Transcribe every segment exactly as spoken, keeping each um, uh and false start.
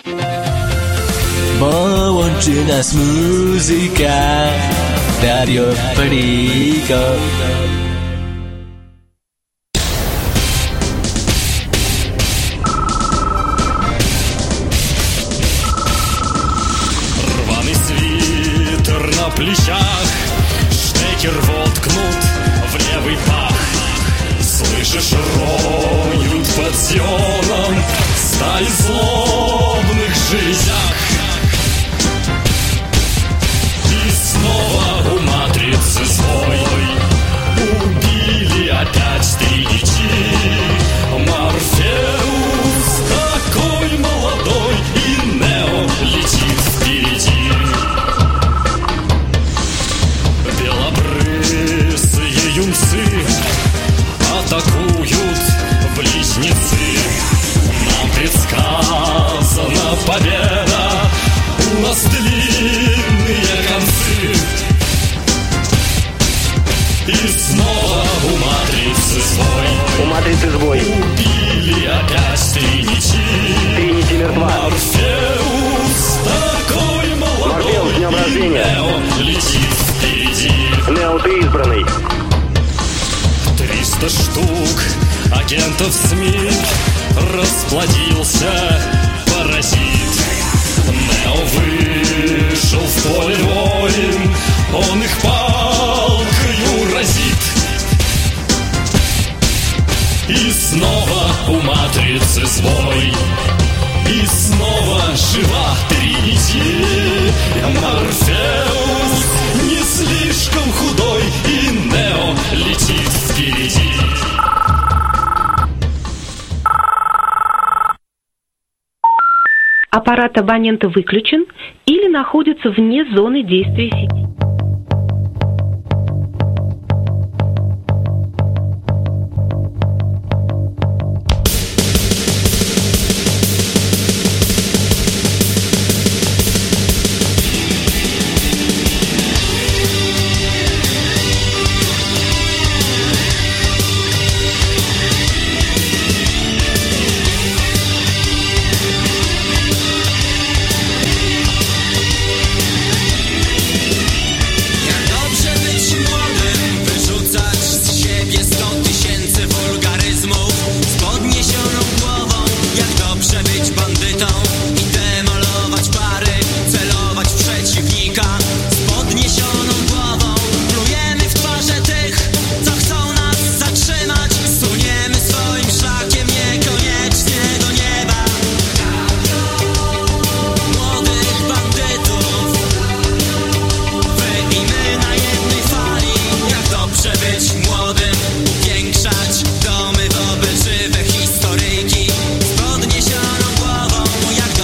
bo łączy nas muzyka. Radio Perico. Рваный свитер на плечах, штекер воткнут в левый пах. Слышишь, роют под Сионом стаи злобных железяк. И снова у матрицы злой убили опять Тринити. Морфеус такой молодой, и Нео летит впереди. Белобрысые юнцы атакуют близнецы. Нам предсказана победа, у нас длинные концы. И снова у матрицы сбой. У матрицы сбой. Убили опять Тринити. Тринити мертва. Морфеус такой молодой. Морфеус, с днем рождения. Нео летит впереди. Нео, ты избранный. Триста штук агентов СМИ расплодился паразит. Нео вышел в поле воин, он их палкою разит. И снова у матрицы сбой, и снова жива Тринити. Морфеус не слишком худой, и Нео летит впереди. Аппарат абонента выключен или находится вне зоны действия сети. Domy wobec żywych historyjki z podniesioną głową, jak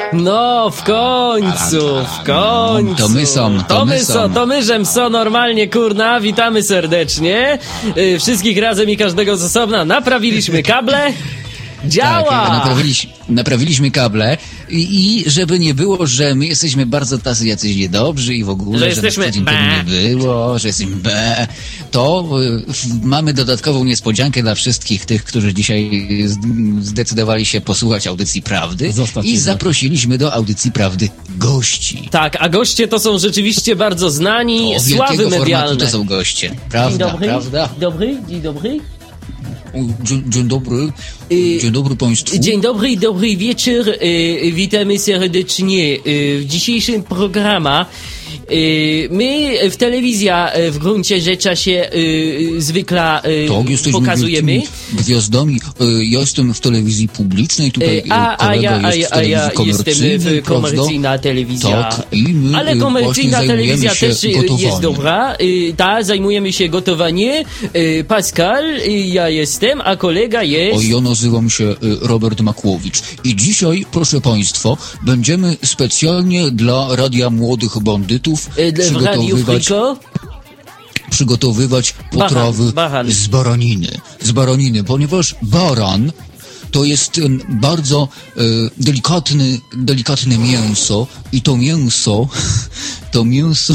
No, w końcu, w końcu. To my są, to to my my są. są, to my żem so normalnie, kurna, witamy serdecznie. Y, Wszystkich razem i każdego z osobna naprawiliśmy kable. Działa! Tak, naprawiliśmy, naprawiliśmy kable i, i żeby nie było, że my jesteśmy bardzo tacy jacyś niedobrzy i w ogóle, Że że jesteśmy na co dzień B. tego nie było, że jesteśmy B, to y, w, mamy dodatkową niespodziankę dla wszystkich tych, którzy dzisiaj z, zdecydowali się posłuchać audycji Prawdy Zostać i jednak. zaprosiliśmy do audycji Prawdy gości. Tak, a goście to są rzeczywiście bardzo znani, O, sławy wielkiego formatu medialne. to są goście. Dzień Prawda, dobry, prawda? dzień dobry, dzień dobry. O, Dzień, dzień dobry, Y, dzień dobry Państwu. Dzień dobry, dobry wieczór. Y, witamy serdecznie y, w dzisiejszym programie. Y, my w telewizja y, w gruncie rzeczy się y, zwykle y, Tak, jesteśmy pokazujemy. wielkimi gwiazdami. Y, Ja jestem w telewizji publicznej, tutaj Y, A, a, kolega ja, a, jest ja, w a ja telewizji jestem komercyjnej, w komercyjna prawda? telewizja. Tak, i my Ale y, komercyjna właśnie telewizja zajmujemy też się y, gotowaniem. jest dobra. Y, Ta, zajmujemy się gotowaniem. Y, Pascal, y, ja jestem, a kolega jest... O, ja nazywam się y, Robert Makłowicz. I dzisiaj, proszę Państwa, będziemy specjalnie dla Radia Młodych Bandytów y, w Radiu przygotowywać, Friko. przygotowywać potrawy baran. z baraniny. Z baraniny, ponieważ baran to jest em, bardzo e, delikatny, delikatne mięso i to mięso, to mięso...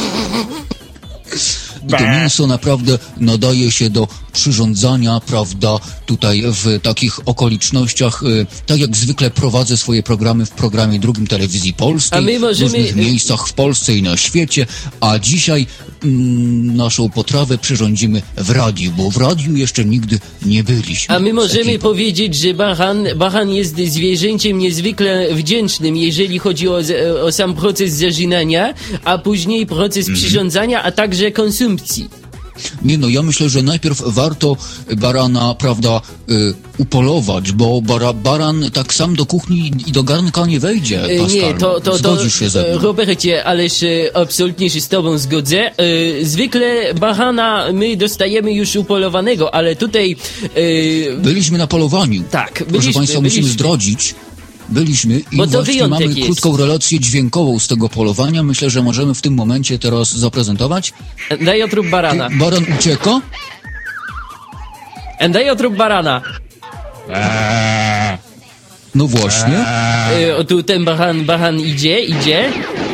I to mięso naprawdę nadaje się do przyrządzania, prawda, tutaj w takich okolicznościach, y, tak jak zwykle prowadzę swoje programy w programie drugim Telewizji Polskiej, A my możemy- w różnych miejscach w Polsce i na świecie, a dzisiaj mm, naszą potrawę przyrządzimy w radiu, bo w radiu jeszcze nigdy nie byliśmy. A my możemy Taki- powiedzieć, że baran, baran jest zwierzęciem niezwykle wdzięcznym, jeżeli chodzi o, z- o sam proces zażynania, a później proces Mhm. przyrządzania, a także konsumpcji. Nie no, ja myślę, że najpierw warto barana, prawda, y, upolować, bo bara, baran tak sam do kuchni i do garnka nie wejdzie, E, Pascal. Nie, to, to, to Zgodzisz się ze e, mną? Robercie, ależ e, absolutnie się z tobą zgodzę. E, Zwykle barana my dostajemy już upolowanego, ale tutaj e, Byliśmy na polowaniu. tak, Proszę byliśmy, Państwa, byliśmy. musimy zdradzić. Byliśmy i Bo to właśnie wyjątek mamy jest. krótką relację dźwiękową z tego polowania. Myślę, że możemy w tym momencie teraz zaprezentować. Daj otrup barana. Baran ucieka. Daj otrup barana. No właśnie. E, o, tu ten baran, baran idzie, idzie.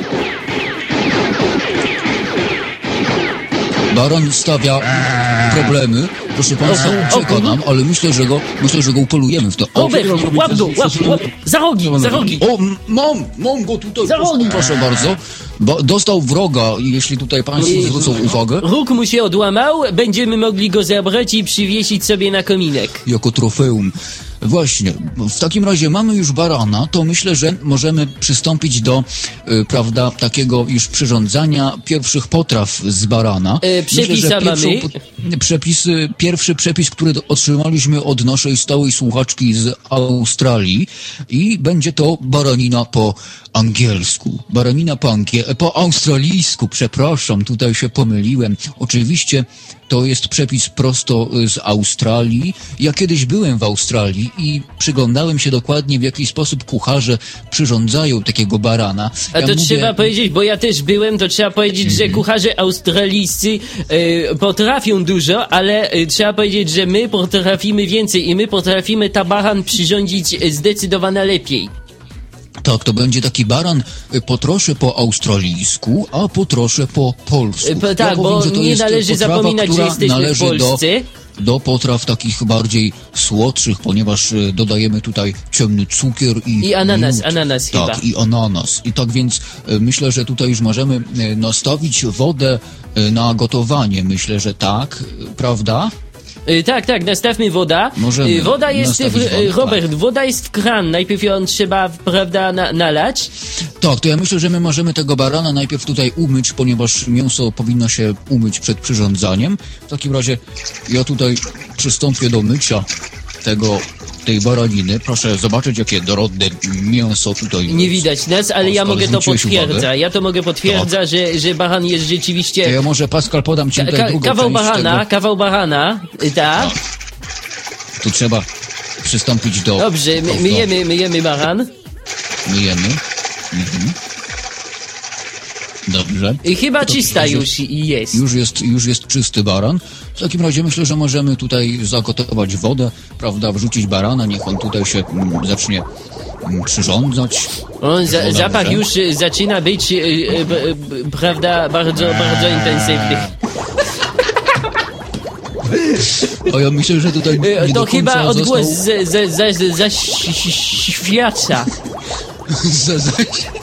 Baran stawia problemy. Proszę Państwa, O, o, ucieka o, nam, ale myślę, że go, myślę, że go upolujemy w to. O, Robert, łap go, łap, łap. Za rogi, za rogi. o m- mam, mam go tutaj. Za rogi. Proszę bardzo. Bo dostał wroga, jeśli tutaj Państwo zwrócą uwagę. Róg mu się odłamał, będziemy mogli go zabrać i przywiesić sobie na kominek. Jako trofeum. Właśnie, w takim razie mamy już barana, to myślę, że możemy przystąpić do, y, prawda, takiego już przyrządzania pierwszych potraw z barana. E, przepisa myślę, że mamy. po- przepisy, pierwszy przepis, który do- otrzymaliśmy od naszej stałej słuchaczki z Australii i będzie to baranina po angielsku. Baranina po, angie- po australijsku, przepraszam, tutaj się pomyliłem. Oczywiście to jest przepis prosto y, z Australii. Ja kiedyś byłem w Australii i przyglądałem się dokładnie, w jaki sposób kucharze przyrządzają takiego barana. A Ja to mówię- trzeba powiedzieć, bo ja też byłem, to trzeba powiedzieć, że kucharze australijscy e, potrafią dużo, ale e, trzeba powiedzieć, że my potrafimy więcej i my potrafimy tabaran przyrządzić e, zdecydowanie lepiej. Tak, to będzie taki baran y, po trosze po australijsku, a po trosze po polsku. E, po- tak, ja powiem, bo że to nie jest należy potrawa, zapominać, że która jesteśmy w należy Polsce. Do, do potraw takich bardziej słodszych, ponieważ y, dodajemy tutaj ciemny cukier i I ananas, miód. ananas chyba. Tak, i ananas. I tak więc y, myślę, że tutaj już możemy y, nastawić wodę y, na gotowanie. Myślę, że tak, y, prawda? E, tak, tak, nastawmy woda. Możemy E, woda jest, w, nastawić wodę, e, Robert, tak. woda jest w kran. Najpierw ją trzeba, prawda, na, nalać. Tak, to ja myślę, że my możemy tego barana najpierw tutaj umyć, ponieważ mięso powinno się umyć przed przyrządzaniem. W takim razie ja tutaj przystąpię do mycia tego, tej baraniny. Proszę zobaczyć, jakie dorodne mięso tutaj Nie widać nas, ale ja Pascal, mogę to zwróciłeś uwagę? potwierdzać. Ja to mogę potwierdzać, że, że baran jest rzeczywiście... To ja może, Pascal, podam ci Ka- tutaj ka- drugą kawał część barana, tego. kawał barana, y, tak. Tu trzeba przystąpić do... Dobrze, my, prawda, myjemy, myjemy baran. myjemy. Mhm. Dobrze. I chyba To czysta dobrze. już jest. Już jest, już jest czysty baran. W takim razie myślę, że możemy tutaj zagotować wodę, prawda, wrzucić barana, niech on tutaj się mm, zacznie mm, przyrządzać. On, za, Woda zapach może? już e, zaczyna być, e, e, b, e, prawda, bardzo, bardzo intensywny. A ja myślę, że tutaj nie E, do To końca chyba odgłos został... za, za, za, za świata. za- za-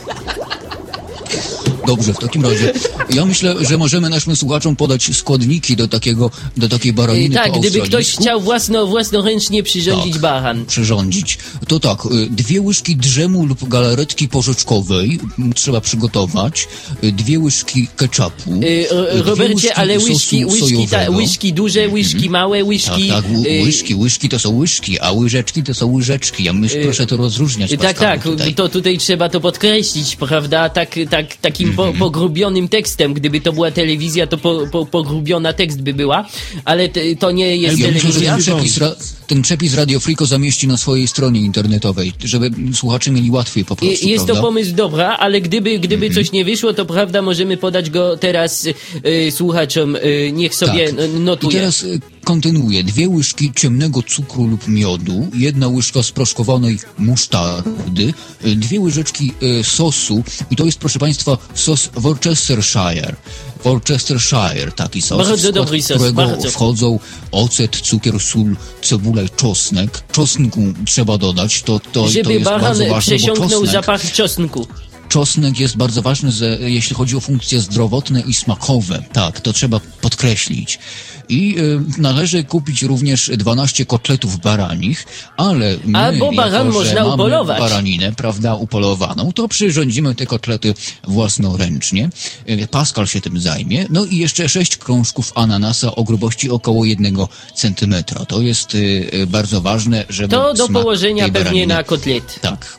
Dobrze, w takim razie ja myślę, że możemy naszym słuchaczom podać składniki do takiego, do takiej baraniny Tak, po gdyby ktoś australijsku. chciał własno, własnoręcznie przyrządzić Tak. baran. Przyrządzić. To tak, y, dwie łyżki drzemu lub galaretki porzeczkowej m, trzeba przygotować, y, dwie łyżki ketchupu, E, y, e, dwie Robercie, łyżki ale łyżki, sosu łyżki, ta, sojowego. łyżki duże, łyżki małe, łyżki... Tak, tak, ł- e, łyżki, łyżki to są łyżki, a łyżeczki to są łyżeczki. Ja myślę, proszę to rozróżniać. Tak, Pascalu, tak, tutaj. to tutaj trzeba to podkreślić, prawda? Tak, tak, takim Mhm. po, pogrubionym tekstem. Gdyby to była telewizja, to po, po, pogrubiona tekst by była, ale te, to nie jest Ja myślę, że telewizja. ten przepis, ra, ten przepis Radio Friko zamieści na swojej stronie internetowej, żeby słuchacze mieli łatwiej po prostu, I- Jest prawda? to pomysł dobra, ale gdyby, gdyby Mhm. coś nie wyszło, to prawda, możemy podać go teraz y, słuchaczom. Y, niech sobie Tak. n- notuje. I teraz y, kontynuuję. Dwie łyżki ciemnego cukru lub miodu, jedna łyżka sproszkowanej musztardy, y, dwie łyżeczki y, sosu i to jest, proszę Państwa, sos Worcestershire. Worcestershire, taki sos, Bardzo w skład dobry sos, którego bardzo. wchodzą ocet, cukier, sól, cebula i czosnek. Czosnku trzeba dodać, to, to, to Żeby jest baran bardzo ważne, bo przesiąknął czosnek, zapach czosnku. Czosnek jest bardzo ważny, że, jeśli chodzi o funkcje zdrowotne i smakowe. Tak, to trzeba podkreślić. I y, należy kupić również dwanaście kotletów baranich, ale my, Albo baran jako, że można mamy upolować. baraninę, prawda, upolowaną, to przyrządzimy te kotlety własnoręcznie. Y, Pascal się tym zajmie. No i jeszcze sześć krążków ananasa o grubości około jednego centymetra. To jest y, y, bardzo ważne, żeby To do smak położenia tej pewnie baraniny- na kotlet. Tak.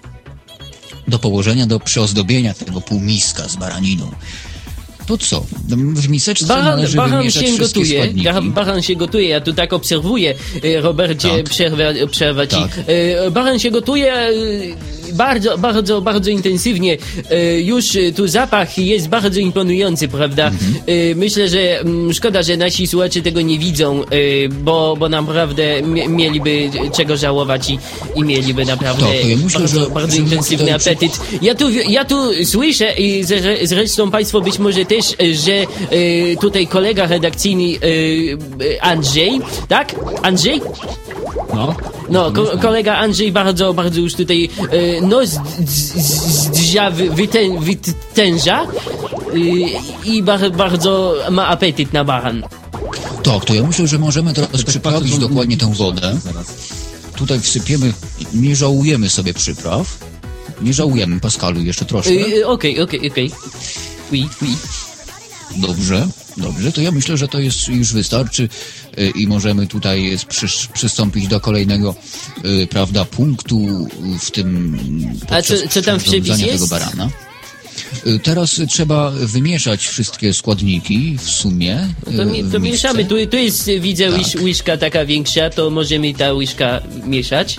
Do położenia, do przyozdobienia tego półmiska z baraniną. To co? W miseczce Baran, należy baran wymieszać się wszystkie gotuje. składniki. Ja- Baran się gotuje. Ja tu tak obserwuję, e, Robercie, Tak. przerwę, przerwę ci. Tak. E, Baran się gotuje e, bardzo, bardzo, bardzo intensywnie. E, Już e, tu zapach jest bardzo imponujący, prawda? Mhm. E, Myślę, że mm, szkoda, że nasi słuchacze tego nie widzą, e, bo, bo naprawdę mie- mieliby czego żałować i, i mieliby naprawdę Tak, ja myślę, bardzo, że- bardzo że intensywny tutaj- apetyt. Ja tu, ja tu słyszę i zre- zresztą Państwo być może też, e, że e, tutaj kolega redakcyjny e, e, Andrzej, tak? Andrzej? No, No, ko- kolega Andrzej bardzo, bardzo już tutaj e, no z- z- z- zdrzia, wy- wytę- wytęża e, i bar- bardzo ma apetyt na baran. tak, to ja myślę, że możemy teraz przyprawić dokładnie tę wodę. Tutaj wsypiemy, nie żałujemy sobie przypraw. Nie żałujemy, Pascalu, jeszcze troszkę. E, e, Okej, okej, okej. Oui, oui. Dobrze, dobrze, to ja myślę, że to jest już wystarczy y, i możemy tutaj przy, przystąpić do kolejnego, y, prawda, punktu w tym A co- co tam w przepisie przyrządzania jest? tego barana. Y, Teraz trzeba wymieszać wszystkie składniki w sumie. To, y, mi, w to misce. mieszamy. Tu, tu jest, widzę, Tak. łyż, łyżka taka większa, to możemy ta łyżka mieszać.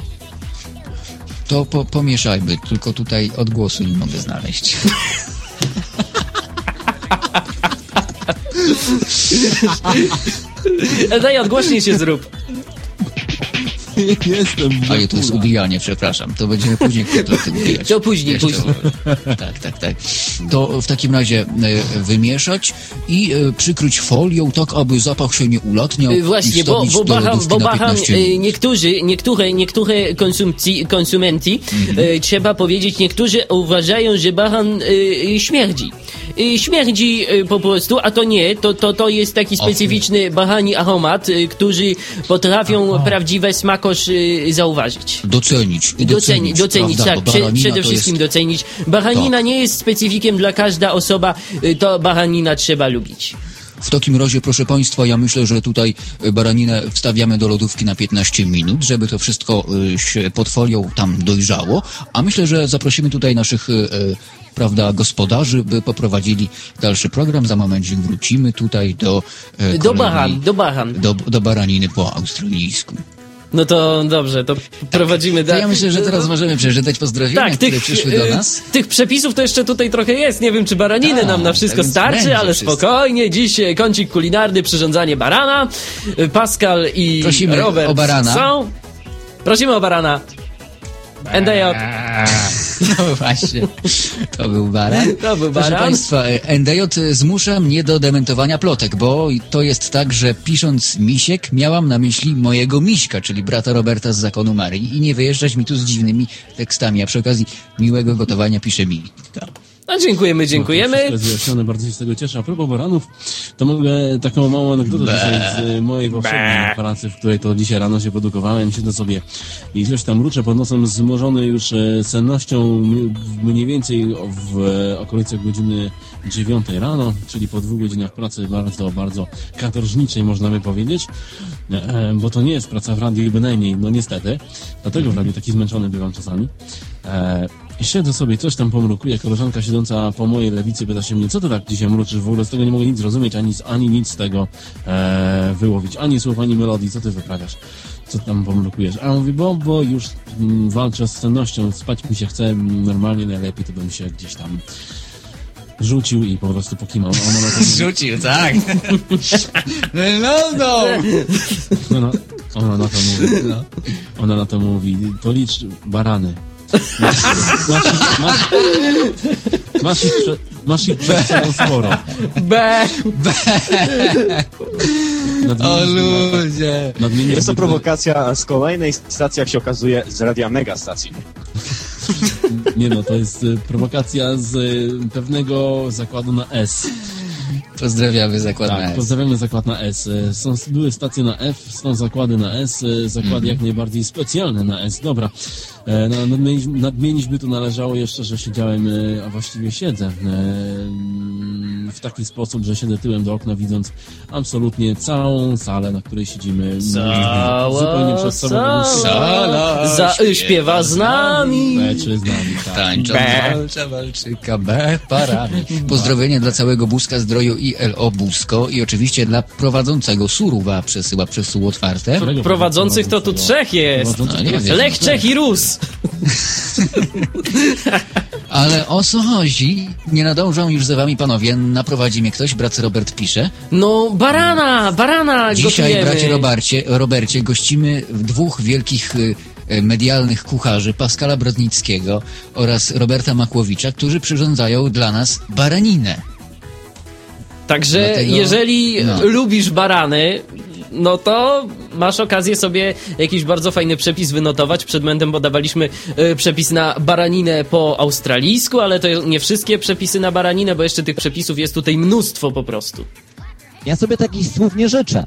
To po, pomieszajmy, tylko tutaj odgłosu nie mogę znaleźć. Daj, odgłośniej się zrób. Jestem. Ale to jest ubijanie, przepraszam. To będziemy później kotlety ubijać. To później, Jeszcze- później. Tak, tak, tak. To w takim razie e, wymieszać i e, przykryć folią, tak aby zapach się nie ulatniał. Y, i Właśnie, bo, wstawić bo do bacham, lodówki bo na bacham piętnaście y, minut. niektórzy, niektóre, niektóre konsumci, konsumenci, Mhm. y, trzeba powiedzieć, niektórzy uważają, że bachan y, y, śmierdzi. Y, śmierdzi y, po prostu, a to nie, to, to, to jest taki specyficzny bachani aromat, y, którzy potrafią prawdziwe smakosz y, zauważyć. Docenić. I Docenić, docenić, prawda, tak, bo prze, baranina przede to wszystkim jest, docenić. Baranina Tak. nie jest specyfikiem dla każda osoba, y, to baranina trzeba lubić. W takim razie, proszę Państwa, ja myślę, że tutaj e, baraninę wstawiamy do lodówki na piętnaście minut, żeby to wszystko e, się pod folią tam dojrzało, a myślę, że zaprosimy tutaj naszych e, e, prawda, gospodarzy, by poprowadzili dalszy program. Za momencik wrócimy tutaj do e, Do kolejnej- baran, do baran. do, do baraniny po australijsku. No to dobrze, to prowadzimy To dalej. ja myślę, że teraz możemy przeczytać pozdrowienia, Tak, które tych, przyszły do y, nas. tych przepisów to jeszcze tutaj trochę jest. Nie wiem, czy baraniny Tak, nam na wszystko więc starczy, będzie ale wszystko. spokojnie. Dziś e, kącik kulinarny, przyrządzanie barana. Y, Pascal i Prosimy Robert o barana. są. Prosimy o barana. N D J. No właśnie, to był baran. To był Proszę baran. Państwa, N D J zmusza mnie do dementowania plotek, bo to jest tak, że pisząc misiek miałam na myśli mojego miśka, czyli brata Roberta z Zakonu Maryi i nie wyjeżdżać mi tu z dziwnymi tekstami, a przy okazji miłego gotowania pisze mi. No, dziękujemy, dziękujemy. Wszystko jest wyjaśnione, bardzo się z tego cieszę. A propos baranów, to mogę taką małą anegdotę dzisiaj z mojej poprzedniej pracy, w której to dzisiaj rano się produkowałem. Siedzę sobie i coś tam mruczę pod nosem, zmożony już e, sennością mniej więcej w e, okolicach godziny dziewiątej rano, czyli po dwóch godzinach pracy bardzo, bardzo katorżniczej, można by powiedzieć, e, bo to nie jest praca w radiu bynajmniej, no niestety. Dlatego w radiu taki zmęczony bywam czasami. E, I siedzę sobie, coś tam pomrukuje, koleżanka siedząca po mojej lewicy pyta się mnie, co ty tak dzisiaj mruczysz, w ogóle z tego nie mogę nic zrozumieć, ani, ani nic z tego e, wyłowić, ani słów, ani melodii, co ty wyprawiasz, co tam pomrukujesz? A on mówi, bo, bo już m, walczę z sennością, spać mi się chce, m, normalnie najlepiej to bym się gdzieś tam rzucił i po prostu pokimał. A ona na to mówi, Rzucił, tak. No, no. ona, ona na to mówi, ona na to mówi, to licz barany. Masz, masz, ich- masz, masz, ich prze, masz ich przed sobą sporo. B. O ludzie. Nadmienić Jest to by- prowokacja z kolejnej stacji, jak się okazuje, z radia Mega stacji. Nie no, to jest y, prowokacja z y, pewnego zakładu na S. Pozdrawiamy zakład na Tak, S. pozdrawiamy zakład na S. Y, Są, były stacje na F, są zakłady na S, y, zakłady jak najbardziej specjalne na S. Dobra, e, no, nadmienić, nadmienić by tu należało jeszcze, że siedziałem, y, a właściwie siedzę, y, w taki sposób, że siedzę tyłem do okna, widząc absolutnie całą salę, na której siedzimy. Cała Zupełnie przed sobą. Sala Za, y, śpiewa z nami. Meczy z nami, tak. Tańczą walcza, walczyka, be, parami. Pozdrowienia dla całego Buzka Zdroju i L O Busko i oczywiście dla prowadzącego Suruwa przesyła przesył otwarte. Którego Prowadzących to tu trzech jest. Prowadzących No, nie to wiem. Lech, Czech i Rus. Ale o co chodzi? Nie nadążą już za wami panowie. Naprowadzi mnie ktoś, brat Robert pisze. No, barana, barana Dzisiaj, gotujemy. bracie Robercie, Robercie, gościmy dwóch wielkich y, y, medialnych kucharzy, Pascala Brodnickiego oraz Roberta Makłowicza, którzy przyrządzają dla nas baraninę. Także Dlatego- jeżeli no. lubisz barany, no to masz okazję sobie jakiś bardzo fajny przepis wynotować. Przed momentem podawaliśmy e, przepis na baraninę po australijsku, ale to nie wszystkie przepisy na baraninę, bo jeszcze tych przepisów jest tutaj mnóstwo po prostu. Ja sobie takich słów nie życzę.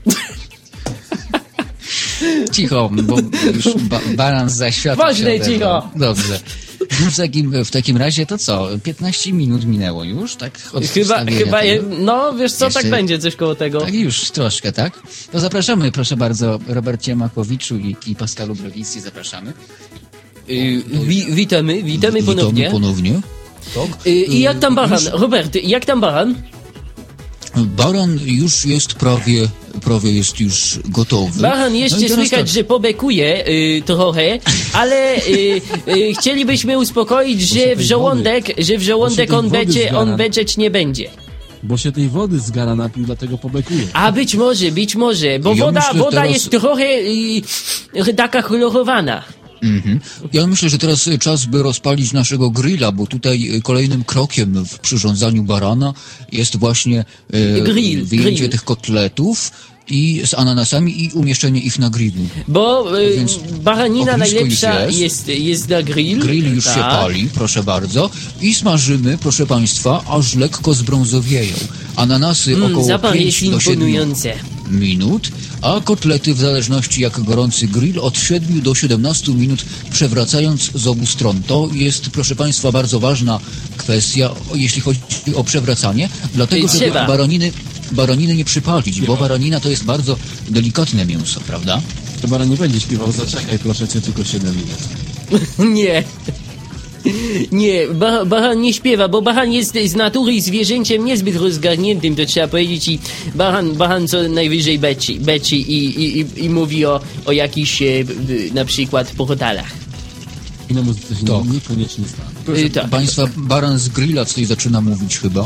Cicho, bo już ba baran zaświatł. Woźny, się oderwał. cicho. Dobrze. W takim, w takim razie to co? piętnaście minut minęło już, tak? Od Chyba, wstawienia chyba je, tego? no wiesz co, Jeszcze- tak będzie, coś koło tego. Tak, już troszkę, tak? To zapraszamy, proszę bardzo, Robercie Makłowiczu i, i Pascalu Brodnicki, zapraszamy. Y, wi witamy, witamy ponownie. ponownie. Tak. Y, I jak tam baran? Już- Robert, jak tam baran? Baran już jest prawie, prawie jest już gotowy. Baran No i jeszcze teraz słychać, tak. że pobekuje y, trochę, ale y, y, chcielibyśmy uspokoić, że w tej żołądek, że w żołądek tej on wody będzie, zgara. on beczeć nie będzie. Bo się tej wody z gara napił, dlatego pobekuje. A być może, być może, bo Ja woda, myślę woda teraz- jest trochę y, taka chlorowana. Mhm. Ja myślę, że teraz y, czas, by rozpalić naszego grilla, bo tutaj y, kolejnym krokiem w przyrządzaniu barana jest właśnie y, Grill, wyjęcie grill. tych kotletów i z ananasami i umieszczenie ich na grillu. Bo y, Więc baranina ognisko najlepsza już jest. jest. jest na grill. Grill już tak. się pali, proszę bardzo, i smażymy, proszę państwa, aż lekko zbrązowieją. Ananasy Mm, około zapach jest pięć do siedmiu imponujący. minut, a kotlety w zależności jak gorący grill od siedmiu do siedemnastu minut, przewracając z obu stron. To jest, proszę państwa, bardzo ważna kwestia, o- jeśli chodzi o przewracanie, dlatego żeby Trzeba. baroniny, baroniny nie przypalić, bo baronina to jest bardzo delikatne mięso, prawda? Chyba nie będzie śpiewał, zaczekaj, proszę cię, tylko siedem minut. Nie. Nie, ba- baran nie śpiewa, bo baran jest z natury zwierzęciem niezbyt rozgarniętym, to trzeba powiedzieć, i baran, baran co najwyżej beczy, beczy i, i, i, i mówi o, o jakichś e, na przykład portalach. I na muzyce się Tak. niekoniecznie stanie. Proszę Y, tak. Państwa, baran z grilla coś zaczyna mówić chyba.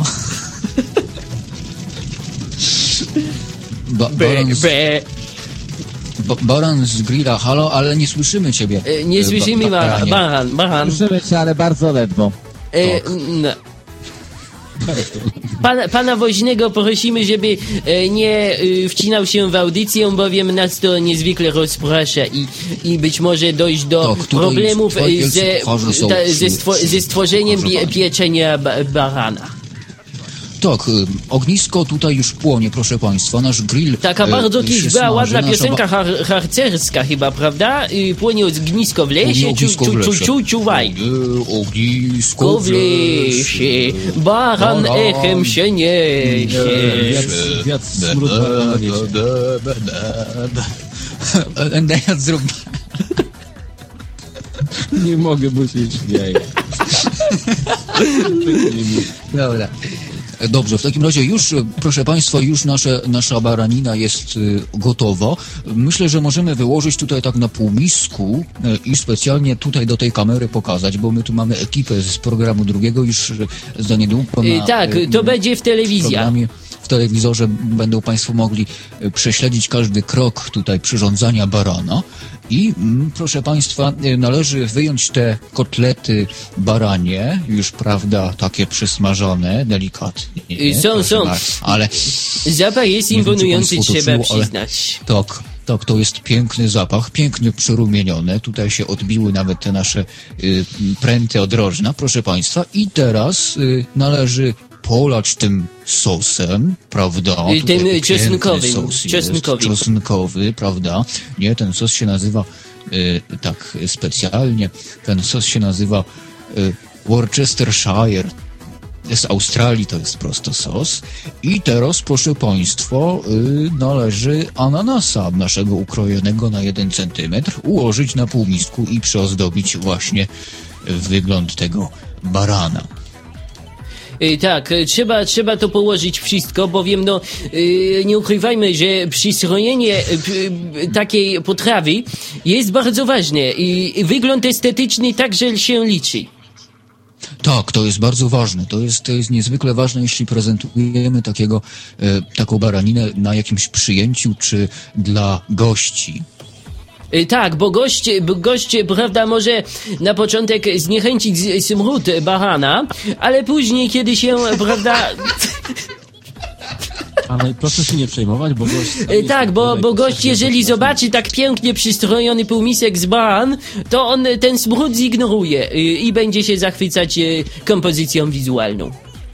Ba- baran, z, Be, ba- baran z grilla, halo, ale nie słyszymy ciebie. e, nie e, słyszymy ba- baran, baranie. baran, baran. Słyszymy cię, ale bardzo ledwo. E, no. Pana, pana woźnego prosimy, żeby e, nie e, wcinał się w audycję, bowiem nas to niezwykle rozprasza i, i być może dojść do Tak, tutaj problemów dwaj e, wielcy ze, kucharze są ta, przy- ze, stwo, przy- ze stworzeniem pie, kucharzowaniu. pieczenia ba, barana. Tak, y, ognisko tutaj już płonie, proszę Państwa, nasz grill. Taka e, bardzo się kiedyś była smaży, ładna nasza piosenka har, harcerska chyba, prawda? Y, Płonie ognisko w lesie, Płonie ciu, ognisko w ciu, ciu, lesie. ciu, ciuwaj. Płonie ognisko Ko w lesie, baran Baran echem się niesie. Wiatr, wiatr smród barana na wiesie. Endejat zrób. Nie mogę, bo się śmieję. Dobra. Dobrze, w takim razie już, e, proszę Państwa, już nasze, nasza baranina jest y, gotowa. Myślę, że możemy wyłożyć tutaj tak na półmisku y, i specjalnie tutaj do tej kamery pokazać, bo my tu mamy ekipę z programu drugiego już y, za niedługo Y, na, tak, y, to będzie w w telewizji. programie, w telewizorze będą Państwo mogli y, prześledzić każdy krok tutaj przyrządzania barana. I mm, proszę Państwa, y, należy wyjąć te kotlety baranie, już prawda, takie przysmażone, delikatnie. Y, są, proszę są. bardzo, ale Zapach jest Nie wiem, czy imponujący, państwo to trzeba czuło, ale- przyznać. tak, tak, to jest piękny zapach, pięknie przyrumienione. Tutaj się odbiły nawet te nasze y, pręty odrożna, proszę Państwa. I teraz y, należy polać tym sosem, prawda? Y, Tutaj tym, y, piękny czosnkowym, sos jest, czosnkowym. czosnkowy, prawda? Nie, ten sos się nazywa y, tak specjalnie, ten sos się nazywa y, Worcestershire. Z Australii to jest prosto sos. I teraz, proszę Państwa, y, należy ananasa naszego ukrojonego na jeden centymetr ułożyć na półmisku i przyozdobić właśnie wygląd tego barana. Y, tak, y, trzeba, trzeba to położyć wszystko, bowiem no, y, nie ukrywajmy, że przystrojenie y, y, takiej potrawy jest bardzo ważne i i wygląd estetyczny także się liczy. Tak, to jest bardzo ważne. To jest, to jest niezwykle ważne, jeśli prezentujemy takiego, e, taką baraninę na jakimś przyjęciu czy dla gości. Y, Tak, bo gość, bo gość, prawda, może na początek zniechęcić z- smród barana, ale później, kiedy się, prawda... Ale proszę się nie przejmować, bo gość... Y, Tak, bo, bo gość, jeżeli zobaczy tak pięknie przystrojony półmisek z baran, to on ten smród zignoruje y, i będzie się zachwycać y, kompozycją wizualną.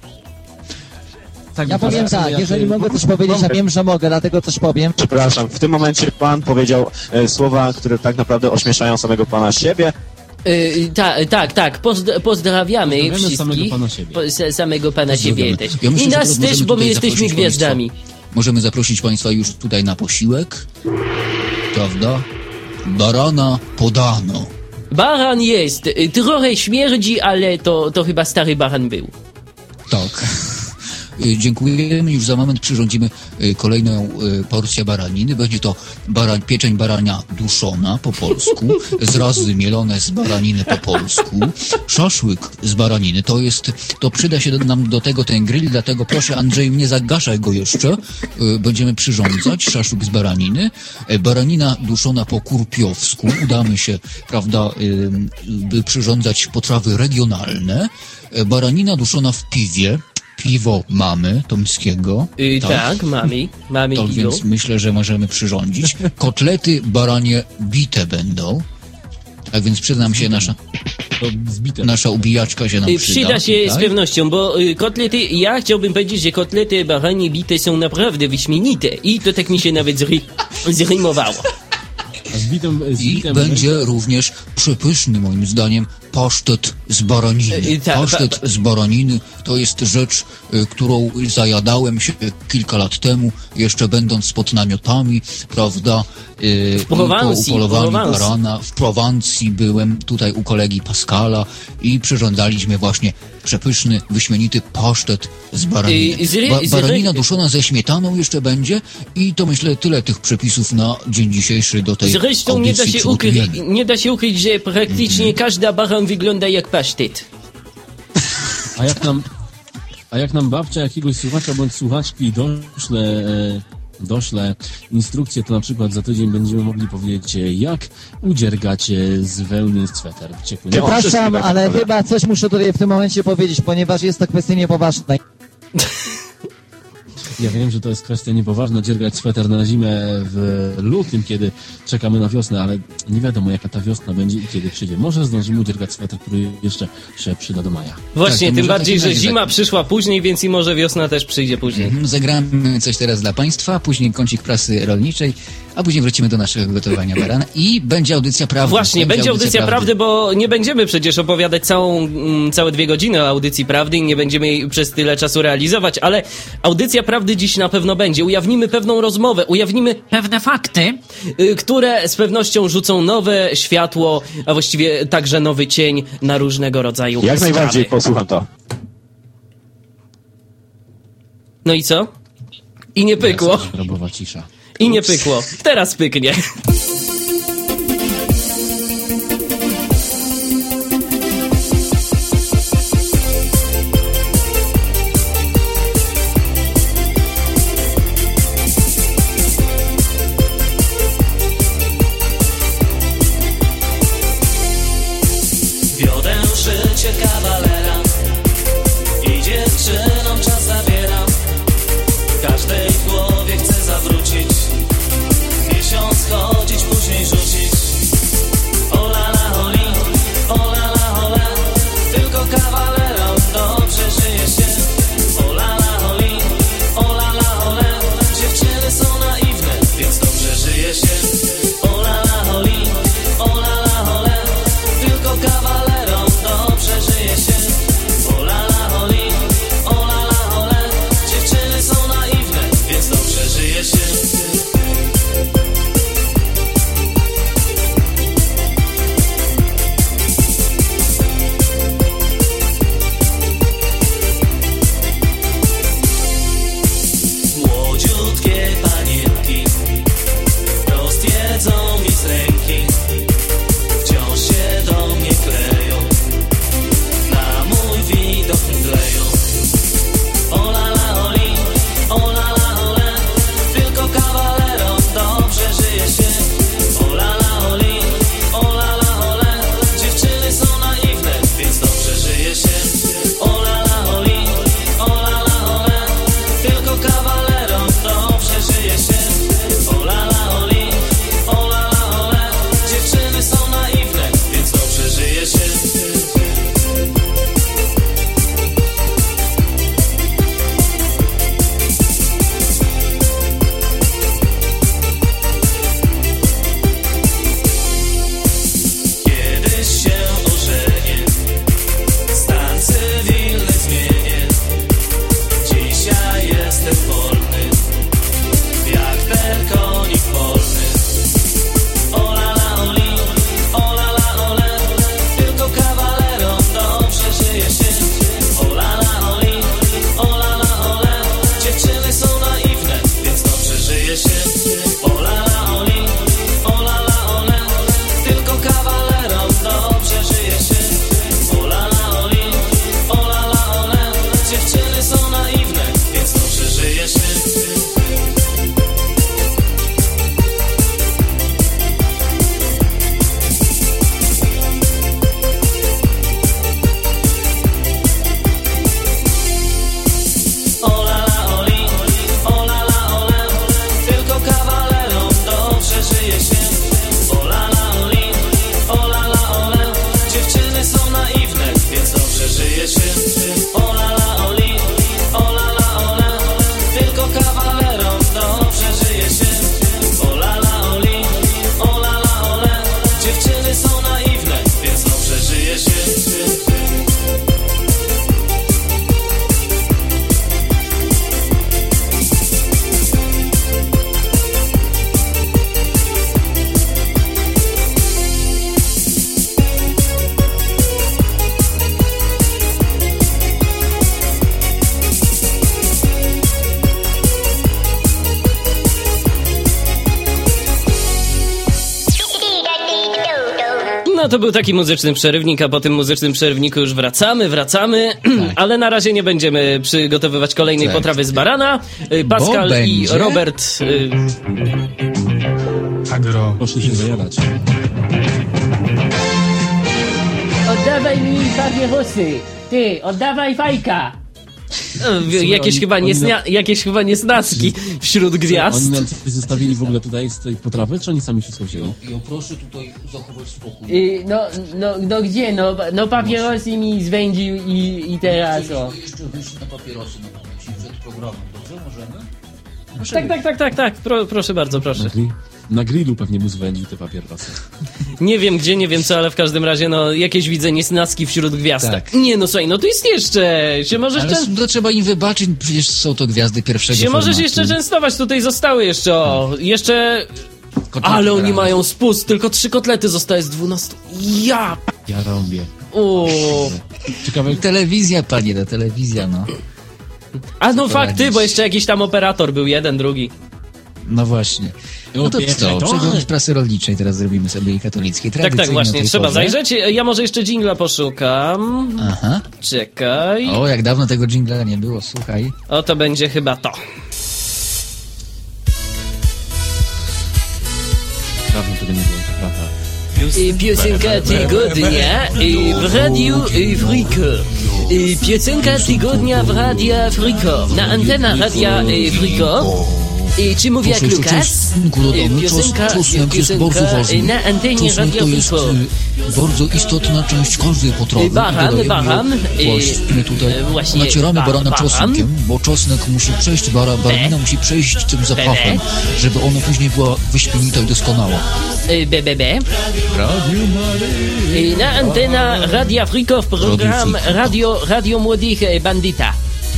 Tak, Ja bo powiem teraz tak, ja jeżeli ty- mogę coś powiedzieć, a wiem, że mogę, dlatego coś powiem. Przepraszam, w tym momencie pan powiedział e, słowa, które tak naprawdę ośmieszają samego pana siebie. Y, ta, tak, tak, Pozdra- pozdrawiamy Pozdrawiamy wszystkich. samego pana siebie. Po, sa- samego pana siebie też. Ja myślę, I że nas teraz też, możemy bo my tutaj jesteśmy zaprosić gwiazdami. Państwa, możemy zaprosić Państwa już tutaj na posiłek, prawda? Barana podano. Baran jest, y, trochę śmierdzi, ale to, to chyba stary baran był. Tak. Y, Dziękujemy. Już za moment przyrządzimy y, kolejną y, porcję baraniny. Będzie to baran, pieczeń barania duszona po polsku, zrazy mielone z baraniny po polsku, szaszłyk z baraniny. To jest, to przyda się do, nam do tego ten grill, dlatego proszę Andrzeju, nie zagaszaj go jeszcze. Y, Będziemy przyrządzać szaszłyk z baraniny. Y, Baranina duszona po kurpiowsku. Udamy się, prawda, y, by przyrządzać potrawy regionalne. Y, Baranina duszona w piwie. Piwo mamy, tomskiego. Y, tak, mamy, mamy To piwo. więc myślę, że możemy przyrządzić. Kotlety baranie bite będą. Tak więc przyznam się, nasza, To zbite. nasza ubijaczka się nam Y, przyda. Przyda się z tak? pewnością, bo y, kotlety, ja chciałbym powiedzieć, że kotlety baranie bite są naprawdę wyśmienite i to tak mi się nawet zry, zrymowało. A z bitem, z I bitem będzie również przepyszny, moim zdaniem, pasztet z baraniny. I ta- Pasztet ta- z baraniny to jest rzecz, y, którą zajadałem się kilka lat temu, jeszcze będąc pod namiotami, prawda? Y, W Prowansji, po upolowaniu w Prowansji. barana. W Prowansji byłem tutaj u kolegi Pascala i przyrządzaliśmy właśnie przepyszny, wyśmienity pasztet z baraniny. I- i z ry- Ba- z ry- baranina duszona ze śmietaną jeszcze będzie i to myślę tyle tych przepisów na dzień dzisiejszy do tej Zresztą nie da, audycji się ukryć, przygotujemy. nie da się ukryć, że praktycznie Mhm. każda baran wygląda jak pasztet. A jak nam, a jak nam babcia jakiegoś słuchacza bądź słuchaczki doszle, e, doszle instrukcję, to na przykład za tydzień będziemy mogli powiedzieć, e, jak udziergać e, z wełny sweter w ciepłym. Przepraszam, ale chyba coś muszę tutaj w tym momencie powiedzieć, ponieważ jest to kwestia niepoważna. Ja wiem, że to jest kwestia niepoważna, dziergać sweter na zimę w lutym, kiedy czekamy na wiosnę, ale nie wiadomo, jaka ta wiosna będzie i kiedy przyjdzie. Może zdążymy udziergać sweter, który jeszcze się przyda do maja. Właśnie, Tak, to tym może bardziej, w że takim razie zima tak. przyszła później, więc i może wiosna też przyjdzie później. Mhm, Zagramy coś teraz dla Państwa, później kącik prasy rolniczej, a później wrócimy do naszego gotowania barana i będzie audycja prawdy. Właśnie, będzie audycja prawdy, bo nie będziemy przecież opowiadać całą, mm, całe dwie godziny o audycji prawdy i nie będziemy jej przez tyle czasu realizować, ale audycja prawdy dziś na pewno będzie. Ujawnimy pewną rozmowę, ujawnimy pewne fakty, y, które z pewnością rzucą nowe światło, a właściwie także nowy cień na różnego rodzaju Jak sprawy. najbardziej posłucham to. No i co? I nie pykło. Jest grobowa cisza. I nie pykło. Teraz pyknie. Wiodę życie kawalera i dziewczynom czas zabieram. Każdej w głowie chcę zawrócić, miesiąc chodzić, później to był taki muzyczny przerywnik, a po tym muzycznym przerywniku już wracamy, wracamy, Tak. ale na razie nie będziemy przygotowywać kolejnej Tak. potrawy z barana. Y, Pascal Bo i będzie- Robert... y, Agro. Poszli się zajadać. Oddawaj mi papierosy! Ty, oddawaj fajka! Słuchaj, Jakieś, oni- chyba oni niesnia, na- jakieś chyba niesnaski wśród gwiazd. Oni nam coś zostawili w ogóle tutaj z tej potrawy, czy oni sami wszystko wzięli? Ja proszę tutaj zachować spokój. Y, no, no, no gdzie? No, no papierosy mi zwędził i, i teraz o. Jeszcze wyjść na papierosy na momencie przed programem, dobrze? Możemy? Tak, tak, tak, tak, tak. Pro, proszę bardzo, proszę. Na, gri- na grillu pewnie mu zwędził te papierosy. Nie wiem gdzie, nie wiem co, ale w każdym razie, no, jakieś widzę niesnaski wśród gwiazd. Tak. Nie, no słuchaj, no to jest jeszcze. Się możesz, Ale czę- to trzeba im wybaczyć, przecież są to gwiazdy pierwszego się możesz formatu. jeszcze częstować. Tutaj zostały jeszcze, o, jeszcze... Kotlety Ale oni rano. mają spust, tylko trzy kotlety zostaje z dwunastu. Ja! Ja robię. O. Ciekawe, Telewizja, panie, to telewizja, no. A no Co fakty, poradzić? bo jeszcze jakiś tam operator był, jeden, drugi. No właśnie. No to co? Przegląd prasy rolniczej teraz zrobimy sobie i katolickiej. Tak, tak, Tradycyjnie właśnie, o tej trzeba porze. zajrzeć. Ja może jeszcze dżingla poszukam. Aha. Czekaj. O, jak dawno tego dżingla nie było, słuchaj. O, to będzie chyba to. dawno tego nie było, to prawda. I piosenka tygodnia i w Radiu Friko. I piosenka tygodnia w Radia Friko. Na antena Radia Friko. I czy mówię jak Proszę jeszcze Lukas? czosnku dodamy. Czos- Piosenka, Czosnek jest bardzo piosenka ważny. na antenie Czosnek Radia to jest Friko. y, bardzo istotna część każdej potrawy. Baran, Dodajemy baran, ją y, Właśnie tutaj y, właśnie nacieramy ba- barana baran. czosnkiem, bo czosnek musi przejść, bara, baranina musi przejść tym zapachem, żeby ona później była wyśmienita i doskonała. Y, B B B. I na antena Radia Friko w program Radio Friko. Radio, Radio Młodych Bandita.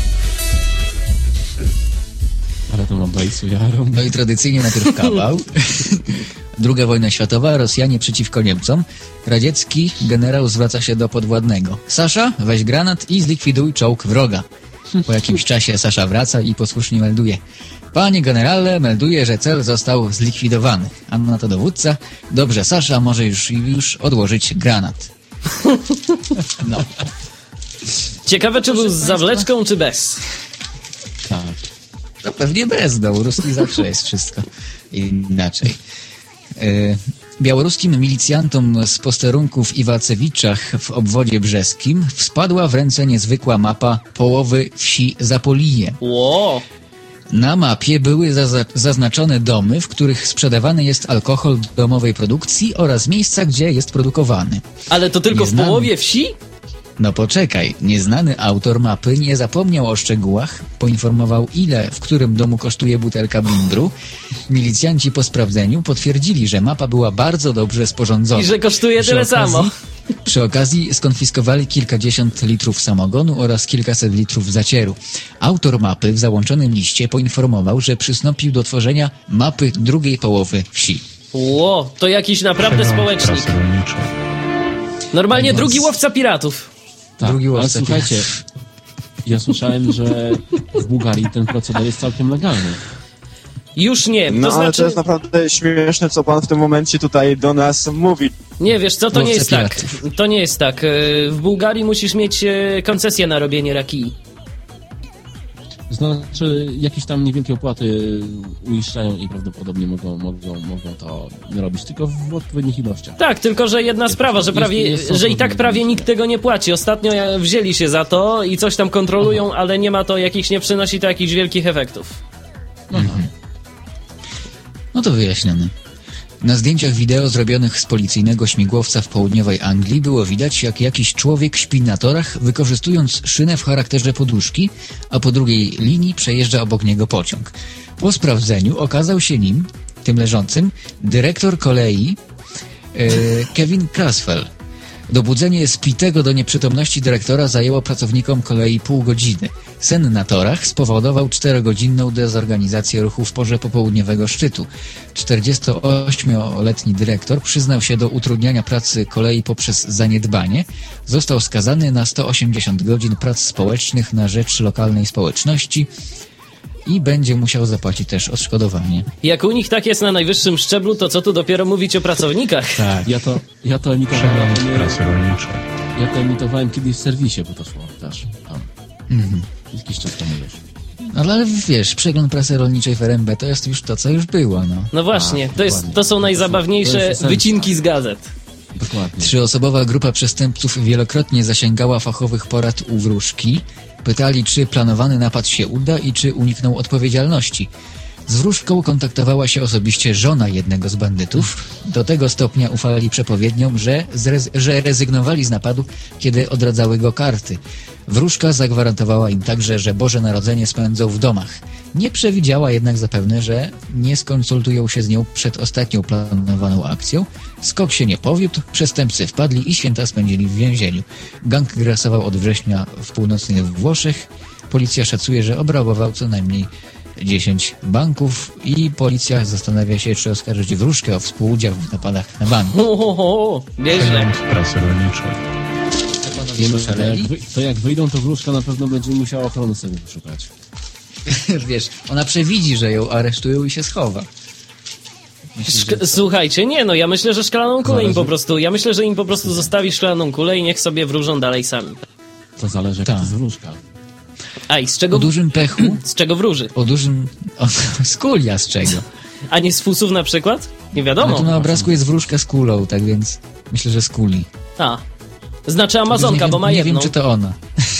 Ale to mam bajsu, ja robię. No i tradycyjnie najpierw kawał. Druga wojna światowa, Rosjanie przeciwko Niemcom. Radziecki generał zwraca się do podwładnego. Sasza, weź granat i zlikwiduj czołg wroga. Po jakimś czasie Sasza wraca i posłusznie melduje. Panie generale, melduję, że cel został zlikwidowany. A na to dowódca. Dobrze, Sasza, może już, już odłożyć granat. No. Ciekawe, czy był z zawleczką, czy bez. Tak. No pewnie bez, białoruski zawsze jest wszystko inaczej. Yy, białoruskim milicjantom z posterunków w Iwacewiczach w obwodzie brzeskim wpadła w ręce niezwykła mapa połowy wsi Zapolije. Ło! Na mapie były zaza- zaznaczone domy, w których sprzedawany jest alkohol domowej produkcji oraz miejsca, gdzie jest produkowany. Ale to tylko w Nieznany. połowie wsi? No poczekaj, nieznany autor mapy nie zapomniał o szczegółach, poinformował ile w którym domu kosztuje butelka bindru. Milicjanci po sprawdzeniu potwierdzili, że mapa była bardzo dobrze sporządzona. I że kosztuje Przy tyle okazji- samo. Przy okazji skonfiskowali kilkadziesiąt litrów samogonu oraz kilkaset litrów zacieru. Autor mapy w załączonym liście poinformował, że przystąpił do tworzenia mapy drugiej połowy wsi. Ło, to jakiś naprawdę społecznik. Normalnie drugi łowca piratów. Tak, Drugi ale łowca słuchajcie, ja słyszałem, że w Bułgarii ten proceder jest całkiem legalny. Już nie, to No ale znaczy... to jest naprawdę śmieszne, co pan w tym momencie tutaj do nas mówi. Nie, wiesz co, to nie Łowca jest tak. piratów. To nie jest tak. E, W Bułgarii musisz mieć e, koncesję na robienie rakii. Znaczy, jakieś tam niewielkie opłaty uiszczają i prawdopodobnie mogą, mogą, mogą to robić, tylko w odpowiednich ilościach. Tak, tylko że jedna sprawa, że prawie, jest- że i tak prawie nikt tego nie płaci. Ostatnio ja- wzięli się za to i coś tam kontrolują, ale nie ma to jakichś, nie przynosi to jakichś wielkich efektów. No to wyjaśnione. Na zdjęciach wideo zrobionych z policyjnego śmigłowca w południowej Anglii było widać, jak jakiś człowiek śpi na torach, wykorzystując szynę w charakterze poduszki, a po drugiej linii przejeżdża obok niego pociąg. Po sprawdzeniu okazał się nim, tym leżącym, dyrektor kolei e, Kevin Craswell. Dobudzenie spitego do nieprzytomności dyrektora zajęło pracownikom kolei pół godziny. Sen na torach spowodował czterogodzinną dezorganizację ruchu w porze popołudniowego szczytu. czterdziestoośmioletni dyrektor przyznał się do utrudniania pracy kolei poprzez zaniedbanie. Został skazany na sto osiemdziesiąt godzin prac społecznych na rzecz lokalnej społeczności. i będzie musiał zapłacić też odszkodowanie. Jak u nich tak jest na najwyższym szczeblu, to co tu dopiero mówić o pracownikach? Tak. Ja to, ja to emitowałem, Prasy rolniczej. ja to emitowałem kiedyś w serwisie, bo to szło też tam. Mhm. Jakiś czas temu już. Ale wiesz, przegląd prasy rolniczej w R M B to jest już to, co już było, no. No właśnie, A, to, jest, dokładnie. to są To najzabawniejsze jest esencja. wycinki z gazet. Dokładnie. Trzyosobowa grupa przestępców wielokrotnie zasięgała fachowych porad u wróżki. Pytali, czy planowany napad się uda i czy unikną odpowiedzialności. Z wróżką kontaktowała się osobiście żona jednego z bandytów. Do tego stopnia ufali przepowiedniom, że, zrez- że rezygnowali z napadu, kiedy odradzały go karty. Wróżka zagwarantowała im także, że Boże Narodzenie spędzą w domach. Nie przewidziała jednak zapewne, że nie skonsultują się z nią przed ostatnią planowaną akcją. Skok się nie powiódł, przestępcy wpadli i święta spędzili w więzieniu. Gang grasował od września w północnych Włoszech. Policja szacuje, że obrabował co najmniej dziesięć banków i policja zastanawia się, czy oskarżyć wróżkę o współudział w napadach na bank. Ho, ho, ho, nieźle. Przegląd prasy rolniczej. Panowie To szaleli? jak, wy, to jak wyjdą, to wróżka na pewno będzie musiała ochrony sobie poszukać. Wiesz, ona przewidzi, że ją aresztują i się schowa. Myślisz, Szk- że- Słuchajcie, nie no, ja myślę, że szklaną kulę im Zależy. po prostu, ja myślę, że im po prostu zostawi szklaną kulę i niech sobie wróżą dalej sami. To zależy, jaka Tak. to jest wróżka. A i z czego, O dużym pechu, z czego wróży? o dużym... O, z kulia z czego? A nie z fusów na przykład? Nie No wiadomo. tu na obrazku jest wróżka z kulą, tak więc myślę, że z kuli. A, znaczy nie Amazonka, wiem, bo ma nie jedną. wiem, czy to ona.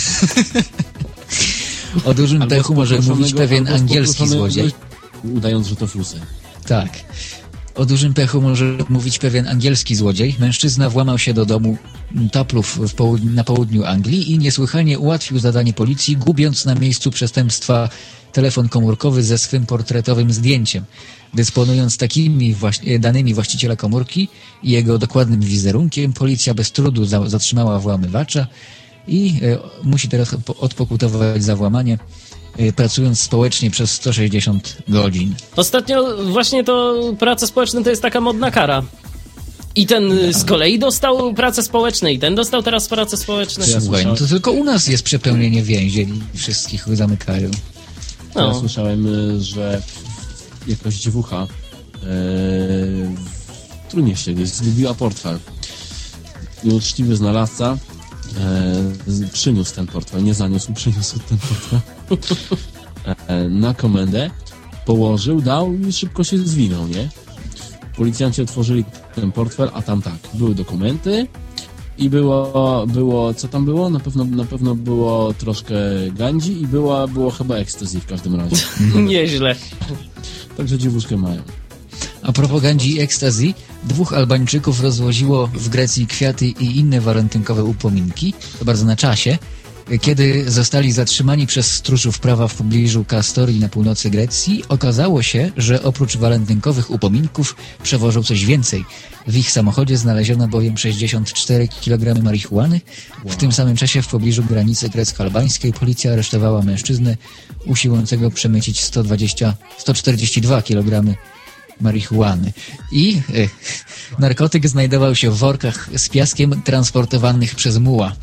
O dużym Albo pechu może pokruszonego- mówić pewien albo angielski pokruszonego- złodziej. Udając, że to fusy. Tak. O dużym pechu może mówić pewien angielski złodziej. Mężczyzna włamał się do domu Taplów w połud- na południu Anglii i niesłychanie ułatwił zadanie policji, gubiąc na miejscu przestępstwa telefon komórkowy ze swym portretowym zdjęciem. Dysponując takimi właśnie, danymi właściciela komórki i jego dokładnym wizerunkiem, policja bez trudu za, zatrzymała włamywacza i e, musi teraz po- odpokutować za włamanie, e, pracując społecznie przez sto sześćdziesiąt godzin. Ostatnio właśnie to praca społeczna to jest taka modna kara. I ten y, z kolei dostał pracę społeczną i ten dostał teraz pracę społeczną. Ja Słuchaj, no to tylko u nas jest przepełnienie więzień i wszystkich zamykają. Ja No. słyszałem, y, że jakaś dziewucha e, w Trójmieście gdzieś zgubiła portfel. I uczciwy znalazca e, z- przyniósł ten portfel, nie zaniósł, przyniósł ten portfel e, na komendę, położył, dał i szybko się zwinął, nie? Policjanci otworzyli ten portfel, a tam tak, były dokumenty i było, było co tam było? Na pewno, na pewno było troszkę gandzi i było, było chyba ecstasy w każdym razie. Nieźle. Także dziewuszkę mają. A propos gandzi i ekstazji, dwóch Albańczyków rozwoziło w Grecji kwiaty i inne walentynkowe upominki, to bardzo na czasie, kiedy zostali zatrzymani przez stróżów prawa w pobliżu Kastorii na północy Grecji. Okazało się, że oprócz walentynkowych upominków przewożą coś więcej. W ich samochodzie znaleziono bowiem sześćdziesiąt cztery kilogramy marihuany. W tym samym czasie w pobliżu granicy grecko-albańskiej policja aresztowała mężczyznę usiłującego przemycić sto dwadzieścia, sto czterdzieści dwa kilogramy marihuany. I e, narkotyk znajdował się w workach z piaskiem transportowanych przez muła.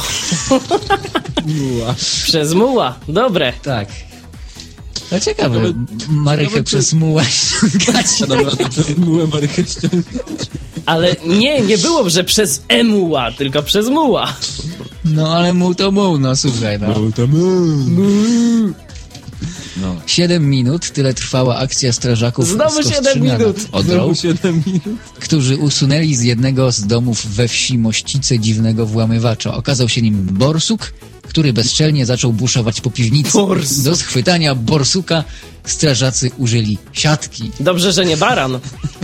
Przez muła. Dobre. Tak. To ciekawe, Nawet- marychę nawet- przez muła ściągać. Ja dobra, byłem marychę ściągnąć. Ale nie, nie było, że przez emuła, tylko przez muła. No ale muł to muł, no słuchaj, no. No. Siedem minut, tyle trwała akcja strażaków Znowu z siedem Kostrzyna minut. nad Odrą, Znowu siedem minut. którzy usunęli z jednego z domów we wsi Mościce dziwnego włamywacza. Okazał się nim borsuk, który bezczelnie zaczął buszować po piwnicy. Borsuk. Do schwytania borsuka strażacy użyli siatki. Dobrze, że nie baran.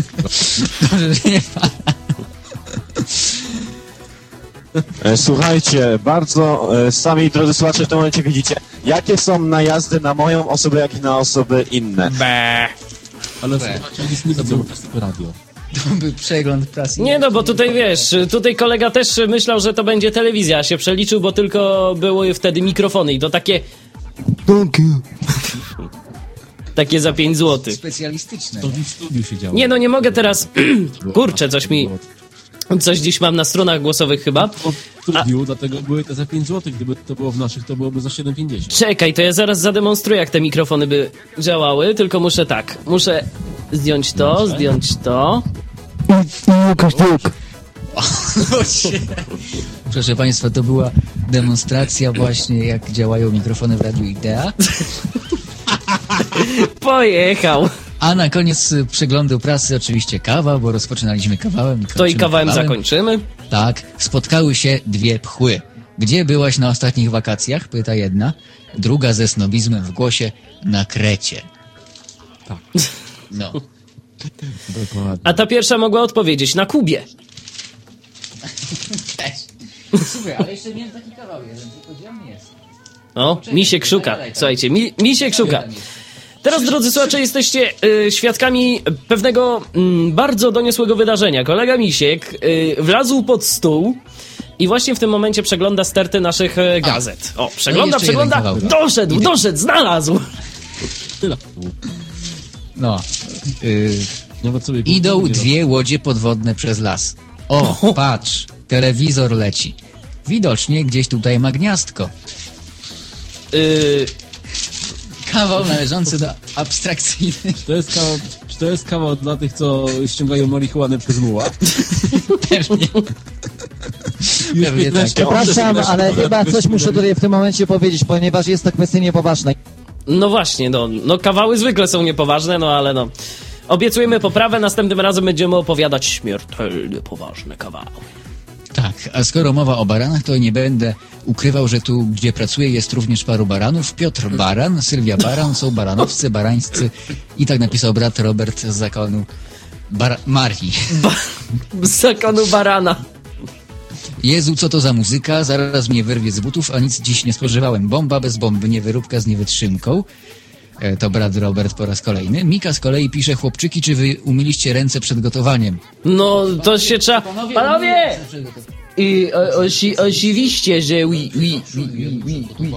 E, Słuchajcie, bardzo e, sami, drodzy słuchacze, w tym momencie widzicie, jakie są najazdy na moją osobę, jak i na osoby inne. Ale słuchajcie, nic nie widzą, to jest tylko radio. To był przegląd prasy. Nie no, bo tutaj wiesz, tutaj kolega też myślał, że to będzie telewizja, się przeliczył, bo tylko były wtedy mikrofony i to takie... Takie za pięć złotych. Specjalistyczne. To w studiu się działo. Nie no, nie mogę teraz... Kurczę, coś mi... Coś dziś mam na stronach głosowych chyba. Trudniu, dlatego były te za pięć złotych. Gdyby to było w naszych, to byłoby za siedem pięćdziesiąt. Czekaj, to ja zaraz zademonstruję, jak te mikrofony by działały, tylko muszę tak, muszę zdjąć to, Dobrze. zdjąć to. Łukasz Duk. Proszę Państwa, to była demonstracja właśnie, jak działają mikrofony w Radiu Idea. Pojechał. A na koniec y, przeglądu prasy oczywiście kawa, bo rozpoczynaliśmy kawałem. To i kawałem zakończymy. Tak, spotkały się dwie pchły. Gdzie byłaś na ostatnich wakacjach? Pyta jedna. Druga ze snobizmem w głosie. Na Krecie. Tak. No. Dokładnie. A ta pierwsza mogła odpowiedzieć na Kubie. Słuchaj, ale jeszcze miałem taki kawał jeden, tylko gdzie on jest? O, Misiek szuka. Słuchajcie, mi, Misiek szuka. Teraz, drodzy słuchacze, jesteście y, świadkami pewnego y, bardzo doniosłego wydarzenia. Kolega Misiek y, wlazł pod stół i właśnie w tym momencie przegląda sterty naszych y, gazet. O, przegląda, jeszcze przegląda, jeden kawałek. doszedł, doszedł, znalazł. Tyle. No. Y, Nawet sobie idą kupiłem. dwie łodzie podwodne przez las. O, patrz, telewizor leci. Widocznie gdzieś tutaj ma gniazdko. Y, Kawał należący do abstrakcyjnej. To jest kawał, czy to jest kawał dla tych, co ściągają marihuanę przez muła? Pewnie. Pewnie tak. Przepraszam, ale chyba coś muszę tutaj w tym momencie powiedzieć, ponieważ jest to kwestia niepoważna. no właśnie, no, no kawały zwykle są niepoważne, no ale no. Obiecujemy poprawę, następnym razem będziemy opowiadać śmiertelnie poważne kawały. Tak, a skoro mowa o baranach, to nie będę ukrywał, że tu, gdzie pracuję, jest również paru baranów. Piotr Baran, Sylwia Baran, są baranowcy, barańscy i tak napisał brat Robert z zakonu Bar- Marii. Ba- z zakonu barana. Jezu, co to za muzyka? Zaraz mnie wyrwie z butów, a nic dziś nie spożywałem. Bomba bez bomby, nie wyróbka z niewytrzymką. E, to brat Robert po raz kolejny. Mika z kolei pisze, chłopczyki, czy wy umyliście ręce przed gotowaniem? No, to się trzeba... Panowie! I o, osi, oczywiście, że oui, oui, oui, oui, oui, oui.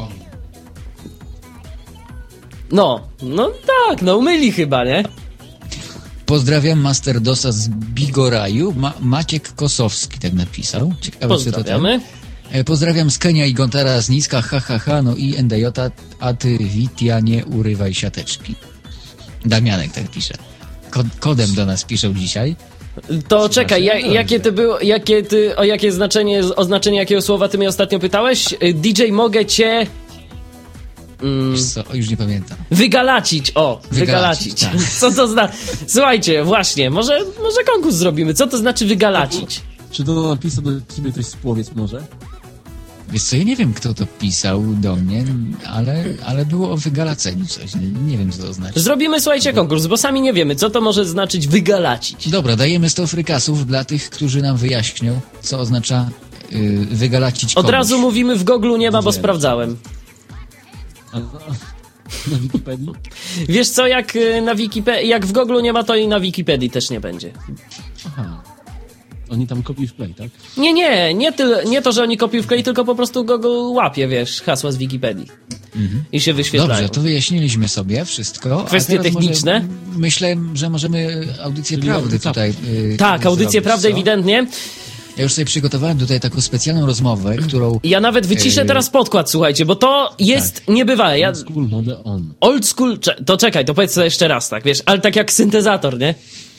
No, no tak, no umyli chyba, nie? Pozdrawiam Master Dosa z Bigoraju. Ma- Maciek Kosowski tak napisał. Ciekawe, czy to ten. Pozdrawiamy. E, Pozdrawiam z Kenia i Gontara z Niska, ha, ha, ha, no i N D J, a ty Witia, nie urywaj siateczki. Damianek tak pisze. Ko- kodem do nas piszą dzisiaj. To czekaj, ja, jakie ty było, jakie ty, o jakie znaczenie, oznaczenie jakiego słowa ty mnie ostatnio pytałeś? D J, mogę cię... Mm, Wiesz co, już nie pamiętam. wygalacić, o, wygalacić. Wygalacić, tak. Co to znaczy? Słuchajcie, właśnie, może, może konkurs zrobimy. Co to znaczy wygalacić? Czy to napisał do ciebie ktoś z Płowiec może? Wiesz co, ja nie wiem, kto to pisał do mnie, ale, ale było o wygalaceniu coś. Nie, nie wiem, co to znaczy. Zrobimy, słuchajcie, konkurs, bo sami nie wiemy, co to może znaczyć wygalacić. Dobra, dajemy sto frykasów dla tych, którzy nam wyjaśnią, co oznacza yy, wygalacić Od kogoś. razu mówimy w Google'u nie ma, bo Wiem. sprawdzałem. A na, na Wikipedii? Wiesz co, jak y, na Wikipedii, jak w Google'u nie ma, to i na Wikipedii też nie będzie. Aha. Oni tam kopiuj w play, tak? Nie, nie, nie, tyle, nie to, że oni kopiują w klej, tylko po prostu Google łapie, wiesz, hasła z Wikipedii. Mhm. I się wyświetlają. Dobrze, to wyjaśniliśmy sobie wszystko. a Kwestie teraz techniczne. Może, myślę, że możemy audycję Czyli prawdy audycja- tutaj yy, Tak, audycję zrobić, prawdy co? ewidentnie. Ja już sobie przygotowałem tutaj taką specjalną rozmowę, którą... Ja nawet wyciszę Yy. teraz podkład, słuchajcie, bo to jest niebywałe. Ja, School mode on. old school, cze- to czekaj, to powiedz to jeszcze raz, tak, wiesz, ale tak jak syntezator, nie?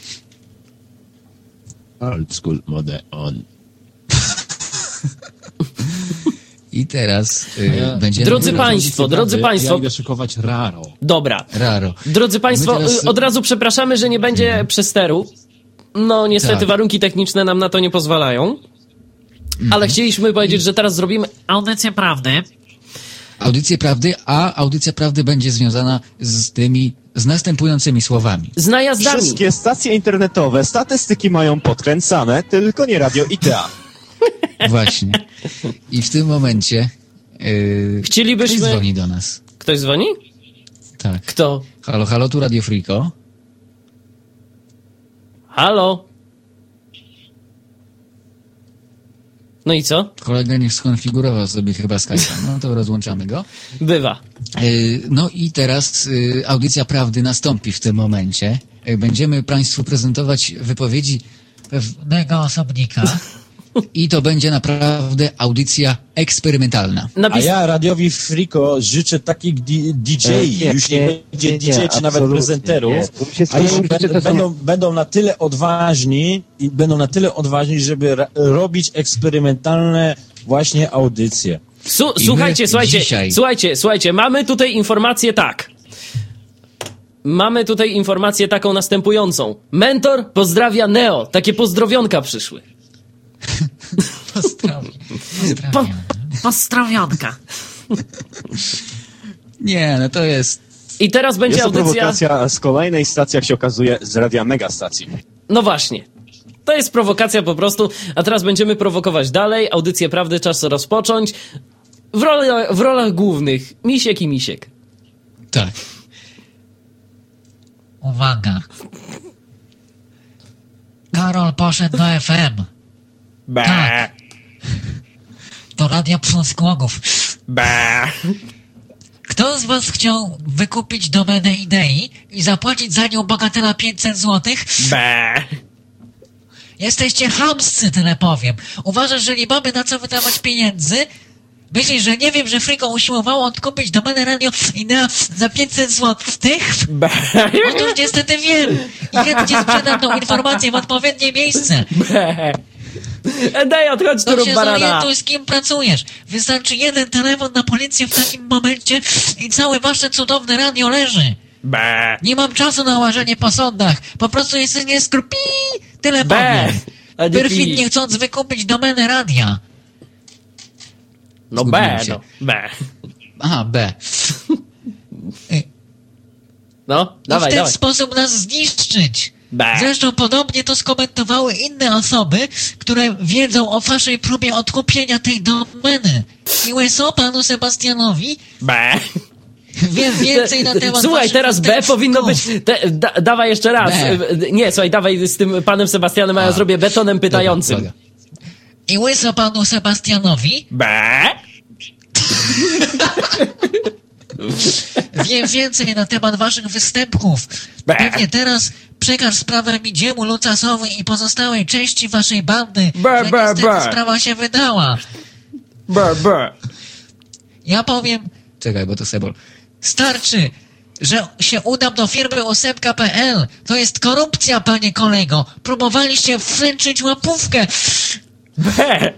Old school mode on. I teraz yy, Ja- będziemy... Drodzy państwo, drodzy państwo. Ja idę szykować raro. Dobra. Raro. Drodzy państwo, My teraz- y, od razu przepraszamy, że nie będzie przesteru. No, niestety Tak. warunki techniczne nam na to nie pozwalają. Ale chcieliśmy powiedzieć, że teraz zrobimy audycję prawdy. Audycję prawdy, a audycja prawdy będzie związana z tymi, z następującymi słowami. Z najazdami. Wszystkie stacje internetowe statystyki mają podkręcane, tylko nie Radio Idea. Właśnie. I w tym momencie yy, Chcielibyśmy- ktoś dzwoni do nas. Ktoś dzwoni? Tak. Kto? Halo, halo, tu Radio Friko. Halo? No i co? Kolega niech skonfigurował sobie chyba Skype'a. No to rozłączamy go. Bywa. Yy, no i teraz yy, audycja prawdy nastąpi w tym momencie. Yy, będziemy Państwu prezentować wypowiedzi pewnego osobnika. I to będzie naprawdę audycja eksperymentalna. A ja radiowi Friko życzę takich D J, już nie będzie D J czy nawet prezenterów, a jeśli będą, będą, będą na tyle odważni i będą na tyle odważni, żeby ra- robić eksperymentalne właśnie audycje. Su- słuchajcie, słuchajcie, dzisiaj... słuchajcie, słuchajcie, mamy tutaj informację tak. Mamy tutaj informację taką następującą. Mentor pozdrawia Neo. Takie pozdrowionka przyszły. Pozdrawiam. Po, pozdrowionka. Nie, no to jest... I teraz będzie Jest to audycja... prowokacja z kolejnej stacji, jak się okazuje, z radia Megastacji. No właśnie. To jest prowokacja po prostu, a teraz będziemy prowokować dalej. Audycję Prawdy czas rozpocząć. W, role, w rolach głównych Misiek i Misiek. Tak. Uwaga. Karol poszedł do F M. Be. Tak. Do Radia Przeskłogów. Be. Kto z was chciał wykupić domenę idei i zapłacić za nią bagatela pięćset złotych? Be. Jesteście chamscy, tyle powiem. Uważasz, że nie mamy na co wydawać pieniędzy? Myślisz, że nie wiem, że Friko usiłowało odkupić domenę Radio Idea za pięćset złotych? Be. Otóż niestety wiem. I chętnie sprzedam tą informację w odpowiednie miejsce. Be. Daj, odchodź tu, To się barana. zorientuj, z kim pracujesz. Wystarczy jeden telefon na policję w takim momencie i całe wasze cudowne radio leży. Be. Nie mam czasu na łażenie po sądach. Po prostu jesteście skrupi. Tyle Be. powiem. A nie Perfidnie pi. chcąc wykupić domenę radia. No Zgubiłem B, się. no. B. Aha, B. No, No dawaj, w ten dawaj. sposób nas zniszczyć. Be. Zresztą podobnie to skomentowały inne osoby, które wiedzą o waszej próbie odkupienia tej domeny. I łyso panu Sebastianowi B. wiem więcej na temat Słuchaj, waszych teraz B występków. powinno być... Te, da, dawaj jeszcze raz. B. Nie, słuchaj, dawaj z tym panem Sebastianem, a ja A. zrobię betonem pytającym. Dobra, I łyso panu Sebastianowi B. wiem więcej na temat waszych występków. Be. Pewnie teraz przekaż sprawę Midziemu Lucasowi i pozostałej części waszej bandy, Be, że be, niestety be. sprawa się wydała. B, B. Ja powiem, Czekaj, bo to Sebol. starczy, że się udam do firmy ósemka kropka pe el. To jest korupcja, panie kolego. Próbowaliście wręczyć łapówkę. B.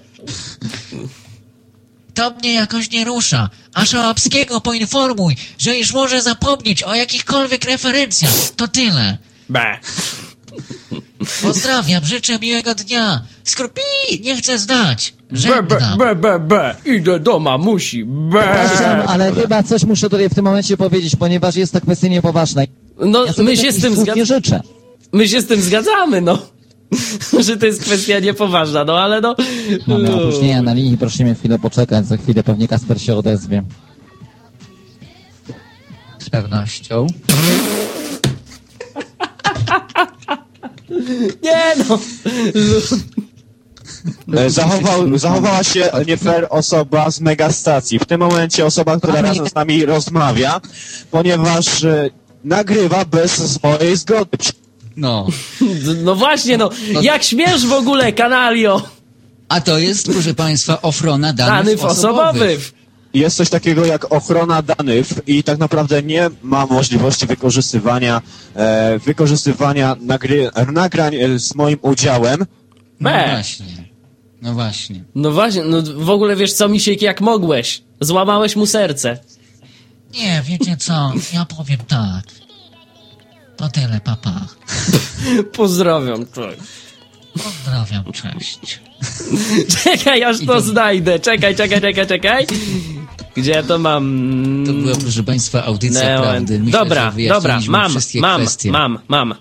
To mnie jakoś nie rusza. A Szałapskiego poinformuj, że już może zapomnieć o jakichkolwiek referencjach. To tyle. B. Pozdrawiam, życzę miłego dnia. Skrupi, nie chcę zdać. B, B, Żegnam. B, B, B. Idę do mamusi. Przepraszam, B. ale chyba coś muszę tutaj w tym momencie powiedzieć, ponieważ jest to kwestia niepoważna. No, Ja sobie my się takich z tym słów nie zgadzamy. życzę. My się z tym zgadzamy, no. Że to jest kwestia niepoważna, no ale no... Mamy opóźnienia na linii, proszę mnie chwilę poczekać, za chwilę pewnie Kasper się odezwie. Z pewnością. Nie no! E, Zachował, zachowała się nie fair osoba z Megastacji. W tym momencie osoba, która razem z nami rozmawia, ponieważ e, nagrywa bez mojej zgody. No. No właśnie, no. Jak śmiesz w ogóle, kanalio? A to jest, proszę państwa, ochrona danych, Danych osobowych. osobowych. Jest coś takiego jak ochrona danych i tak naprawdę nie ma możliwości wykorzystywania e, wykorzystywania nagry, nagrań e, z moim udziałem. No B. właśnie. No właśnie. No właśnie, no w ogóle wiesz co, Misiek, jak mogłeś? Złamałeś mu serce. Nie, wiecie co, ja powiem tak. To tyle, papa. Pozdrawiam. Pozdrawiam, cześć. Czekaj, aż to znajdę. Czekaj, czekaj, czekaj, czekaj. Gdzie ja to mam? To była, proszę państwa, audycja Neon. prawdy. Myślę, Dobra, że wyjaśniliśmy dobra, mam, wszystkie mam, kwestie. mam, mam.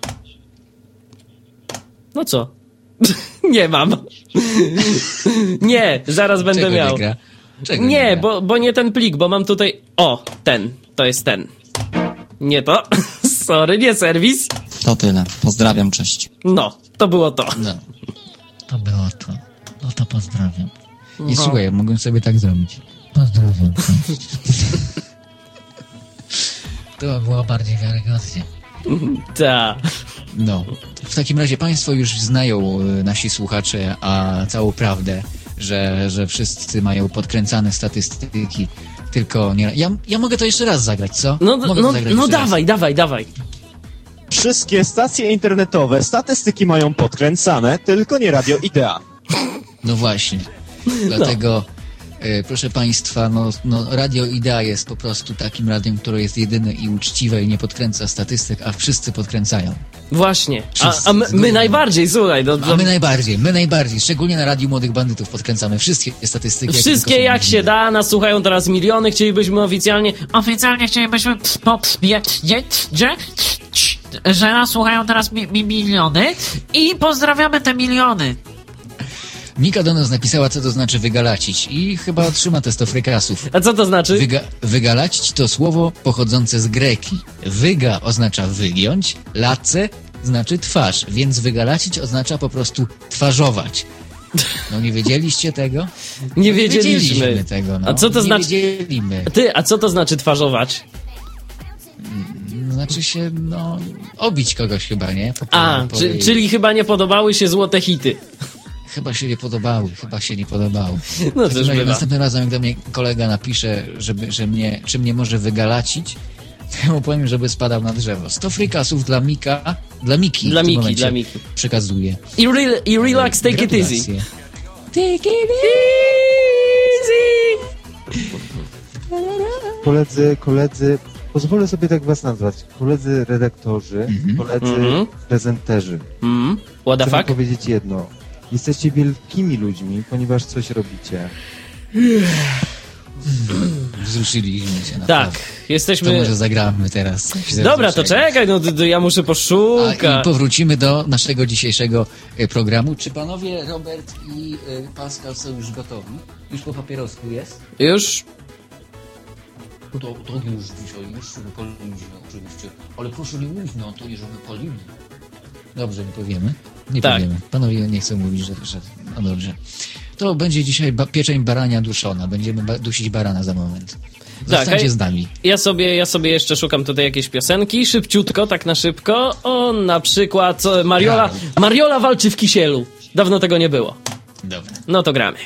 No co? Nie mam. Nie, zaraz będę Czego miał. nie gra? Czego Nie, gra? bo, bo nie ten plik, bo mam tutaj... O, ten. To jest ten. Nie to. Sorry, nie serwis. To tyle. Pozdrawiam, cześć. No, to było to. No. To było to. No to pozdrawiam. I słuchaj, mogłem sobie tak zrobić. Pozdrawiam, cześć. To było bardziej wiarygodnie. Ta. No. w takim razie państwo już znają, y, nasi słuchacze, a całą prawdę, że, że wszyscy mają podkręcane statystyki, tylko nie... Ja, ja mogę to jeszcze raz zagrać, co? No, mogę no, to zagrać no jeszcze dawaj, raz. dawaj, dawaj. Wszystkie stacje internetowe statystyki mają podkręcane, tylko nie Radio Idea. No właśnie. Dlatego, e, proszę państwa, no, no Radio Idea jest po prostu takim radiem, które jest jedyne i uczciwe i nie podkręca statystyk, a wszyscy podkręcają. Właśnie. A, Wszyscy a my, my zgodnie. najbardziej, słuchaj. No, A no, my najbardziej, my najbardziej, szczególnie na Radiu Młodych Bandytów podkręcamy wszystkie statystyki. jakie wszystkie tylko są jak się możliwe. da, nas słuchają teraz miliony, chcielibyśmy oficjalnie... Oficjalnie chcielibyśmy powiedzieć, że nas słuchają teraz mi, mi miliony i pozdrawiamy te miliony. Mika do nas napisała, co to znaczy wygalacić i chyba otrzyma te sto frykasów. A co to znaczy? Wyga wygalacić to słowo pochodzące z greki. Wyga oznacza wygiąć, lace znaczy twarz, więc wygalacić oznacza po prostu twarzować. No nie wiedzieliście tego? Nie wiedzieliśmy. Wiedzieliśmy tego, no. A co to nie znaczy? wiedzieliśmy. Ty, a co to znaczy twarzować? Znaczy się, no, obić kogoś chyba, nie? Po, A, po czy, jej- czyli chyba nie podobały się złote hity. Chyba się nie podobały, chyba się nie podobały. No W takim cóż razie bywa. następnym razem, jak do mnie kolega napisze, żeby, że mnie, czy mnie może wygalacić, to ja mu powiem, żeby spadał na drzewo. sto frikasów dla Mika, dla Miki. Dla w tym Miki, momencie dla Miki. Przekazuję. I, re, i relax, take it easy. Gratulacje. Take it easy! Koledzy, koledzy, pozwolę sobie tak was nazwać. Koledzy redaktorzy, koledzy Mhm. prezenterzy. Mm, what the Chcę wam fuck? powiedzieć jedno. Jesteście wielkimi ludźmi, ponieważ coś robicie. Wzruszyliśmy się naprawdę. Tak, To jesteśmy... może zagramy teraz. coś Dobra, to zazwyczaj. czekaj, no to, to ja muszę A, poszukać. I powrócimy do naszego dzisiejszego e, programu. Czy panowie Robert i e, Pascal są już gotowi? Już po papierosku jest? Już? To, to już dzisiaj, już poliliśmy oczywiście. Ale proszę nie mówić na Antoni, że my palili. Dobrze, nie powiemy? Nie Tak. powiemy. Panowie nie chcą mówić, że... że no dobrze. To będzie dzisiaj ba pieczeń barania duszona. Będziemy ba dusić barana za moment. Zostańcie a- z nami. Ja sobie, ja sobie jeszcze szukam tutaj jakieś piosenki, szybciutko, tak na szybko. O, na przykład e, Mariola, Mariola walczy w kisielu. Dawno tego nie było. Dobra. No to gramy.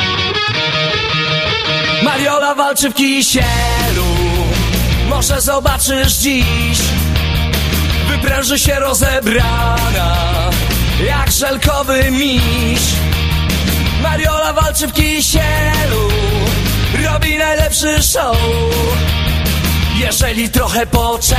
Mariola walczy w kisielu, może zobaczysz dziś. Wypręży się rozebrana, jak żelkowy miś. Mariola walczy w kisielu, robi najlepszy show. Jeżeli trochę poczekasz,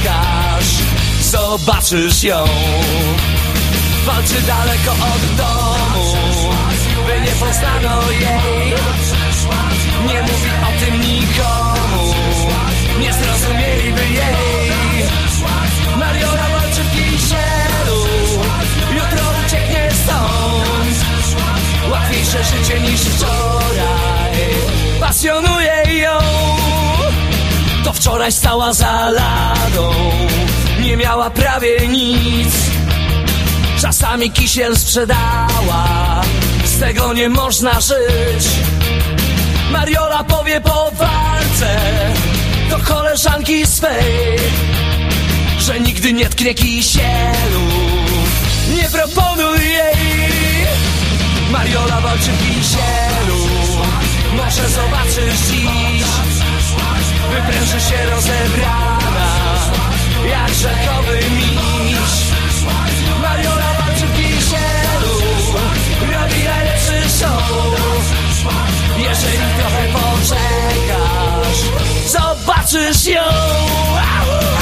zobaczysz ją. Walczy daleko od domu, by nie poznano jej. Nie mówi o tym nikomu, nie zrozumieliby jej. Mariola walczy w kisielu, jutro ucieknie stąd. Łatwiejsze życie niż wczoraj pasjonuje ją. To wczoraj stała za ladą, nie miała prawie nic. Czasami kisiel sprzedała, z tego nie można żyć. Mariola powie po walce do koleżanki swej, że nigdy nie tknie kisielu, nie proponuj jej. Mariola walczy w kisielu, może zobaczysz dziś. Wypręży się rozebrana, jak żelkowy miś. Mariola walczy w kisielu, robi najlepszy show. Jeżeli trochę poczekasz, zobaczysz ją. Au, au.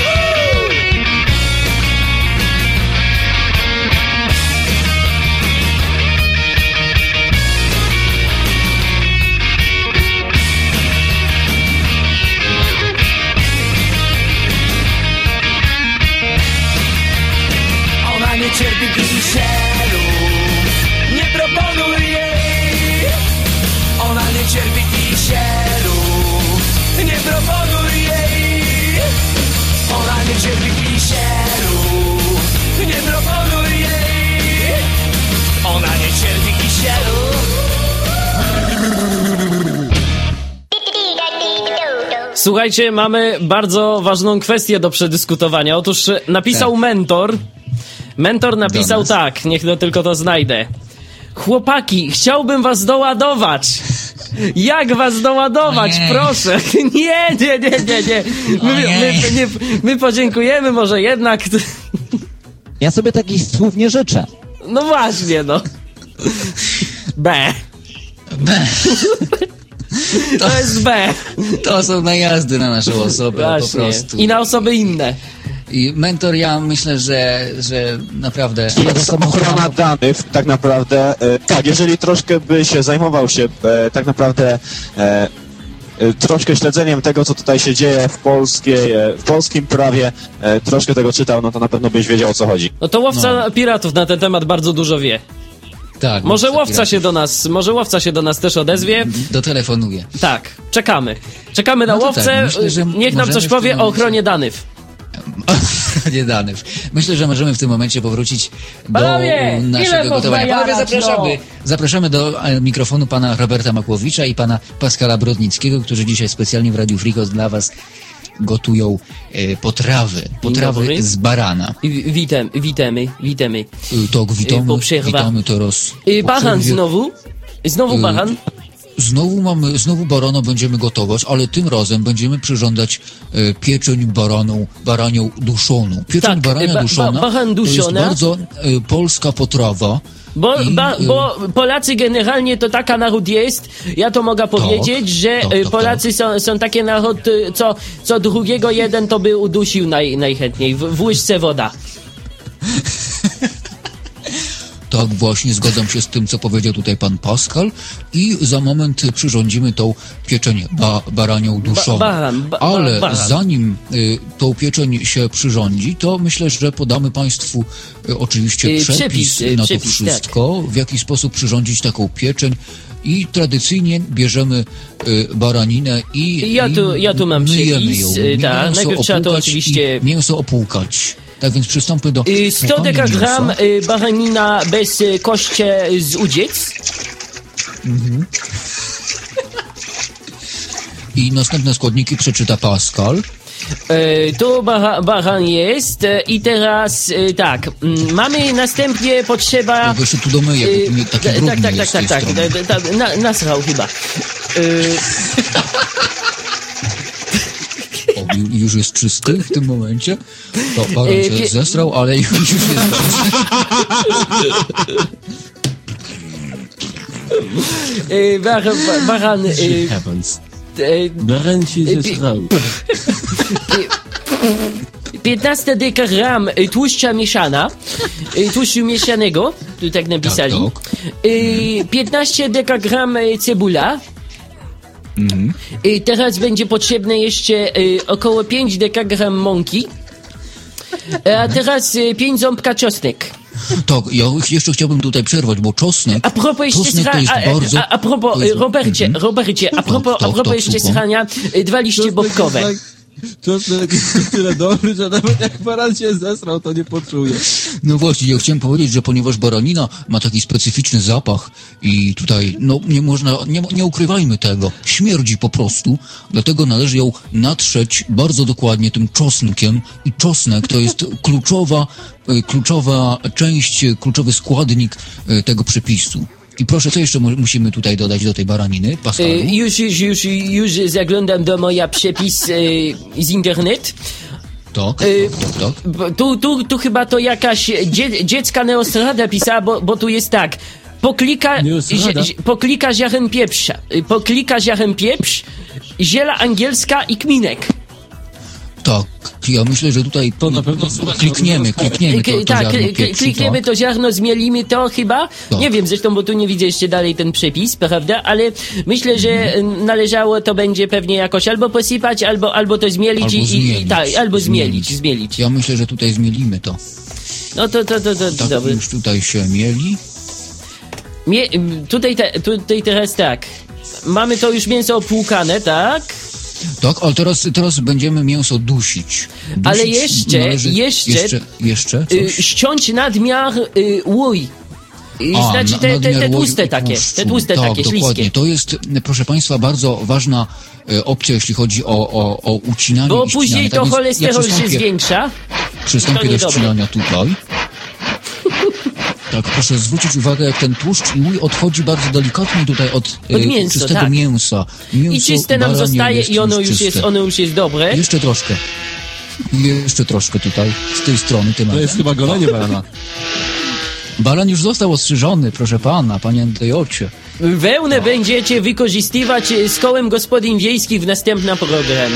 Ona nie cierpi kisielu, nie proponuj jej. Ona nie cierpi kisielu, nie proponuj jej. Ona nie cierpi kisielu, nie proponuj jej. Ona nie cierpi kisielu. Słuchajcie, mamy bardzo ważną kwestię do przedyskutowania. Otóż napisał Tak. mentor, Mentor napisał nas. tak, niech no tylko to znajdę. Chłopaki, chciałbym was doładować. Jak was doładować, Ojej. proszę. Nie, nie, nie, nie, nie. My, my, my, nie, my podziękujemy może jednak. Ja sobie takich słów nie życzę. No właśnie, no. B. B. To jest B. To są najazdy na naszą osobę po Właśnie. prostu. I na osoby inne. I mentor, ja myślę, że, że naprawdę... Ochrona danych, tak naprawdę, e, tak, jeżeli troszkę by się zajmował się e, tak naprawdę e, e, troszkę śledzeniem tego, co tutaj się dzieje w polskiej, e, w polskim prawie, e, troszkę tego czytał, no to na pewno byś wiedział, o co chodzi. No to łowca No. piratów na ten temat bardzo dużo wie. Tak. Może łowca łowca piratów. się do nas, może łowca się do nas też odezwie. Dotelefonuje. Tak, czekamy. Czekamy na No to łowcę, tak, myślę, że niech nam możemy coś w powie tym o momencie- ochronie danych. Nie danych. Myślę, że możemy w tym momencie powrócić do Panowie, ile naszego można gotowania. Panowie, jarać, zapraszamy. no? Zapraszamy do e, mikrofonu pana Roberta Makłowicza i pana Pascala Brodnickiego, którzy dzisiaj specjalnie w Radiu Frikos dla was gotują e, potrawy. Potrawy dobry. z barana. Wi- Witam, witamy, witamy. E, tak, witamy, po przerwa. witamy teraz. Y, po Baran przerwie. znowu? Znowu Y, baran? Znowu mamy, znowu barana będziemy gotować, ale tym razem będziemy przyrządzać e, pieczeń baraną, baranią duszoną. Pieczeń Tak, barania ba- ba- duszona baran to jest duszona. bardzo e, polska potrawa. Bo, I, ba, y, bo Polacy generalnie to taka naród jest, ja to mogę powiedzieć, że tak, y, tak, Polacy są, są takie naród, y, co, co drugiego jeden to by udusił naj, najchętniej, w, w łyżce woda. Tak, właśnie, zgadzam się z tym, co powiedział tutaj pan Pascal i za moment przyrządzimy tą pieczeń ba baranią duszoną. Ba baran, ba Ale baran. zanim y, tą pieczeń się przyrządzi, to myślę, że podamy państwu y, oczywiście Y, przepis, przepis, y, na przepis, to wszystko, w jaki sposób przyrządzić taką pieczeń. I tradycyjnie bierzemy y, baraninę i, Ja tu- i ja tu mam myjemy przepis, ją. y, tak, Mięso najpierw trzeba to opłukać oczywiście- i mięso opłukać. Tak więc przystąpię do Y, sto płukania dekagram mięsa. y, baranina bez y, koście z udziec. I następne składniki przeczyta Pascal. E, tu bara, baran jest e, i teraz e, tak, mm, mamy następnie potrzeba... Ja go jeszcze tu domyję, bo tu nie, taki e, brudny tak, tak, tak, jest z tak, tej tak, strony. tak, tak, na, nasrał chyba. E, O, ju- już jest czysty w tym momencie. To baran E, się pie- zesrał, ale już jest czysty. e, bar, ba- baran... E, Shit happens. e, Baran się pi- zesrał. piętnaście dekagram e, tłuszcza mieszana, e, tłuszczu mieszanego, tu tak napisali. Tak, E, piętnaście dekagram e, cebula. Mhm. E, teraz będzie potrzebne jeszcze e, około pięć dekagram mąki. E, a teraz e, pięć ząbka czosnek. Tak, ja jeszcze chciałbym tutaj przerwać, bo czosnek, A propos jeszcze czosnek to sra- jest a, bardzo... a, a propos, to jest- e, Robercie, Mhm. Robercie, a propos, Tak, a propos tak, jeszcze słucham. srania, e, dwa liście bobkowe. Czosnek jest tyle dobry, że nawet jak baran się zesrał, to nie poczuje. No właśnie, ja chciałem powiedzieć, że ponieważ baranina ma taki specyficzny zapach i tutaj, no nie można, nie, nie ukrywajmy tego, śmierdzi po prostu, dlatego należy ją natrzeć bardzo dokładnie tym czosnkiem i czosnek to jest kluczowa, e, kluczowa część, e, kluczowy składnik e, tego przepisu. I proszę, co jeszcze mu- musimy tutaj dodać do tej baraniny, Pascalu? E, już, już, już, już zaglądam do moja przepis e, z internet. Tak, y, tak, tak. Bo Tu, tu, tu chyba to jakaś dzie, dziecka neostrada pisała, bo, bo tu jest tak. Poklika, Neostrada? zi, zi, poklika ziaren pieprza, y, poklika ziaren pieprz, ziela angielska i kminek. Tak, ja myślę, że tutaj To na pewno słuchać klikniemy, klikniemy to, K- to tak, ziarno k- pieprzu, klikniemy tak. to ziarno, zmielimy to chyba. Tak. Nie wiem zresztą, bo tu nie widzę jeszcze dalej ten przepis, prawda? Ale myślę, że Mhm. należało to będzie pewnie jakoś albo posypać, albo, albo to zmielić, Albo i, i, zmielić. i tak, albo zmielić, Zmielić. zmielić. Ja myślę, że tutaj zmielimy to. No to, to, to, to, Tak dobry. już tutaj się mieli. Mie, tutaj, te, tutaj teraz tak. Mamy to już mięso opłukane, tak? Tak, ale teraz, teraz będziemy mięso dusić. dusić Ale jeszcze, należy, jeszcze- jeszcze, jeszcze Y, coś? ściąć nadmiar y, łój. Y, A, znaczy na- te, te, te nadmiar tłuste łoju i takie, tłuszczu. te tłuste tak, takie, dokładnie. śliskie. To jest, proszę Państwa, bardzo ważna e, opcja, jeśli chodzi o, o, o ucinanie Bo i później ścinanie. to Tak więc cholesterol ja się przystąpię, zwiększa. przystąpię to do niedobre. ścinania tutaj. Tak, proszę zwrócić uwagę, jak ten tłuszcz i łój odchodzi bardzo delikatnie tutaj od, e, Od mięsa, czystego tak. mięsa. Mięso I czyste nam baranie zostaje jest i ono już czyste. jest, ono już jest dobre. Jeszcze troszkę. Jeszcze troszkę tutaj, z tej strony tym To jest chyba golenie barana. Baran już został ostrzyżony, proszę pana, panie Antejocie. Wełnę będziecie wykorzystywać z kołem gospodyń wiejskich w następnym programie.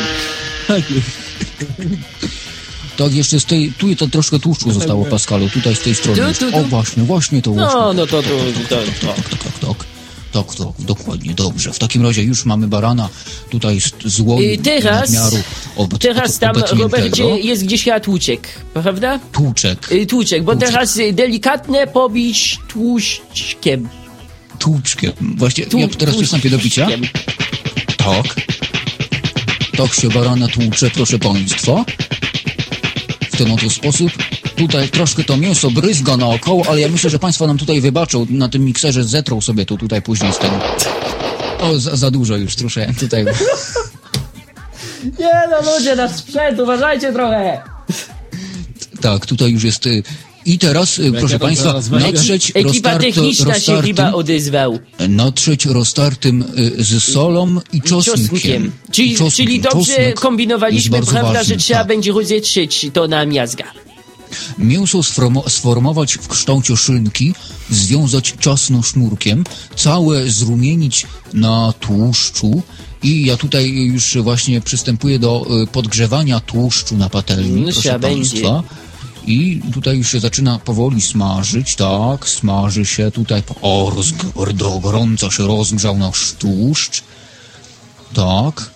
Tak, jeszcze z tej, tu to troszkę tłuszczu zostało, Pascalu, tutaj z tej strony. Tu, już. tu, tu. O właśnie, właśnie to właśnie. No, no to, to, to, to. Tak, tak, tak, tak. Tak, tak, dokładnie, dobrze. W takim razie już mamy barana tutaj z, z łoju I teraz, nadmiaru ob, teraz tam, obetniętego. Robercie, jest gdzieś chyba tłuczek, prawda? Tłuczek. Y, Tłuczek, bo Tłuczek. teraz y, delikatne pobić tłuszczkiem. Tłuczkiem. Właśnie, Tłu- ja teraz przystąpię do bicia. tłuszczkiem. Tak. Tak się barana tłucze, proszę państwa. W ten oto sposób. Tutaj troszkę to mięso bryzga naokoło, ale ja myślę, że państwo nam tutaj wybaczą. Na tym mikserze zetrą sobie to tutaj później z tego. O, za, za dużo już troszkę tutaj. Nie no ludzie, nasz sprzęt, uważajcie trochę. Tak, tutaj już jest... y, I teraz, y, proszę ja tam państwa, zaraz wejdę. natrzeć Ekipa roztarto, techniczna się roztartym, chyba odezwał. natrzeć roztartym y, z solą i czosnkiem. Czosnkiem. Czyli, Czosnkiem. czyli dobrze Czosnek kombinowaliśmy, jest bardzo prawda, ważny, że trzeba tak. będzie rozetrzeć to na miazga. Mięso sformo- sformować w kształcie szynki, związać ciasno sznurkiem, całe zrumienić na tłuszczu i ja tutaj już właśnie przystępuję do y, podgrzewania tłuszczu na patelni, No, proszę trzeba państwa. I tutaj już się zaczyna powoli smażyć, tak, smaży się tutaj, o, rozg- do gorąco się rozgrzał nasz tłuszcz, tak.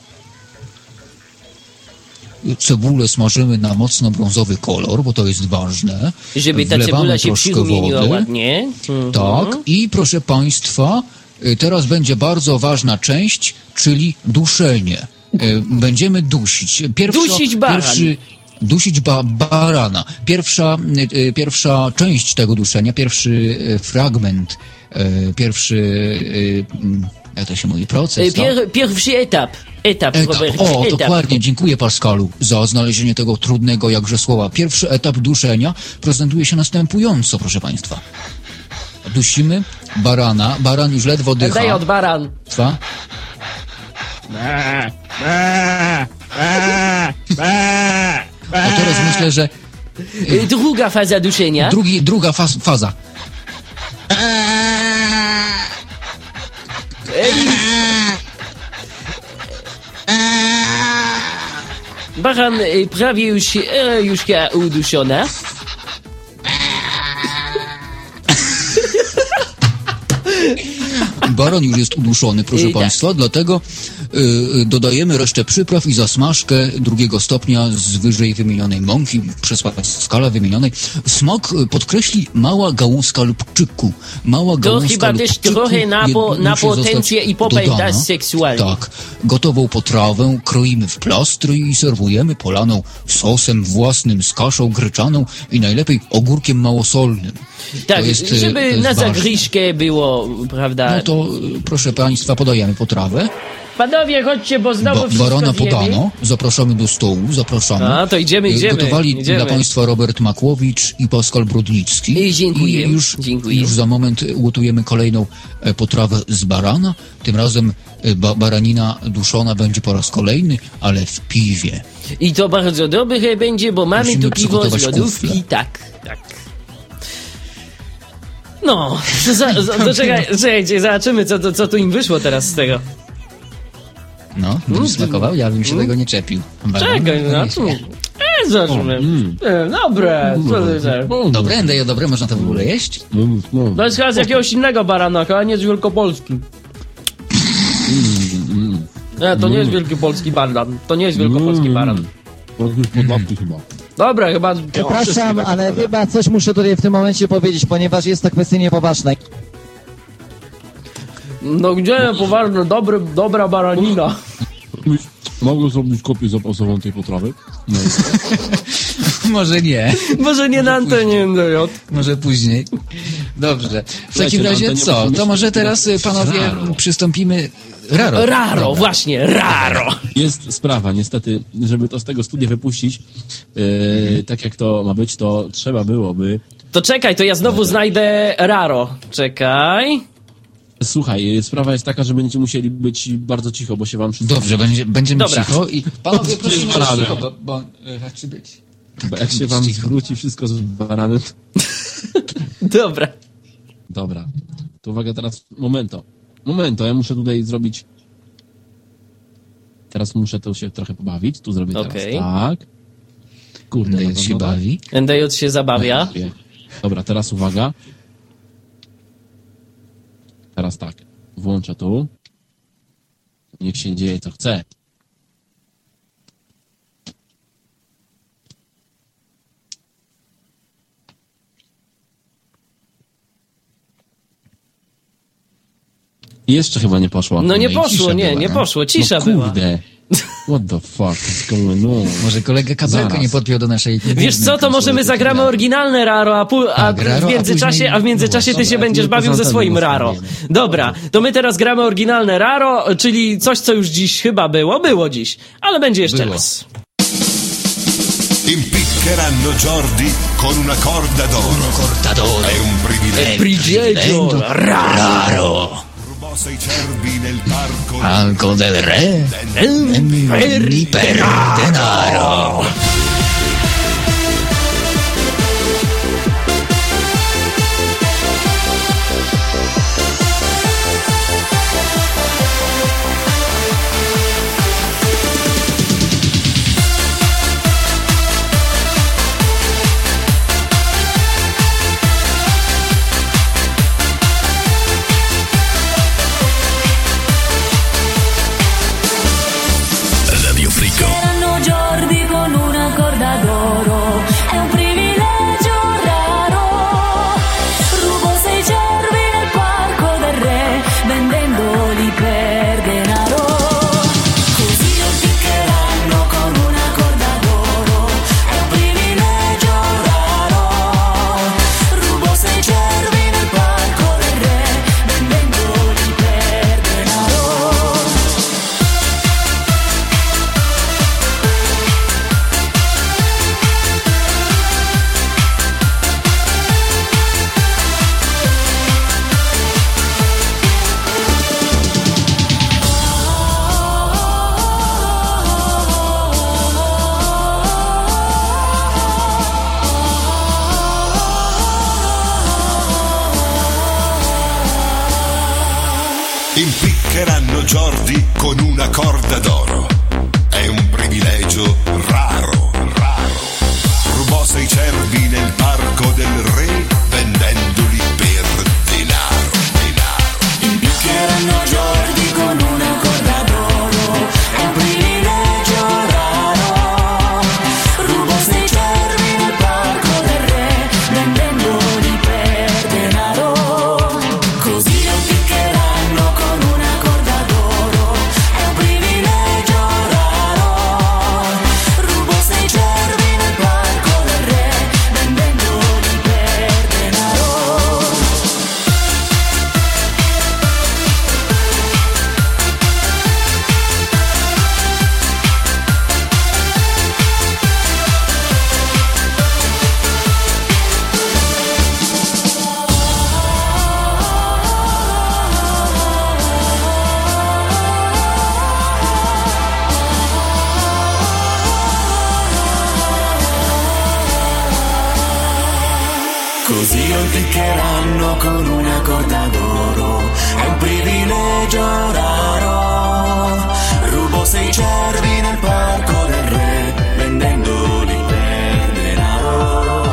Cebulę smażymy na mocno brązowy kolor, bo to jest ważne. Żeby ta Wlewamy cebula się troszkę przyrumieniła wody. ładnie. Mhm. Tak, i proszę państwa, y, teraz będzie bardzo ważna część, czyli duszenie. Y, Będziemy dusić. Pierwsza, Dusić baran. Pierwszy, dusić ba barana. Pierwsza, y, y, pierwsza część tego duszenia, pierwszy y, fragment, y, pierwszy, y, mm, jak to się mówi, proces, tak? Pier, pierwszy etap. Etap, Etap. Robert, O, etap. dokładnie. Dziękuję, Pascalu, za znalezienie tego trudnego jakże słowa. Pierwszy etap duszenia prezentuje się następująco, proszę państwa. Dusimy barana. Baran już ledwo dycha. Daj od baran. Trwa. A teraz myślę, że Y, Druga faza duszenia. drugi, druga faz, faza. Baran y, prawie już, e, już jest uduszona. Baran już jest uduszony, proszę I tak. państwa, dlatego y, y, dodajemy resztę przypraw i zasmażkę drugiego stopnia z wyżej wymienionej mąki, przez skala wymienionej. Smak y, podkreśli mała gałązka lubczyku. Mała To gałązka chyba też lubczyku trochę na, po, jed- na musi zostać potencję i popęta dodana. seksualną. Tak. Gotową potrawę kroimy w plastry i serwujemy polaną sosem własnym z kaszą gryczaną i najlepiej ogórkiem małosolnym. Tak, to jest, y, żeby to jest na ważne. zagryźkę było, prawda? No to, y, proszę państwa, podajemy potrawę. Panowie, chodźcie, bo znowu Ba wszystko barana wiemy. podano, zapraszamy do stołu, zapraszamy. A, to idziemy, idziemy, Gotowali idziemy. dla państwa Robert Makłowicz i Pascal Brudnicki. I dziękuję, I już, dziękuję. już za moment ugotujemy kolejną e, potrawę z barana. Tym razem e, ba baranina duszona będzie po raz kolejny, ale w piwie. I to bardzo dobre będzie, bo mamy Musimy tu piwo z przygotować lodówki. kufle. Tak, tak. No, za, za, to czekaj, czekajcie, zobaczymy, co, co, co tu im wyszło teraz z tego. No, będziesz smakował? Ja bym się tego nie czepił. Baran, Czekaj, no no, nie tu. śmiej. E, zobaczymy. E, dobre, co ty chcesz? Dobre, Endejo, dobre, można to w ogóle jeść? To jest chyba z jakiegoś innego baranaka, a nie z Wielkopolski. Nie, to nie jest wielkopolski baran. To nie jest wielkopolski baran. Dobra, chyba... Przepraszam, ale chyba coś muszę tutaj w tym momencie powiedzieć, ponieważ jest to kwestia niepoważna. No gdzie poważne, dobry, dobra baranina. Mogę zrobić kopię zapasową tej potrawy? No. Może nie. Może nie na antenie N D J. Może później. Dobrze. W Słuchajcie, takim na razie antenie co? musimy To może się- teraz y, panowie Raro. przystąpimy... Raro. Raro, Dobra. właśnie, raro. Jest sprawa, niestety, żeby to z tego studia wypuścić, yy, tak jak to ma być, to trzeba byłoby To czekaj, to ja znowu znajdę Raro. Czekaj. Słuchaj, sprawa jest taka, że będziecie musieli być bardzo cicho, bo się wam wszyscy... Dobrze, będzie, będziemy Dobra. cicho i panowie prosimy Barany. cicho, bo, bo e, raczy być. Bo jak się wam zwróci wszystko z baranem... Dobra. Dobra. To uwaga teraz, momento. Momento, ja muszę tutaj zrobić... Teraz muszę to się trochę pobawić. Tu zrobię Okej. teraz tak. Kurde, N D J na pewno się tak. bawi. N D J się zabawia. Dobra, teraz uwaga. Teraz tak. Włączę tu. Niech się dzieje co chce. I jeszcze chyba nie poszło. No nie i poszło, cisza nie, była, nie no. poszło. Cisza no, była. kurde. What the fuck is going on? Może kolega kabelka Zaraz. nie podpiął do naszej... Wiesz co, to może my zagramy oryginalne Raro, a, pu- a Tak, Raro, w a międzyczasie, później- a w międzyczasie ty Dobra, się jak będziesz nie bawił ze poza swoim anteną Raro. ustawiamy. Dobra, to my teraz gramy oryginalne Raro, czyli coś, co już dziś chyba było. Było dziś, ale będzie jeszcze Było. raz. Impiccheranno Jordi con una corda d'oro. Corda d'oro. È un privilegio. Privilegio Raro. Rubò sei cervi nel parco. Alco del re. Ni per denaro. Radio Frico. Erano Jordi con una corda d'oro, è un privilegio raro. Rubo sei cervi nel parco del re, vendendoli per denaro. Così lo piccheranno con una corda d'oro, è un privilegio raro. Rubo sei cervi nel parco del re, vendendoli per denaro. Impiccheranno Jordi con una corda d'oro. È un privilegio raro, raro. Rubò sei cervi nel parco del re, vendendoli per denaro, denaro. Impiccheranno Jordi con una corda d'oro, è un privilegio raro. Rubo sei cervi nel parco del re, vendendoli per denaro. Così lo impiccheranno con una corda d'oro, è un privilegio raro. Rubo sei cervi nel parco del re, vendendoli per denaro. Così lo impiccheranno con una corda d'oro, è un privilegio raro. Rubo sei cervi nel parco del re, vendendoli per denaro.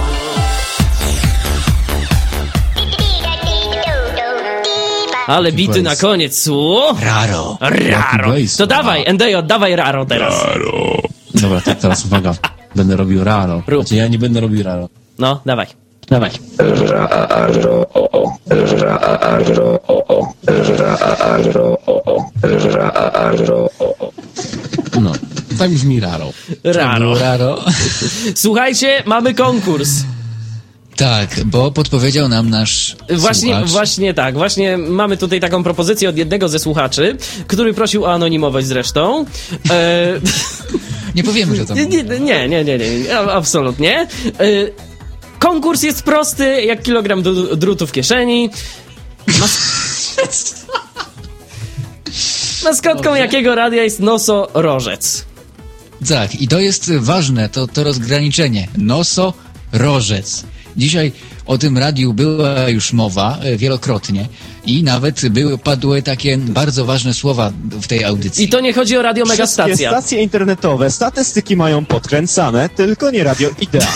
Ale bity na koniec, co? Raro. Raro. Bass. To dawaj, N D J, dawaj Raro teraz. Dobra, to teraz uwaga. Będę robił raro. Rób. Znaczy ja nie będę robił raro. No, dawaj. Dawaj. No, tak brzmi raro. Raro. Raro. Słuchajcie, mamy konkurs. Tak, bo podpowiedział nam nasz Właśnie, słuchacz. właśnie tak, właśnie mamy tutaj taką propozycję od jednego ze słuchaczy, który prosił o anonimowość zresztą. E... Nie powiemy, że to nie, nie, nie, nie, nie, nie, absolutnie. E... konkurs jest prosty, jak kilogram d- drutu w kieszeni. Mas- Maskotką Dobrze. jakiego radia jest nosorożec? Tak, i to jest ważne, to, to rozgraniczenie. Nosorożec. Dzisiaj o tym radiu była już mowa e, wielokrotnie i nawet były, padły takie bardzo ważne słowa w tej audycji. I to nie chodzi o radio Wszystkie Megastacja. stacje internetowe statystyki mają podkręcane, tylko nie Radio Idea.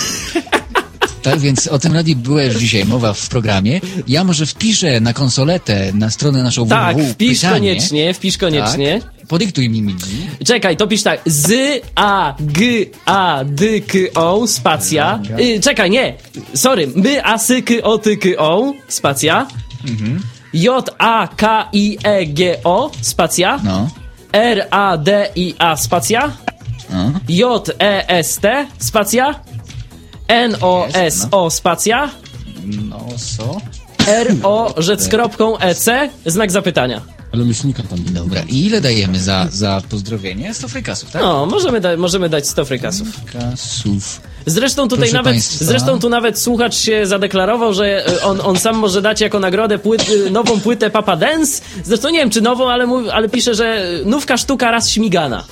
Tak, więc o tym radiu była już dzisiaj mowa w programie. Ja może wpiszę na konsoletę, na stronę naszą Tak, www wpisz pytanie. koniecznie, wpisz koniecznie. Tak. Podyktuj mi, Midzi. Czekaj, to pisz tak. Z, A, G, A, D, K, O, spacja. Y, czekaj, nie. Sorry. My, A, S, K, O, T, K, O, spacja. Mhm. J, A, K, I, E, G, O, spacja. No. R, A, D, I, A, spacja. No. J, E, S, T, spacja. N, O, S, O, spacja. No, co? R, O, rzecz z kropką, E, C, znak zapytania. Ale myślnika tam nie. Dobra, i ile dajemy za, za pozdrowienie? sto frykasów, tak? No, możemy, da- możemy dać sto frykasów. Frykasów. Zresztą tutaj Proszę nawet, państwa. zresztą tu nawet słuchacz się zadeklarował, że e, on, on sam może dać jako nagrodę płyt, e, nową płytę Papa Dance. Zresztą nie wiem czy nową, ale, mówi, ale pisze, że nówka sztuka raz śmigana.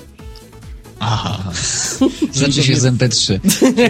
Aha. Znaczy się z M P trzy.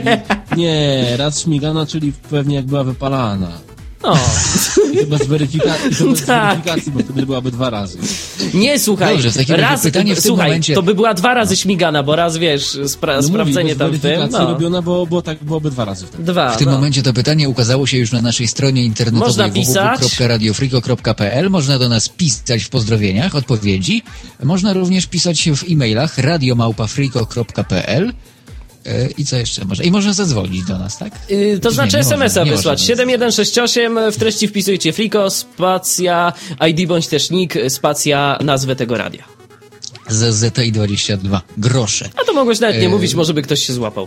Nie, raz śmigana, czyli pewnie jak była wypalana. No. I to bez weryfikacji, to bez Tak. weryfikacji, bo wtedy byłaby dwa razy. Nie, słuchaj, Dobrze, w takim razie raz, pytanie w tym słuchaj, momencie- to by była dwa razy śmigana, bo raz, wiesz, spra- No sprawdzenie mówię, tam bez w tym, weryfikacji no. robiona, bo, bo tak byłoby dwa razy wtedy. Dwa, W tym no. momencie to pytanie ukazało się już na naszej stronie internetowej Można w w w pisać. kropka radio friko kropka p l. Można do nas pisać w pozdrowieniach, odpowiedzi. Można również pisać w e-mailach radio małpa friko kropka p l. E, I co jeszcze można? I można zadzwonić do nas, tak? Yy, to Nie, znaczy nie es em es a można, nie wysłać. można. siedem jeden sześć osiem, w treści wpisujcie Friko, spacja, I D bądź też nick, spacja, nazwę tego radia. Z Z T I dwadzieścia dwa. Grosze. A to mogłeś nawet nie Yy. mówić, może by ktoś się złapał.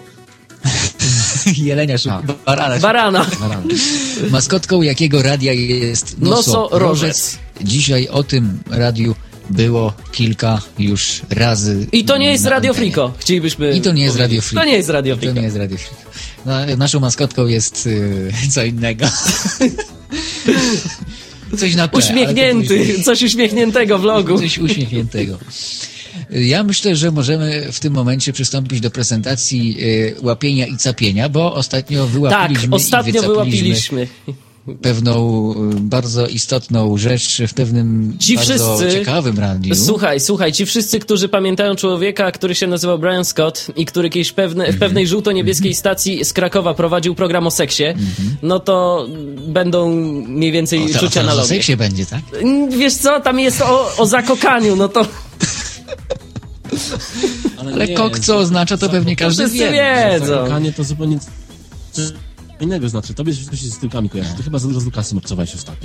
Jelenia szuka. Barana. Barana. Maskotką jakiego radia jest Nosorożec. Nosorożec? Dzisiaj o tym radiu było kilka już razy. I to nie jest na Radio antenie. Friko, chcielibyśmy I to nie jest powiedzieć. Radio Friko. To nie jest Radio Friko. To nie jest Radio Friko. No, naszą maskotką jest y, co innego. Coś na P, ale to Uśmiechnięty, później. coś uśmiechniętego vlogu. Coś uśmiechniętego. Ja myślę, że możemy w tym momencie przystąpić do prezentacji y, łapienia i capienia, bo ostatnio Tak, wyłapiliśmy ostatnio i wycapiliśmy wyłapiliśmy. pewną y, bardzo istotną rzecz w pewnym Ci bardzo wszyscy- ciekawym radiu. Słuchaj, słuchaj, ci wszyscy, którzy pamiętają człowieka, który się nazywał Brian Scott i który kiedyś pewne, Mhm. w pewnej żółto-niebieskiej stacji z Krakowa prowadził program o seksie, no to będą mniej więcej Mhm. O, to, czucia to na o lobie. seksie będzie, tak? Wiesz co, tam jest o, o zakokaniu, no to Ale kok co oznacza, to pewnie każdy wszyscy wie. wiedzą. Zakokanie to zupełnie co innego znaczy. Tobie się coś z tyłkami kojarzy. Ty chyba za dużo z Lukasem obcowałeś ostatnio.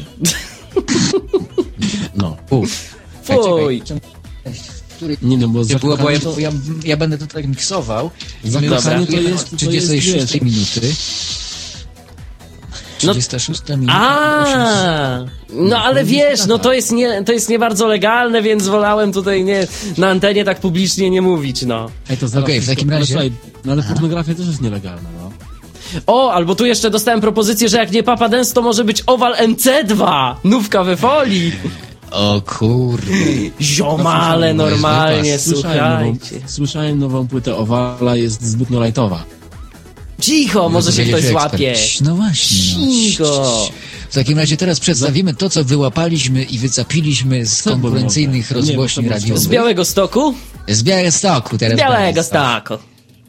No. Uf. Fuj. Nie no, bo Nie było, bo ja, zakokanie to... ja, ja będę to tak miksował. Zakokanie to Dobra. jest... to trzydziestej jest, szóstej wiesz, minuty. trzydziesta szósta minuta. A, no ale wiesz, no to jest nie, to jest nie bardzo legalne, więc wolałem tutaj nie, na antenie tak publicznie nie mówić, no. Ej, to zaraz Okej, w wszystko- takim no, razie- Słuchaj, no ale pornografia też jest nielegalna, no. O, albo tu jeszcze dostałem propozycję, że jak nie Papa Dance, to może być Owal M C dwa, nówka we folii. O kurde. Ziomale, No, normalnie, Słyszałem nową, słuchajcie. słyszałem nową płytę Owala, jest zbytnio lajtowa. Cicho, może się ktoś złapie. No właśnie. No. Cicho. W takim razie teraz przedstawimy to, co wyłapaliśmy i wycapiliśmy z Co było konkurencyjnych mogę? Nie, rozgłośni bo to było radiowych. Z Białego Stoku? Z Białegostoku teraz. Z Białego Białystok. Stoku.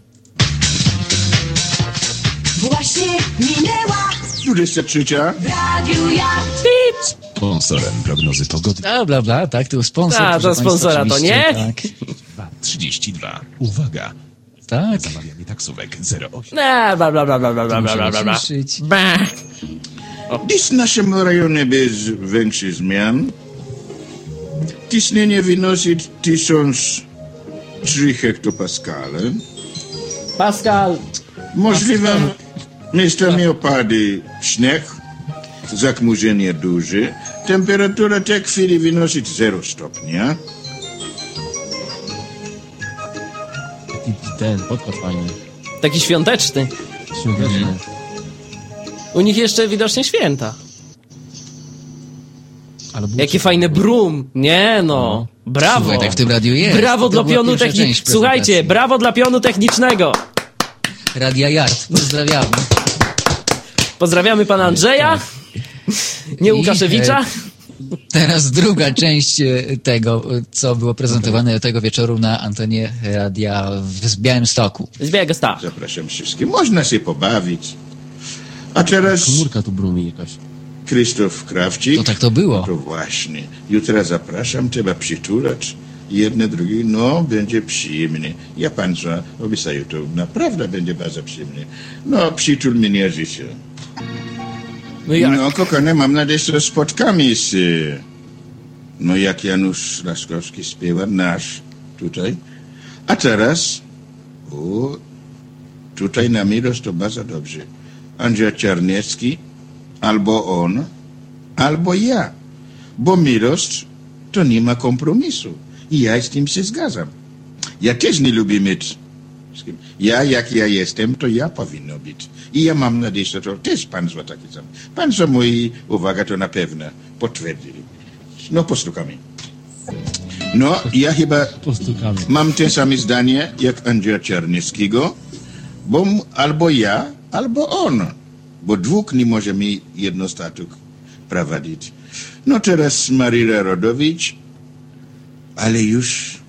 Właśnie minęła dwudziesta trzecia. w radiu ja. Sponsorem prognozy pogody Bla, bla, bla, tak, to sponsor. A, proszę to sponsora państwa, to nie? oczywiście, Tak, trzydzieści dwa. Uwaga! tak. Zamawianie taksówek zero osiem. Ne, bla, bla, bla, bla, bla, bla, bla, bla, bla. Cieszyć. Bah. Dziś w naszym rejonie bez większych zmian. Ciśnienie wynosi tysiąc trzy hektopaskale. Pascal. Możliwe miejscami opady śnieg, zachmurzenie duże. Temperatura tej chwili wynosi zero stopnia. I ten podkład fajny. Taki świąteczny. Świąteczny. U nich jeszcze widocznie święta. Ale Jakie fajne brum. Nie no. Brawo. Słuchaj, tak w tym radiu jest. Brawo To dla była pionu pierwsza część technicznego. Słuchajcie, prezentacji. brawo dla pionu technicznego. Radia Yard. Pozdrawiamy. Pozdrawiamy pana Andrzeja. Nie I, Łukaszewicza. e, Teraz druga część e, tego, e, co było prezentowane tego wieczoru na antenie radia w w Białymstoku. Z Białegostoku. Zapraszam wszystkich. Można się pobawić. A teraz Komórka tu brumi jakaś. Krzysztof Krawczyk. To tak to było. No to właśnie. Jutro zapraszam, trzeba przytulać. Jedne, drugie, no, będzie przyjemnie. Ja Państwa obiecuję, to naprawdę będzie bardzo przyjemnie. No, przytul mnie życie. No jak? No, kochane, mam nadzieję, że spotkamy się. No, jak Janusz Laskowski śpiewa, nasz tutaj. A teraz, o, tutaj na miłość to bardzo dobrze. Andrzej Czarniecki, albo on, albo ja. Bo miłość to nie ma kompromisu. I ja z tym się zgadzam. Ja też nie lubię mieć z kim. Ja, jak ja jestem, to ja powinno być. I ja mam nadzieję, że to też Państwo taki sam. Państwo moi, uwaga, to na pewno potwierdzili. No, postukamy. No, ja chyba Postukamy. mam te same zdanie jak Andrzeja Czarnieckiego, bo m- albo ja, albo on. Bo dwóch nie możemy jedno statuk prowadzić. No teraz Maryla Rodowicz, ale już,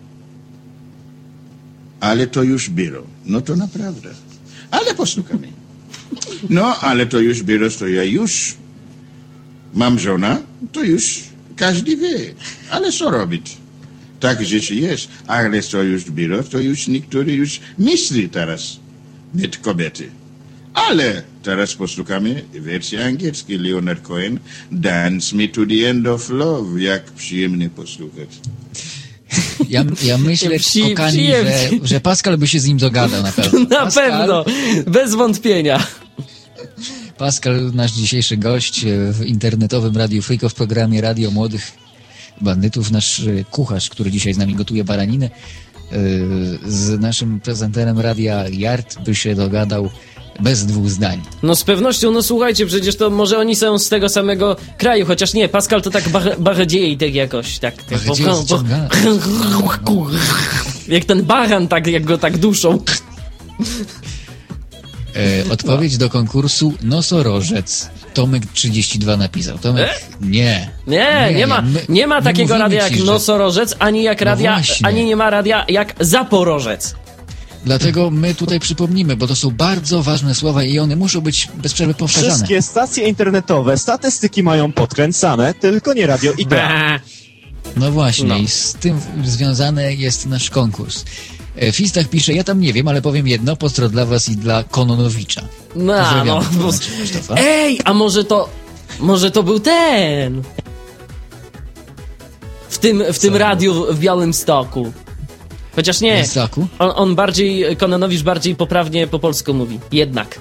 ale to już było. No to naprawdę. Ale postukamy. No, ale to już było, to ja już mam żona, to już każdy wie. Ale co robić? Tak życie jest. Ale co już było, to już niektórzy już myśli teraz mieć kobiety. Ale teraz posłuchamy wersji angielskiej Leonard Cohen, Dance Me to the End of Love. Jak przyjemnie posłuchać. Ja, ja myślę, Psi- kokani, że, przyjemnie. że Pascal by się z nim dogadał na pewno. Na Pascal, pewno. Bez wątpienia. Pascal, nasz dzisiejszy gość e, w internetowym Radiu Freako w programie Radio Młodych Bandytów, nasz e, kucharz, który dzisiaj z nami gotuje baraninę, e, z naszym prezenterem Radia Yard by się dogadał bez dwóch zdań. No z pewnością, no słuchajcie, przecież to może oni są z tego samego kraju, chociaż nie, Pascal to tak bar- bardziej tak jakoś, tak. tak Bardziej bo- bo- zaciągane. Jak ten baran, tak jak go tak duszą. E, odpowiedź do konkursu Nosorożec. Tomek trzydzieści dwa napisał. Tomek, nie. Nie, nie, ma, my- nie ma my takiego mówimy radia ci, jak że- Nosorożec, ani jak No radia, właśnie. ani nie ma radia jak Zaporożec. Dlatego my tutaj przypomnimy, bo to są bardzo ważne słowa i one muszą być bez przerwy powtarzane. Wszystkie stacje internetowe statystyki mają podkręcane, tylko nie radio I K. No właśnie, No. i z tym związany jest nasz konkurs. E, Fistach pisze, ja tam nie wiem, ale powiem jedno, pozdro dla was i dla Kononowicza. No, Pozdrawiamy no. pana bo- Krzysztofa. Ej, a może to, może to był ten? W tym, w tym radiu w Białymstoku. Chociaż nie, Białymstoku? on, on bardziej, Kononowicz bardziej poprawnie po polsku mówi. Jednak.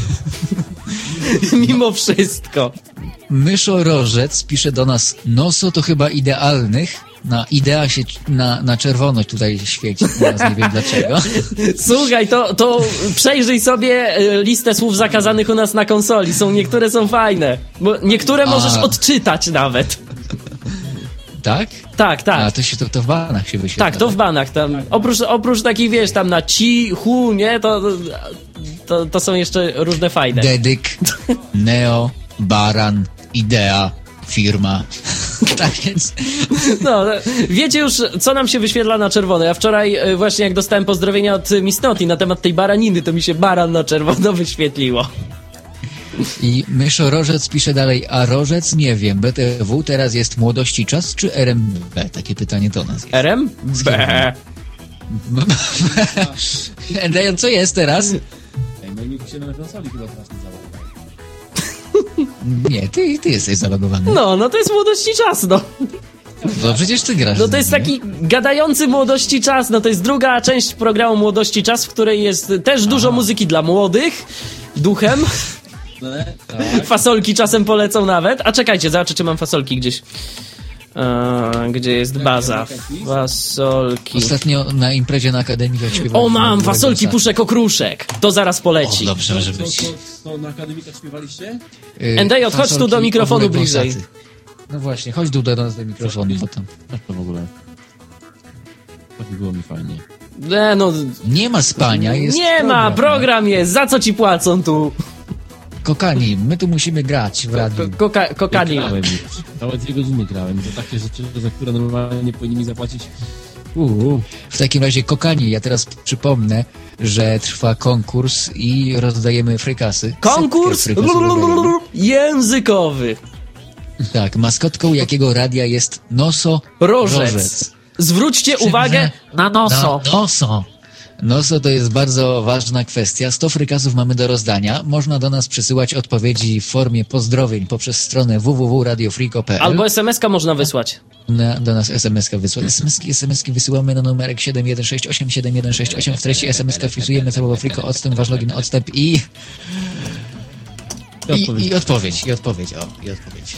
Mimo wszystko. Myszorożec pisze do nas, noso to chyba idealnych, na idea się na, na czerwono tutaj świeci, teraz nie wiem dlaczego. Słuchaj, to, to przejrzyj sobie e, listę słów zakazanych u nas na konsoli. Są, niektóre są fajne. Bo niektóre A. możesz odczytać nawet. Tak? Tak, tak. A to się to, to w banach się wyświetla. Tak, to w banach tam. Oprócz, oprócz takich, wiesz, tam na ci, hu, nie, to, to, to są jeszcze różne fajne. Dedyk, Neo, Baran, Idea, firma. Tak więc... No, wiecie już, co nam się wyświetla na czerwono. Ja wczoraj e, właśnie jak dostałem pozdrowienia od Miss Noti na temat tej baraniny, to mi się baran na czerwono wyświetliło. I Myszorożec pisze dalej, a Rożec nie wiem, B T W teraz jest Młodości Czas czy R M B? Takie pytanie do nas jest. R M B. Dejan, co jest teraz? Ej, no i nikt się na konsoli chyba teraz nie założył. Nie, ty, ty jesteś zalogowany. No, no to jest Młodości Czas, no. No przecież ty grasz. No z to jest nimi. taki gadający Młodości Czas, no to jest druga część programu Młodości Czas, w której jest też dużo muzyki dla młodych, duchem. No, tak. Fasolki czasem polecą nawet. A czekajcie, zobaczę, czy mam fasolki gdzieś. A, gdzie jest baza? Fasolki. Ostatnio na imprezie na Akademii jak śpiewaliśmy... O, mam! Fasolki, puszek, okruszek! To zaraz poleci. O, dobrze może To, być. to, to na akademikach śpiewaliście? Yy, N D J, chodź tu do fasolki, mikrofonu ogórek bliżej. wąsaty. No właśnie, chodź tu do nas do mikrofonu potem. Jak to w ogóle? Tak było mi fajnie. Nie, no... Nie ma spania, jest Nie ma! program. Program jest! Za co ci płacą tu? Kokani, my tu musimy grać w radiu. Koka- kokani. Grałem już. Całe dwie godziny grałem. To takie rzeczy, za które normalnie nie powinni mi zapłacić. Uuu. W takim razie kokani, ja teraz przypomnę, że trwa konkurs i rozdajemy frykasy. Konkurs Setkę frykasów rozdajemy. językowy. Tak, maskotką jakiego radia jest Noso Rożec. Rożec. Zwróćcie uwagę na noso. Na noso. Noso to jest bardzo ważna kwestia. sto frykasów mamy do rozdania. Można do nas przysyłać odpowiedzi w formie pozdrowień poprzez stronę w w w kropka radio friko kropka p l. Albo es em es ka można wysłać. Na, do nas es em es ka wysłać. es em es ki, es em es ki wysyłamy na numerek siedem jeden sześć osiem siedem jeden sześć osiem. W treści es em es ka wpisujemy słowo friko, odstęp, wasz login, odstęp i... I, i odpowiedź, i odpowiedź, o, i odpowiedź.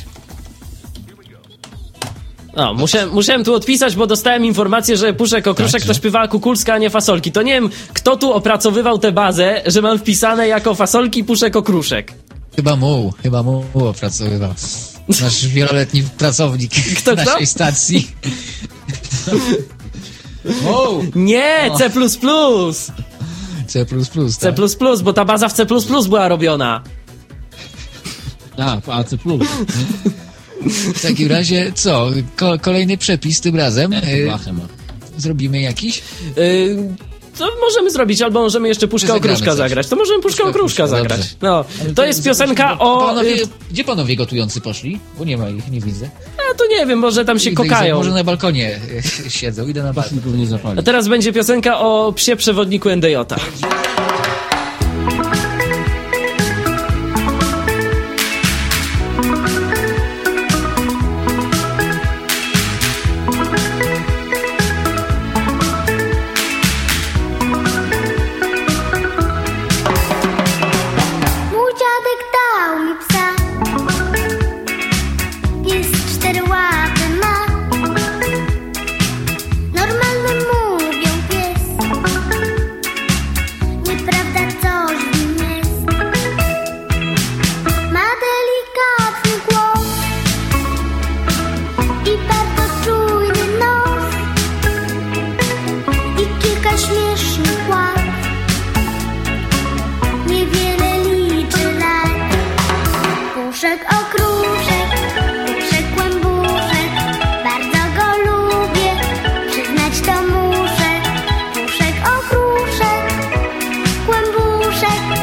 No, muszę, musiałem tu odpisać, bo dostałem informację, że Puszek Okruszek Tak, to że? śpiewała Kukulska, a nie Fasolki. To nie wiem, kto tu opracowywał tę bazę, że mam wpisane jako Fasolki Puszek Okruszek. Chyba muł, chyba muł opracowywał. Nasz wieloletni pracownik Kto, kto? naszej stacji. Muł! Nie, C plus plus! C plus plus, C plus plus, bo ta baza w C plus plus była robiona. A, w A C plus. W takim razie, co? Ko- kolejny przepis tym razem. Y, Blachę ma. zrobimy jakiś? Yy, to możemy zrobić, albo możemy jeszcze Puszka Zagramy Okruszka coś. zagrać. To możemy Puszka Puszka Okruszka Okruszka, zagrać. dobrze. No, to jest piosenka o... Panowie, yy, gdzie panowie gotujący poszli? Bo nie ma ich, nie widzę. A to nie wiem, może tam się Idę ich- kokają. Może na balkonie y, siedzą, idę na balkon. Nikogo nie zapali. A teraz będzie piosenka o psie przewodniku N D J-a. Mój dziadek dał mi psa. Pies cztery łapy ma. Normalny mówią pies. Nieprawda, coś w nim jest. Ma delikatny głos i bardzo czujny nos i kilka śmiesznych łap. Niewiele liczy lat. Puszek Okruszek, Puszek Kłębuszek, bardzo go lubię, przyznać to muszę. Puszek Okruszek, Kłębuszek,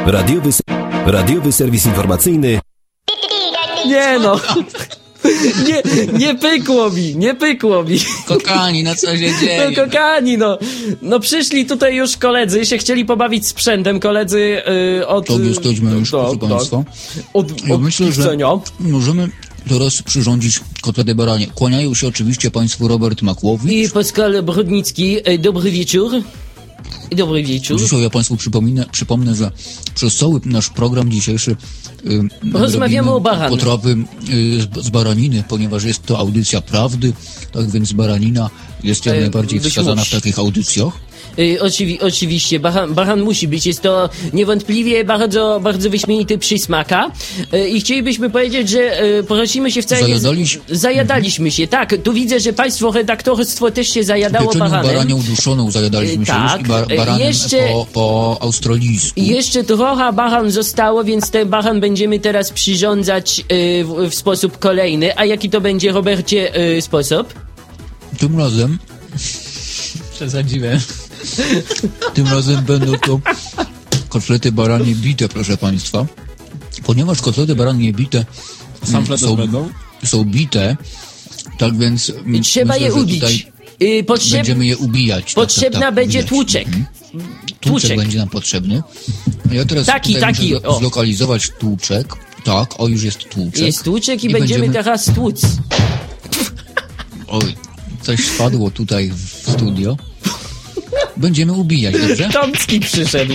Radiowy, radiowy serwis informacyjny. Nie no. Nie, nie pykło mi, nie pykło mi. Kokani, no co się dzieje? No kokani, no. No przyszli tutaj już koledzy, się chcieli pobawić sprzętem, koledzy yy, od... To jesteśmy już, tak, proszę tak. państwa. Od, Ja od myślę, że chcenia. możemy teraz przyrządzić kotlety baranie. Kłaniają się oczywiście państwu Robert Makłowicz. I Pascal Brodnicki. Dobry wieczór. Dobry wieczór. Dzisiaj ja państwu przypomnę, przypomnę, że przez cały nasz program dzisiejszy y, rozmawiamy o baranach. Potrawy y, z, z baraniny, ponieważ jest to audycja prawdy, tak więc baranina jest jak E, najbardziej być wskazana musi. w takich audycjach. Y, oczywi- oczywiście, baran, baran musi być. Jest to niewątpliwie bardzo, bardzo wyśmienity przysmaka. Y, I chcielibyśmy powiedzieć, że y, prosimy się wcale... Zajadaliś- Zajadaliśmy się, tak. Tu widzę, że państwo redaktorstwo też się zajadało Pieczoną baranem. baranią duszoną zajadaliśmy Y, się tak. już i bar- Y, baranem jeszcze- po, po australijsku. I jeszcze trochę baran zostało, więc ten baran będziemy teraz przyrządzać y, w, w sposób kolejny. A jaki to będzie, Robercie, y, sposób? Tym razem przesadziłem. Tym razem będą to kotlety baranie bite, proszę państwa. Ponieważ kotlety baranie bite Sam mm, fletes są, będą? są bite, tak więc mm, Trzeba myślę, je że ubić. tutaj Y, potrzeb... będziemy je ubijać. Potrzebna tak, tak, tak, będzie ubijać. tłuczek. Mhm. Tłuczek Tłuczek. będzie nam potrzebny. Ja teraz Taki, tutaj taki, muszę o. zlokalizować tłuczek. Tak, o już jest tłuczek. Jest tłuczek i, I będziemy, będziemy- teraz tłuc. Oj, coś spadło tutaj w studio. Będziemy ubijać, dobrze? Tomski przyszedł.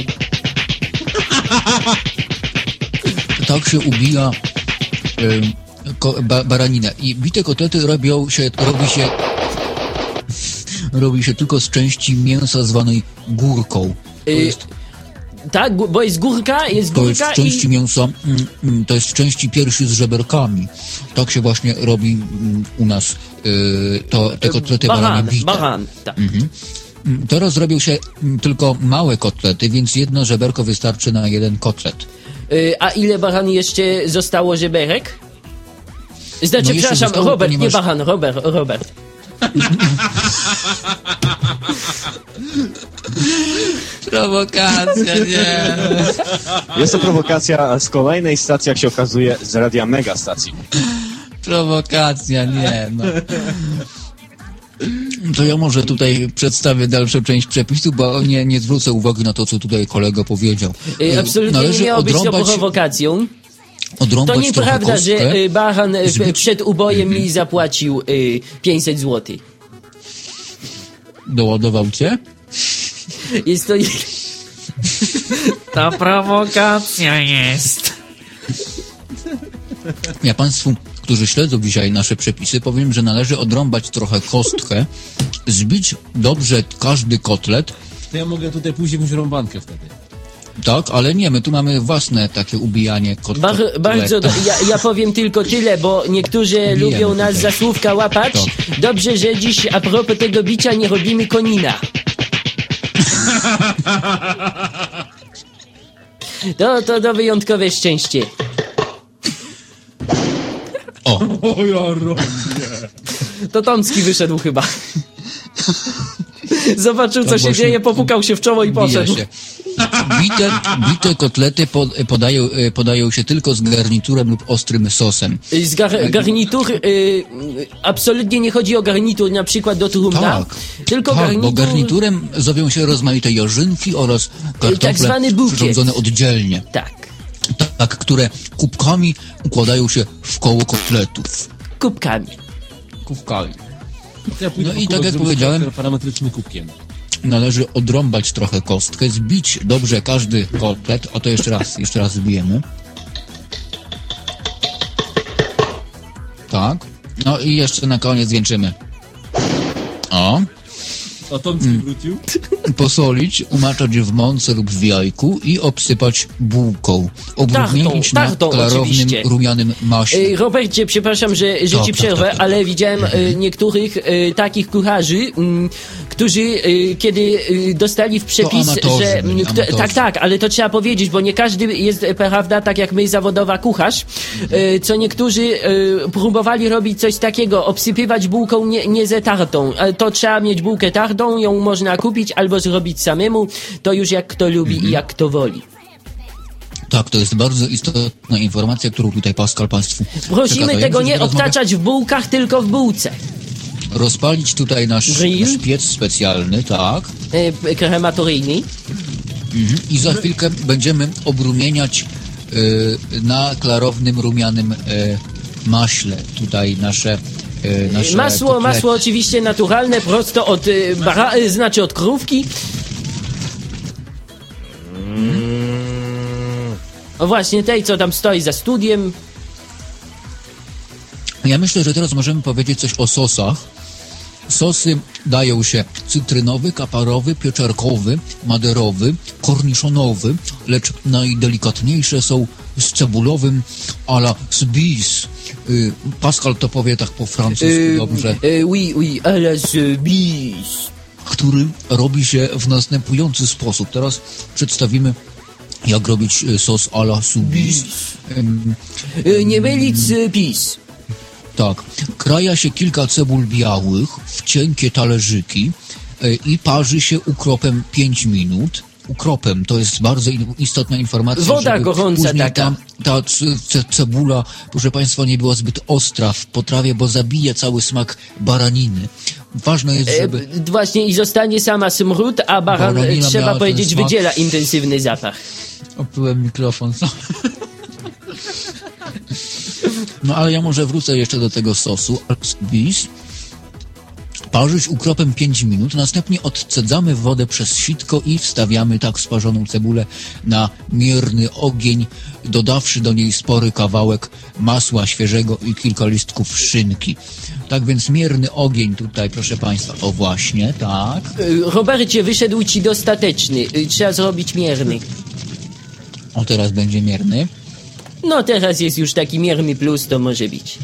Tak się ubija em, ko, ba, baraninę. I bite kotlety robią się, robi się robi się tylko z części mięsa zwanej górką. To Y, jest, Tak, gu- bo jest górka, jest to jest górka w części i... mięsa, mm, mm, to jest w części piersi z żeberkami. Tak się właśnie robi mm, u nas y, to, te kotlety baranie Baran, bite. baran, tak. Mhm. Mm, Teraz robią się mm, tylko małe kotlety, więc jedno żeberko wystarczy na jeden kotlet. Y, a ile baran jeszcze zostało żeberek? Znaczy, No jeszcze przepraszam, zostało, Robert, nie ponieważ- baran, Robert, Robert. Prowokacja, nie. Jest to prowokacja z kolejnej stacji, jak się okazuje, z Radia Mega stacji. Prowokacja, nie, no. To ja może tutaj przedstawię dalszą część przepisu, bo nie, nie zwrócę uwagi na to, co tutaj kolega powiedział. Y, Y, absolutnie nie Należy miało być to odrąbać, prowokacją. odrąbać To trochę nieprawda, kostkę. że y, baran y, zbić- przed ubojem mi zapłacił y, pięćset złotych. Doładował cię? Jest to... To prowokacja jest. Ja państwu, którzy śledzą dzisiaj nasze przepisy, powiem, że należy odrąbać trochę kostkę, zbić dobrze każdy kotlet, To ja mogę tutaj pójść jakąś rąbankę wtedy. tak, ale nie, my tu mamy własne takie ubijanie kotletu. Bar, bardzo, do, ja, ja powiem tylko tyle, bo niektórzy Bijemy lubią nas tutaj. za słówka łapać. Tak. Dobrze, że dziś a propos tego bicia nie robimy konina. To, to, to wyjątkowe szczęście. O! O ja robię. To Tomski wyszedł chyba. Zobaczył, co Tak się właśnie dzieje, popukał się w czoło i Bija poszedł. się. Bite, bite kotlety pod, podają, e, podają się tylko z garniturem lub ostrym sosem. Z gar, garnitur, y, absolutnie nie chodzi o garnitur na przykład do trumna, Tak, tylko tak, garnitur, bo garniturem zowią się rozmaite jarzynki oraz kartofle tak zwany bukiet. przyrządzone oddzielnie. Tak, Tak, które kubkami układają się w koło kotletów. kubkami. Kubkami. Ja pójdę No i po tak kubek, jak żeby powiedziałem- charakter parametrycznym kubkiem. Należy odrąbać trochę kostkę, zbić dobrze każdy kotlet. O to jeszcze raz, jeszcze raz zbijemy. Tak. No i jeszcze na koniec wieńczymy. O. A Tomski wrócił? Posolić, umaczać w mące lub w jajku i obsypać bułką. Obróbnięć na tartą klarownym, oczywiście. rumianym maśle. Y, Robercie, przepraszam, że, że Tak, ci tak, przerwę, tak, tak. ale widziałem y, niektórych y, takich kucharzy, mm, którzy y, kiedy y, dostali w przepis, amatorzy że... byli, kto- amatorzy. tak, tak, ale to trzeba powiedzieć, bo nie każdy jest, y, prawda, tak jak my, zawodowa kucharz, y, co niektórzy y, próbowali robić coś takiego, obsypywać bułką nie, nie ze tartą. Ale to trzeba mieć bułkę tartą, ją można kupić albo zrobić samemu, to już jak kto lubi i jak kto woli. Tak, to jest bardzo istotna informacja, którą tutaj Pascal Państwu Prosimy przekazał. tego Ja nie myślę, że teraz obtaczać w bułkach, tylko w bułce. mogę rozpalić tutaj nasz, nasz piec specjalny, tak. E, krematoryjny. Mhm. I za chwilkę będziemy obrumieniać y, na klarownym, rumianym y, maśle tutaj nasze, y, nasze Masło, kotlety. masło oczywiście naturalne, prosto od y, bara, y, znaczy od krówki. O właśnie tej, co tam stoi za studiem. Ja myślę, że teraz możemy powiedzieć coś o sosach. Sosy dają się cytrynowy, kaparowy, pieczarkowy, maderowy, korniszonowy, lecz najdelikatniejsze są z cebulowym a la Sbis. Y, Pascal to powie tak po francusku Y, dobrze. y, oui, oui, a la Sbis. Który robi się w następujący sposób. Teraz przedstawimy, jak robić y, sos a la Sbis. Ym, Y, nie mylić z pis. Tak. Kraja się kilka cebul białych w cienkie talerzyki y, i parzy się ukropem pięć minut. Ukropem, to jest bardzo in- istotna informacja. Woda żeby gorąca później taka. Ta, ta ce- ce- cebula, proszę Państwa, nie była zbyt ostra w potrawie, bo zabija cały smak baraniny. Ważne jest, żeby... E, właśnie i zostanie sama smród, a baran, Baranina trzeba miała powiedzieć, ten smak. wydziela intensywny zapach. Opyłem mikrofon, co? No ale ja może wrócę jeszcze do tego sosu. Bis. Parzyć ukropem pięć minut, następnie odcedzamy wodę przez sitko i wstawiamy tak sparzoną cebulę na mierny ogień, dodawszy do niej spory kawałek masła świeżego i kilka listków szynki. Tak więc mierny ogień tutaj, proszę Państwa, o właśnie, tak. Y, Robercie, wyszedł ci dostateczny. Y, Trzeba zrobić mierny. O, teraz będzie mierny. No teraz jest już taki mierny plus, to może być.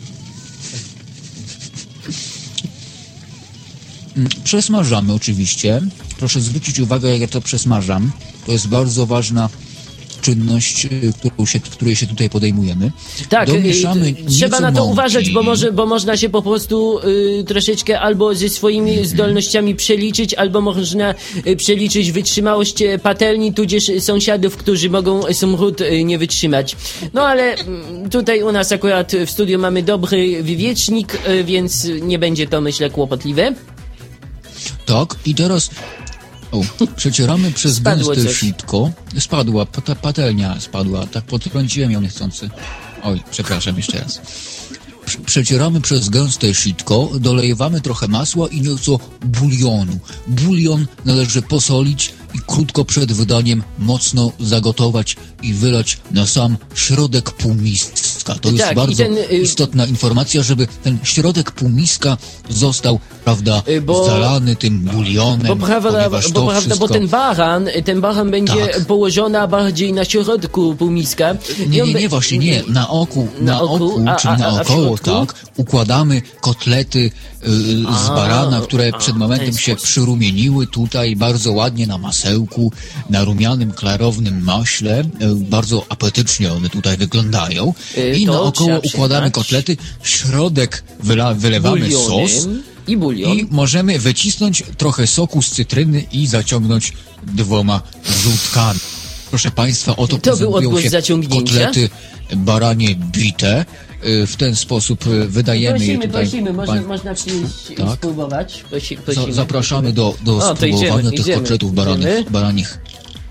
Przesmażamy oczywiście. Proszę zwrócić uwagę, jak ja to przesmażam. To jest bardzo ważna czynność, y, którą się, której się tutaj podejmujemy. Tak, Domieszamy y, trzeba nieco na to mąki. uważać, bo, może, bo można się po prostu y, troszeczkę albo ze swoimi zdolnościami przeliczyć, albo można y, przeliczyć wytrzymałość y, patelni, tudzież y, sąsiadów, którzy mogą smród y, nie wytrzymać. No ale y, tutaj u nas akurat w studiu mamy dobry wywiecznik, y, więc nie będzie to, myślę, kłopotliwe. Tak, i teraz o, przecieramy przez Spadło gęste coś. sitko. Spadła, pata, patelnia spadła, tak potrąciłem ją niechcący. Oj, przepraszam jeszcze raz. Prze- Przecieramy przez gęste sitko, dolejemy trochę masła i nieco bulionu. Bulion należy posolić i krótko przed wydaniem mocno zagotować i wylać na sam środek półmiska. To jest Tak, i bardzo ten, y- istotna informacja, żeby ten środek półmiska został, prawda, Y, bo- zalany tym bulionem, Bo prawda, ponieważ bo, to prawda, wszystko... bo ten baran, ten baran będzie Tak. położony bardziej na środku półmiska. I Nie, on nie, be- nie, właśnie nie. Na oku, na, Na oku, oku, a- czyli a- a w naokoło, środku? tak, układamy kotlety y, z A, barana, które a, przed w momentem ten się sposób. przyrumieniły tutaj bardzo ładnie na masełku, na rumianym, klarownym maśle. Y, bardzo apetycznie one tutaj wyglądają. Y, I to naokoło trzeba układamy przyznać. kotlety, w środek wyla, wylewamy Bulionem sos. i bulion. I możemy wycisnąć trochę soku z cytryny i zaciągnąć dwoma żółtkami. Proszę Państwa, oto To był prezentują odgłos się zaciągnięcia. kotlety baranie bite. Y, W ten sposób y, wydajemy je Prosimy, tutaj. prosimy, można, Pań- można przyjść Tak. spróbować. Prosi, Za, prosimy. zapraszamy do, do O, to spróbowania idziemy, tych idziemy, kotletów baranich, idziemy. baranich.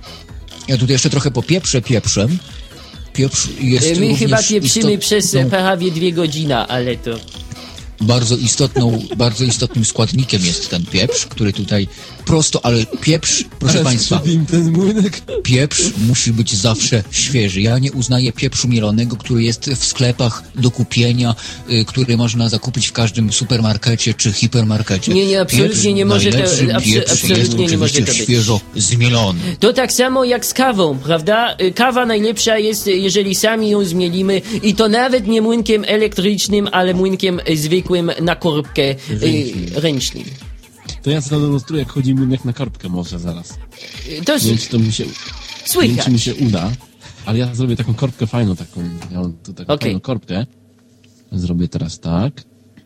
Ja tutaj jeszcze trochę popieprzę pieprzem. Pieprz jest My również chyba pieprzymy przez istotną- prawie dwie godziny, ale to... Bardzo istotną, bardzo istotnym składnikiem jest ten pieprz, który tutaj prosto, ale pieprz, proszę Ale Państwa, przyczepiłem ten młynek. pieprz musi być zawsze świeży. Ja nie uznaję pieprzu mielonego, który jest w sklepach do kupienia, y, który można zakupić w każdym supermarkecie czy hipermarkecie. Nie, nie, absolutnie Pieprz, nie może to- najlepszy abso- pieprz absolutnie jest nie może oczywiście to być. świeżo zmielony. To tak samo jak z kawą, prawda? Y, Kawa najlepsza jest, jeżeli sami ją zmielimy i to nawet nie młynkiem elektrycznym, ale młynkiem y, zwykłym na korbkę y, Ręcznym. ręcznym. To ja zademonstruję, jak chodzi młynek na korbkę może zaraz. Y, To Nie wiem, czy to mi się, nie wiem, słychać. czy mi się uda, ale ja zrobię taką korbkę fajną, taką, ja mam tu taką Okej. fajną korbkę. Zrobię teraz tak.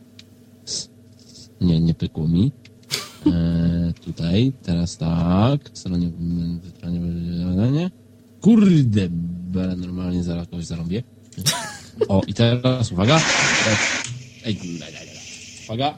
Nie, nie pykło mi. E, tutaj, teraz tak. Stronie, stronie, kurde, B normalnie zaraz kogoś zarąbię. O, i teraz uwaga. Ej, uwaga.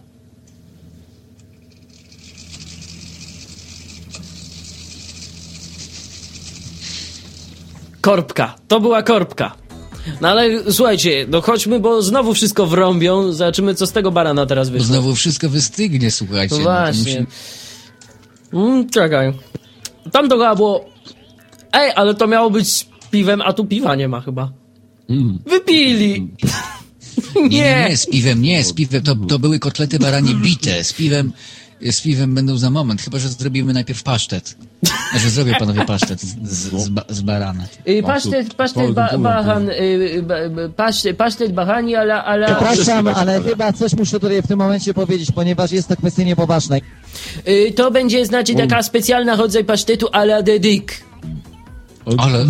Korbka. To była korbka. No ale słuchajcie, no chodźmy, bo znowu wszystko wrąbią. Zobaczymy, co z tego barana teraz wyszło. Bo znowu wszystko wystygnie, słuchajcie. No No to właśnie. musi... Mm, czekaj. Tam to chyba było... Ej, ale to miało być z piwem, a tu piwa nie ma chyba. Mm. Wypili! Nie, nie, nie, z piwem nie, z piwem. To, to były kotlety baranie bite. Z piwem, z piwem będą za moment, chyba że zrobimy najpierw pasztet. Znaczy zrobię panowie pasztet z, z, z, ba, z barana. Y, pasztet, pasztet, ba, bahan, y, ba, pasztet, pasztet, bahani, ale... ale... Przepraszam, ale chyba coś muszę tutaj w tym momencie powiedzieć, ponieważ jest to kwestia niepoważna. Y, to będzie, znaczy, taka specjalna rodzaj pasztetu a la dedyk. Ale...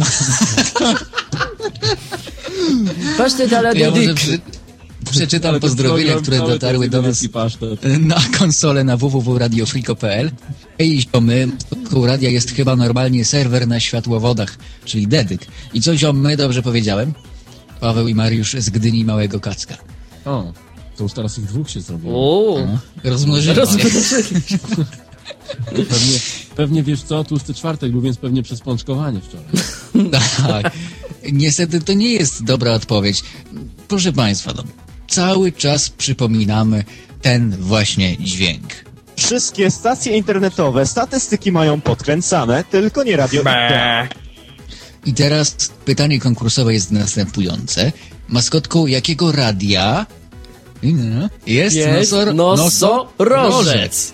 Pasztet a la To ja może dedyk. przy, przeczytam pozdrowienia, które dotarły do nas na konsolę na w w w kropka radio free kropka p l. Ej, ziomy, wokół radia jest chyba normalnie serwer na światłowodach, czyli dedyk. I co, ziomy, dobrze powiedziałem? Paweł i Mariusz z Gdyni Małego Kacka. O, to już teraz ich dwóch się zrobiło. O, no, rozmnożyli się. Pewnie, pewnie wiesz co, tłusty czwartek był, więc pewnie przez pączkowanie wczoraj. Tak. Niestety to nie jest dobra odpowiedź. Proszę Państwa, no, cały czas przypominamy ten właśnie dźwięk. Wszystkie stacje internetowe statystyki mają podkręcane, tylko nie radio. I teraz pytanie konkursowe jest następujące. Maskotką jakiego radia jest, Jest nosor, nosorożec.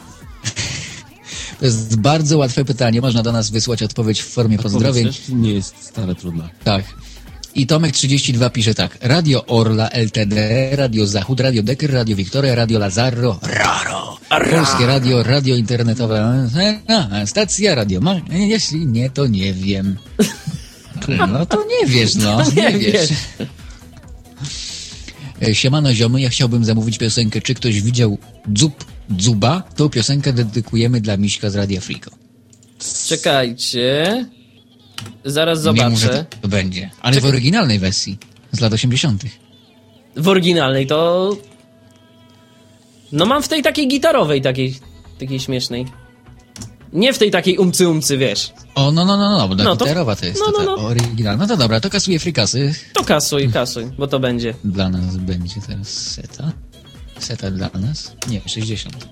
To jest bardzo łatwe pytanie. Można do nas wysłać odpowiedź w formie pozdrowień. Też nie jest wcale trudna. Tak. I Tomek trzydzieści dwa pisze tak. Radio Orla L T D, Radio Zachód, Radio Deker, Radio Wiktoria, Radio Lazaro, Raro. Polskie Radio, Radio Internetowe, a, stacja Radio. Ma, jeśli nie, to nie wiem. No to nie wiesz, no. Nie Nie wiesz. Siemano ziomy, ja chciałbym zamówić piosenkę Czy ktoś widział Dzub Dzuba? Tą piosenkę dedykujemy dla Miśka z Radia Friko. Czekajcie. Zaraz Nie mów, że zobaczę. to będzie. Ale Czekaj. w oryginalnej wersji. Z lat osiemdziesiątych. W oryginalnej to... No mam w tej takiej gitarowej, takiej, takiej śmiesznej. Nie w tej takiej umcy umcy, wiesz. O, no, no, no, no, bo No to- gitarowa to jest no, to, no, ta no. oryginalna. No to dobra, to kasuję frikasy. To kasuj, kasuj, bo to będzie. Dla nas będzie teraz seta. Seta dla nas? Nie, sześćdziesiąt.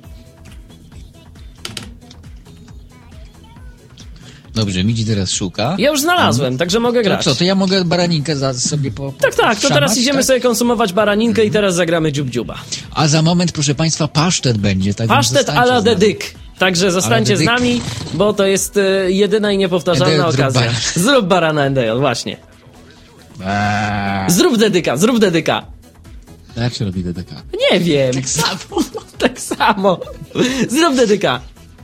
Dobrze, Midzi teraz szuka. Ja już znalazłem, także mogę To grać. co, to ja mogę baraninkę za sobie po, po Tak, tak, to szamać, teraz idziemy tak? sobie konsumować baraninkę i teraz zagramy dziób dziuba. A za moment, proszę Państwa, pasztet będzie. Tak, Pasztet więc a zostańcie la z nami. dedyk. Także zostańcie z dedyk. nami, bo to jest e, jedyna i niepowtarzalna Endale, zrób okazja. barana. Zrób barana Endale, właśnie. Eee. Zrób dedyka, zrób dedyka. Jak się robi D D K? Nie wiem. Tak samo. tak samo. Zrób dedyka.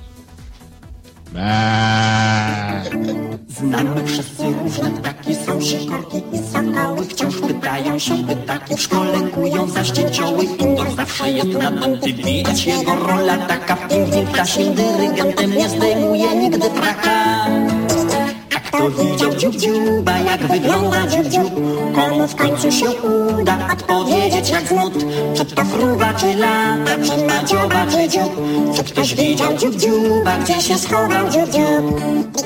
Znamy wszyscy różne ptaki, są sikorki i sokoły. Wciąż pytają się pytaki, w szkole kują za ścięcioły. Indoor zawsze jest nadęty, widać jego rola taka. W pingwin ptasim dyrygentem nie zdejmuje nigdy traka. A kto widział dziób dziuba, jak wygląda dziób dziób? Komu w końcu się uda odpowiedzieć jak znud? Czy to fruwa, czy lata, czy madziowa, czy dziób? Czy ktoś widział dziób dziuba, gdzie się schował dziób dziób?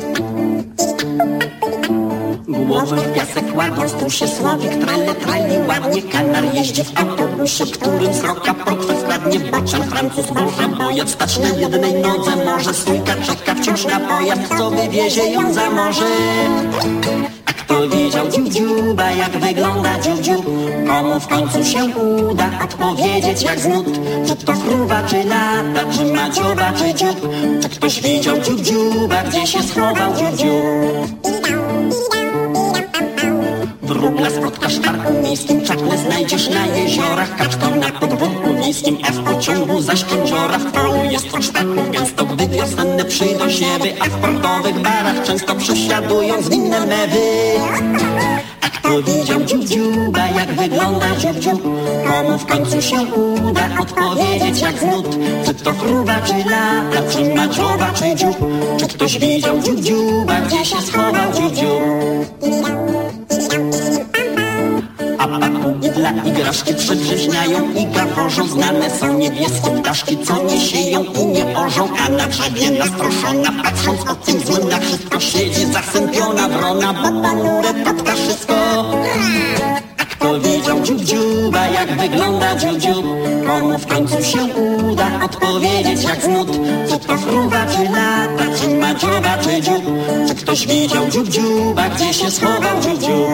Głowę w piasek kładąc, tu się słowik trele trali ładnie. Kanar jeździ w autobusie, którym sroka portfel składnie. Bocian Francuz może bojac stać na jednej nodze. Może sójka czeka wciąż na pojazd, co wywiezie ją za morze. A kto widział dziób dziuba, jak wygląda dziób dziób? Komu w końcu się uda odpowiedzieć jak znud? Czy to fruwa, czy lata, czy madziowa, czy dziób? Czy ktoś widział dziób dziuba, gdzie się schował dziób dziób? Wróbla spotkasz w parku miejskim, czakle znajdziesz na jeziorach, kaczką na podwórku wiejskim, a w pociągu zaś kędziora. W polu jest od sztaków gęsto, gdy wiosenne przyjdą ziewy, a w portowych barach często przesiadują zwinne mewy. A kto widział dziób dziuba, jak wygląda dziób dziób? Komu w końcu się uda odpowiedzieć jak znud? Czy to fruwa, czy lata, czy madziowa, czy dziób? Czy ktoś widział dziób dziuba, gdzie się schował dziób dziób? dla igraszki przedrzeźniają i gaworzą. Znane są niebieskie ptaszki, co nie sieją i nie orzą, a na drzewie nastroszona, patrząc okiem złym na wszystko siedzi zasępiona wrona, bo ponure to ptaszysko. A kto widział dziób dziuba, jak wygląda dziób dziób, komu w końcu się uda odpowiedzieć jak z nut. Czy to fruwa, czy lata, czy ma dzioba, czy dziób? Czy ktoś widział dziób dziuba, gdzie się schował dziób dziób?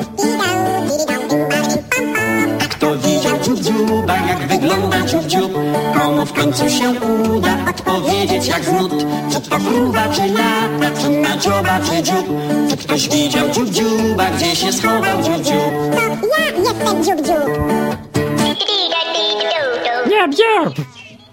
A kto widział dziób dziuba, jak wygląda dziób dziób, komu w końcu się uda odpowiedzieć jak z nut. Czy to fruwa, czy lata, czy ma dzioba, czy dziób? Czy ktoś widział dziób dziuba, gdzie się schował dziób dziób? Ja jestem dziób dziób. Dziób dziób.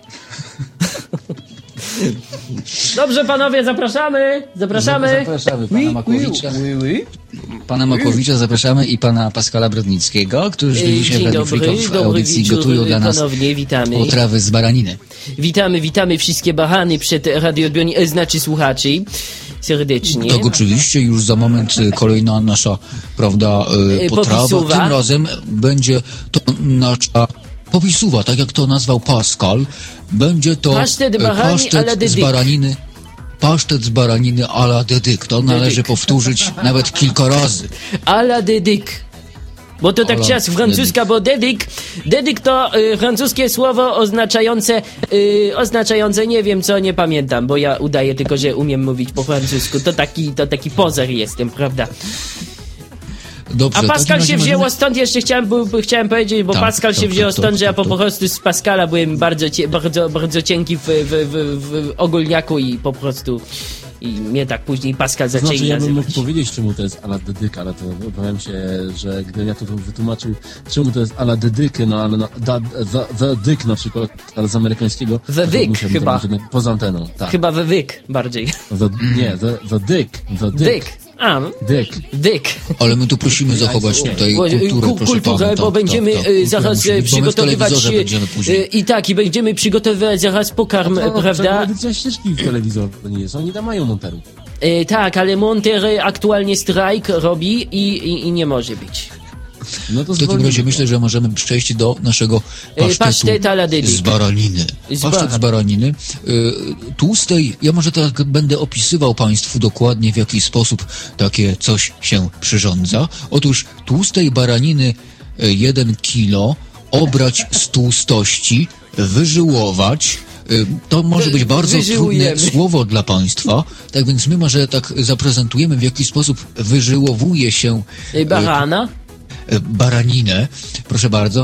Dobrze, panowie, zapraszamy. Zapraszamy. Zapraszamy pana Makłowicza. Pana Makłowicza zapraszamy i pana Pascala Brodnickiego, którzy Ej, dzisiaj dzień w Radiu dobry, Friko w dobry audycji wieczór, gotują dla nas ponownie, witamy. potrawy z baraniny. Witamy, witamy wszystkie barany przed radioodbiornikami, znaczy słuchaczy. Serdecznie. Tak, oczywiście, już za moment y, kolejna nasza, prawda, y, potrawa. Popisuwa. Tym razem będzie to nasza popisuwa, tak jak to nazwał Pascal. Będzie to Pasztet y, barani pasztet a la z dedyk. baraniny. Pasztet z baraniny a la dedyk. To należy powtórzyć nawet kilka razy. A la dedyk. Bo to tak Ala czas francuska, bo dedyk, dedyk to y, francuskie słowo oznaczające, y, oznaczające nie wiem co, nie pamiętam, bo ja udaję tylko, że umiem mówić po francusku. To taki, to taki pozor jestem, prawda? Dobrze, A Pascal się wzięło możemy... stąd, jeszcze chciałem, bo, bo chciałem powiedzieć, bo Tak, Pascal tak, się wzięło tak, stąd, tak, że ja tak, po prostu z Pascala byłem bardzo, cie, bardzo, bardzo cienki w, w, w, w ogólniaku i po prostu i mnie tak później Pascal zaczęli Znaczy, ja bym nazywać. mógł powiedzieć, czemu to jest ala dedyk, ale to obawiam się, że gdybym ja to wytłumaczył, czemu to jest ala dedyk, no ale no, da, the, the dick na przykład, ale z amerykańskiego. The dick chyba. Poza anteną, tak. Chyba wywyk bardziej. The, nie, the, the dick. The dick. Dick. A, Dick. Dick. Ale my tu prosimy zachować tutaj kulturę, Ku- proszę kulturę, pana. bo Tak, będziemy tak, tak. e, zaraz Kultura e, musi być, bo my w przygotowywać telewizorze e, będziemy później. e, i tak, i będziemy przygotowywać zaraz pokarm, No, prawda? Edycja ścieżki w telewizor to nie jest, oni tam mają monterów. E, tak, ale Monter aktualnie strajk robi i, i, i nie może być. No to W takim razie myślę, że możemy przejść do naszego E, pasztetu pasztet à la dedyk. z baraniny. Z Pasztet bar- z baraniny. Y, tłustej, ja może tak będę opisywał państwu dokładnie, w jaki sposób takie coś się przyrządza. Otóż tłustej baraniny y, jeden kilo obrać z tłustości, wyżyłować. Y, To może być bardzo Wyżyłujemy. trudne słowo dla państwa, tak więc my może tak zaprezentujemy, w jaki sposób wyżyłowuje się E, barana? baraninę. Proszę bardzo.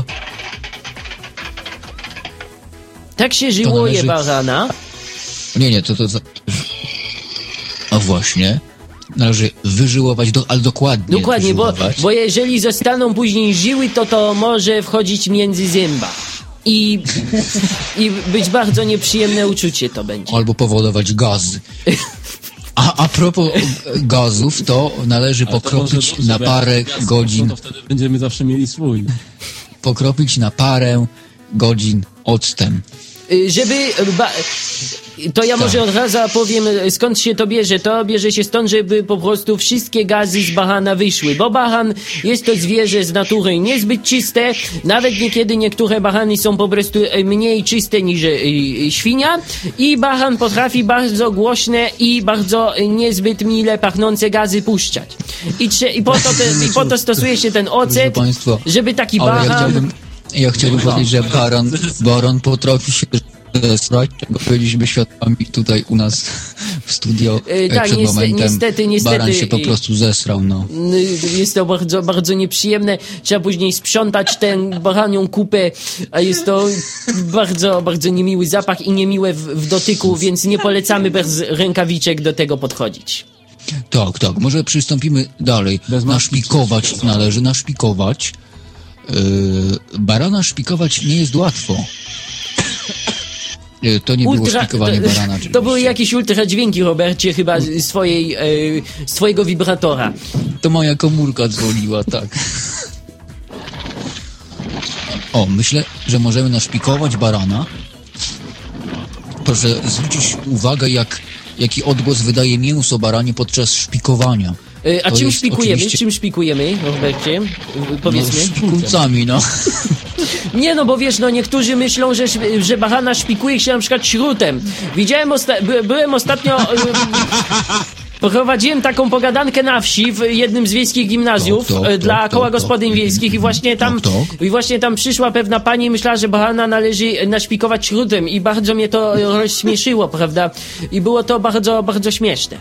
Tak się żyłuje należy- barana. Nie, nie, to to... to... A właśnie. Należy wyżyłować, do, ale dokładnie Dokładnie, bo, wyżyłować. bo jeżeli zostaną później żyły, to to może wchodzić między zęba. I, I być bardzo nieprzyjemne uczucie to będzie. Albo powodować gazy. A, a propos gazów, to należy Ale to pokropić może- na żeby parę gaz, godzin. No to wtedy będziemy zawsze mieli swój. Pokropić na parę godzin octem. Y, Żeby... Ba, to ja może od razu powiem, y, skąd się to bierze. To bierze się stąd, żeby po prostu wszystkie gazy z barana wyszły. Bo baran jest to zwierzę z natury niezbyt czyste. Nawet niekiedy niektóre barany są po prostu y, mniej czyste niż y, y, świnia. I baran potrafi bardzo głośne i bardzo y, niezbyt mile pachnące gazy puszczać. I, trze- i, po, to te, i po to stosuje się ten ocet, Proszę państwa, żeby taki ale ja baran... chciałbym, ja chciałbym powiedzieć, że baran, baran potrafi się zesrać, czego byliśmy świadkami tutaj u nas w studio E, tak, przed niestety- momentem. niestety- niestety- Baran się po prostu zesrał, no. Jest to bardzo, bardzo nieprzyjemne. Trzeba później sprzątać tę baranią kupę, a jest to bardzo, bardzo niemiły zapach i niemiłe w, w dotyku, więc nie polecamy bez rękawiczek do tego podchodzić. Tak, tak, może przystąpimy dalej. Naszpikować należy, naszpikować. Yy, barana szpikować nie jest łatwo. Yy, to nie było szpikowanie to, barana. to oczywiście. były jakieś ultradźwięki, Robercie, chyba z swojej, e, z twojego wibratora. To moja komórka dzwoniła, tak. O, myślę, że możemy naszpikować barana. Proszę zwrócić uwagę, jak, jaki odgłos wydaje mięso baranie podczas szpikowania. Y, A To czym jest szpikujemy? oczywiście- Czym szpikujemy, Robercie? Y, Powiedzmy. No, szpikulcami, no. Nie, no bo wiesz, no niektórzy myślą, że, sz- że barana szpikuje się na przykład śrutem. Widziałem, osta- by, byłem ostatnio... y, Prowadziłem taką pogadankę na wsi w jednym z wiejskich gimnazjów Tak, tak, e, dla tak, koła tak, gospodyń wiejskich i właśnie tam Tak, tak. i właśnie tam przyszła pewna pani i myślała, że barana należy naszpikować śrutem i bardzo mnie to rozśmieszyło, prawda? I było to bardzo, bardzo śmieszne.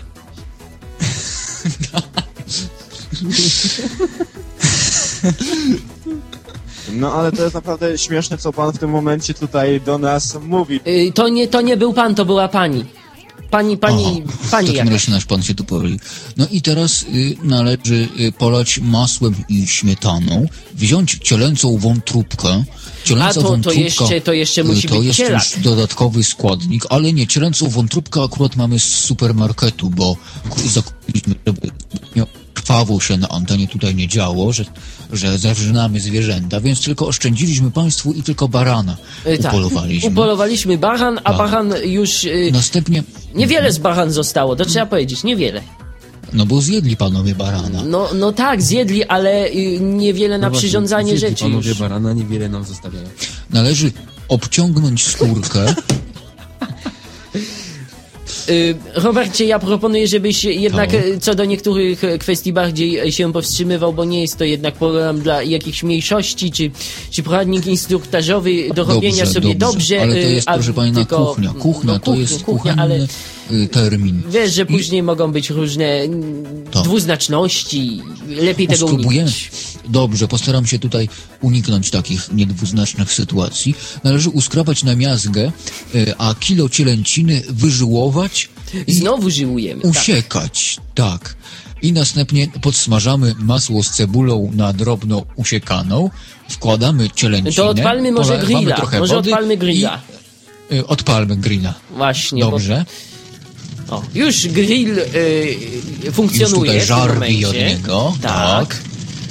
No ale to jest naprawdę śmieszne, co pan w tym momencie tutaj do nas mówi. Y, To nie, to nie był pan, to była pani. Pani, pani, W pani takim jakaś. razie nasz pan się tu powoli. No i teraz y, należy y, polać masłem i śmietaną, wziąć cielęcą wątróbkę. Cielęca A to- to wątróbka, jeszcze- to jeszcze y, musi to być jest cielak. już dodatkowy składnik, ale nie, cielęcą wątróbkę akurat mamy z supermarketu, bo ku- zakupiliśmy, żeby miał- krwawo się na antenie tutaj nie działo, że, że zawrzynamy zwierzęta, więc tylko oszczędziliśmy państwu i tylko barana Y, tak. upolowaliśmy. Upolowaliśmy baran, a Tak. baran już... y, Następnie, Niewiele z baran zostało, to trzeba powiedzieć, niewiele. no bo zjedli panowie barana. No, no tak, zjedli, ale y, niewiele na No właśnie, przyrządzanie zjedli rzeczy panowie już. barana niewiele nam zostawiają. Należy obciągnąć skórkę. Y, Robercie, ja proponuję, żebyś jednak Tak. y, co do niektórych y, kwestii bardziej y, się powstrzymywał, bo nie jest to jednak program dla jakichś mniejszości, czy, czy poradnik instruktażowy do robienia sobie dobrze. Ale to y, jest, a proszę pana, tylko- kuchnia. Kuchnia no, to kuchnia, jest kuchnia, kuchenny ale y, termin. wiesz, że później mogą być różne mm, Tak. dwuznaczności, lepiej tego Spróbujemy. uniknąć. Dobrze, postaram się tutaj uniknąć takich niedwuznacznych sytuacji. Należy uskrabać na miazgę, y, a kilo cielęciny wyżyłować i Znowu żyłujemy. Tak. usiekać. Tak. I następnie podsmażamy masło z cebulą na drobno usiekaną, wkładamy cielęcinę. To odpalmy może polewamy grilla, trochę może wody odpalmy grilla. I, y, odpalmy grilla. Właśnie, Dobrze. bo o, już grill y, funkcjonuje Już tutaj w tym żarli od momencie. niego. Tak. Tak.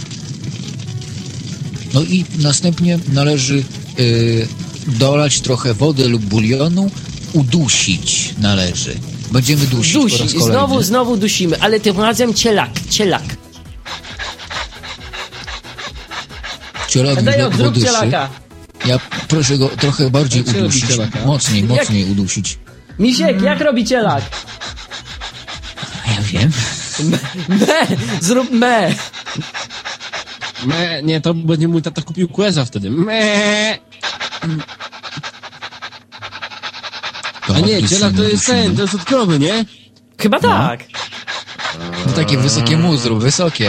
No i następnie należy y, dolać trochę wody lub bulionu, udusić należy. Będziemy dusić po raz Dusi, kolejny. znowu, znowu dusimy, ale tym razem cielak, cielak. Cielak Daj, wo- zrób wodyszy. cielaka. Ja proszę go trochę bardziej Jak się robi udusić. cielaka? Mocniej, Jak- mocniej udusić. Misiek, jak robi cielak? Ja wiem. Me, zrób me. Me, nie, to będzie mój tata kupił Queza wtedy. Me. A nie, dusimy, cielak to jest dusimy. ten, to jest od krowy, nie? Chyba tak. No takie wysokie muzdru, wysokie.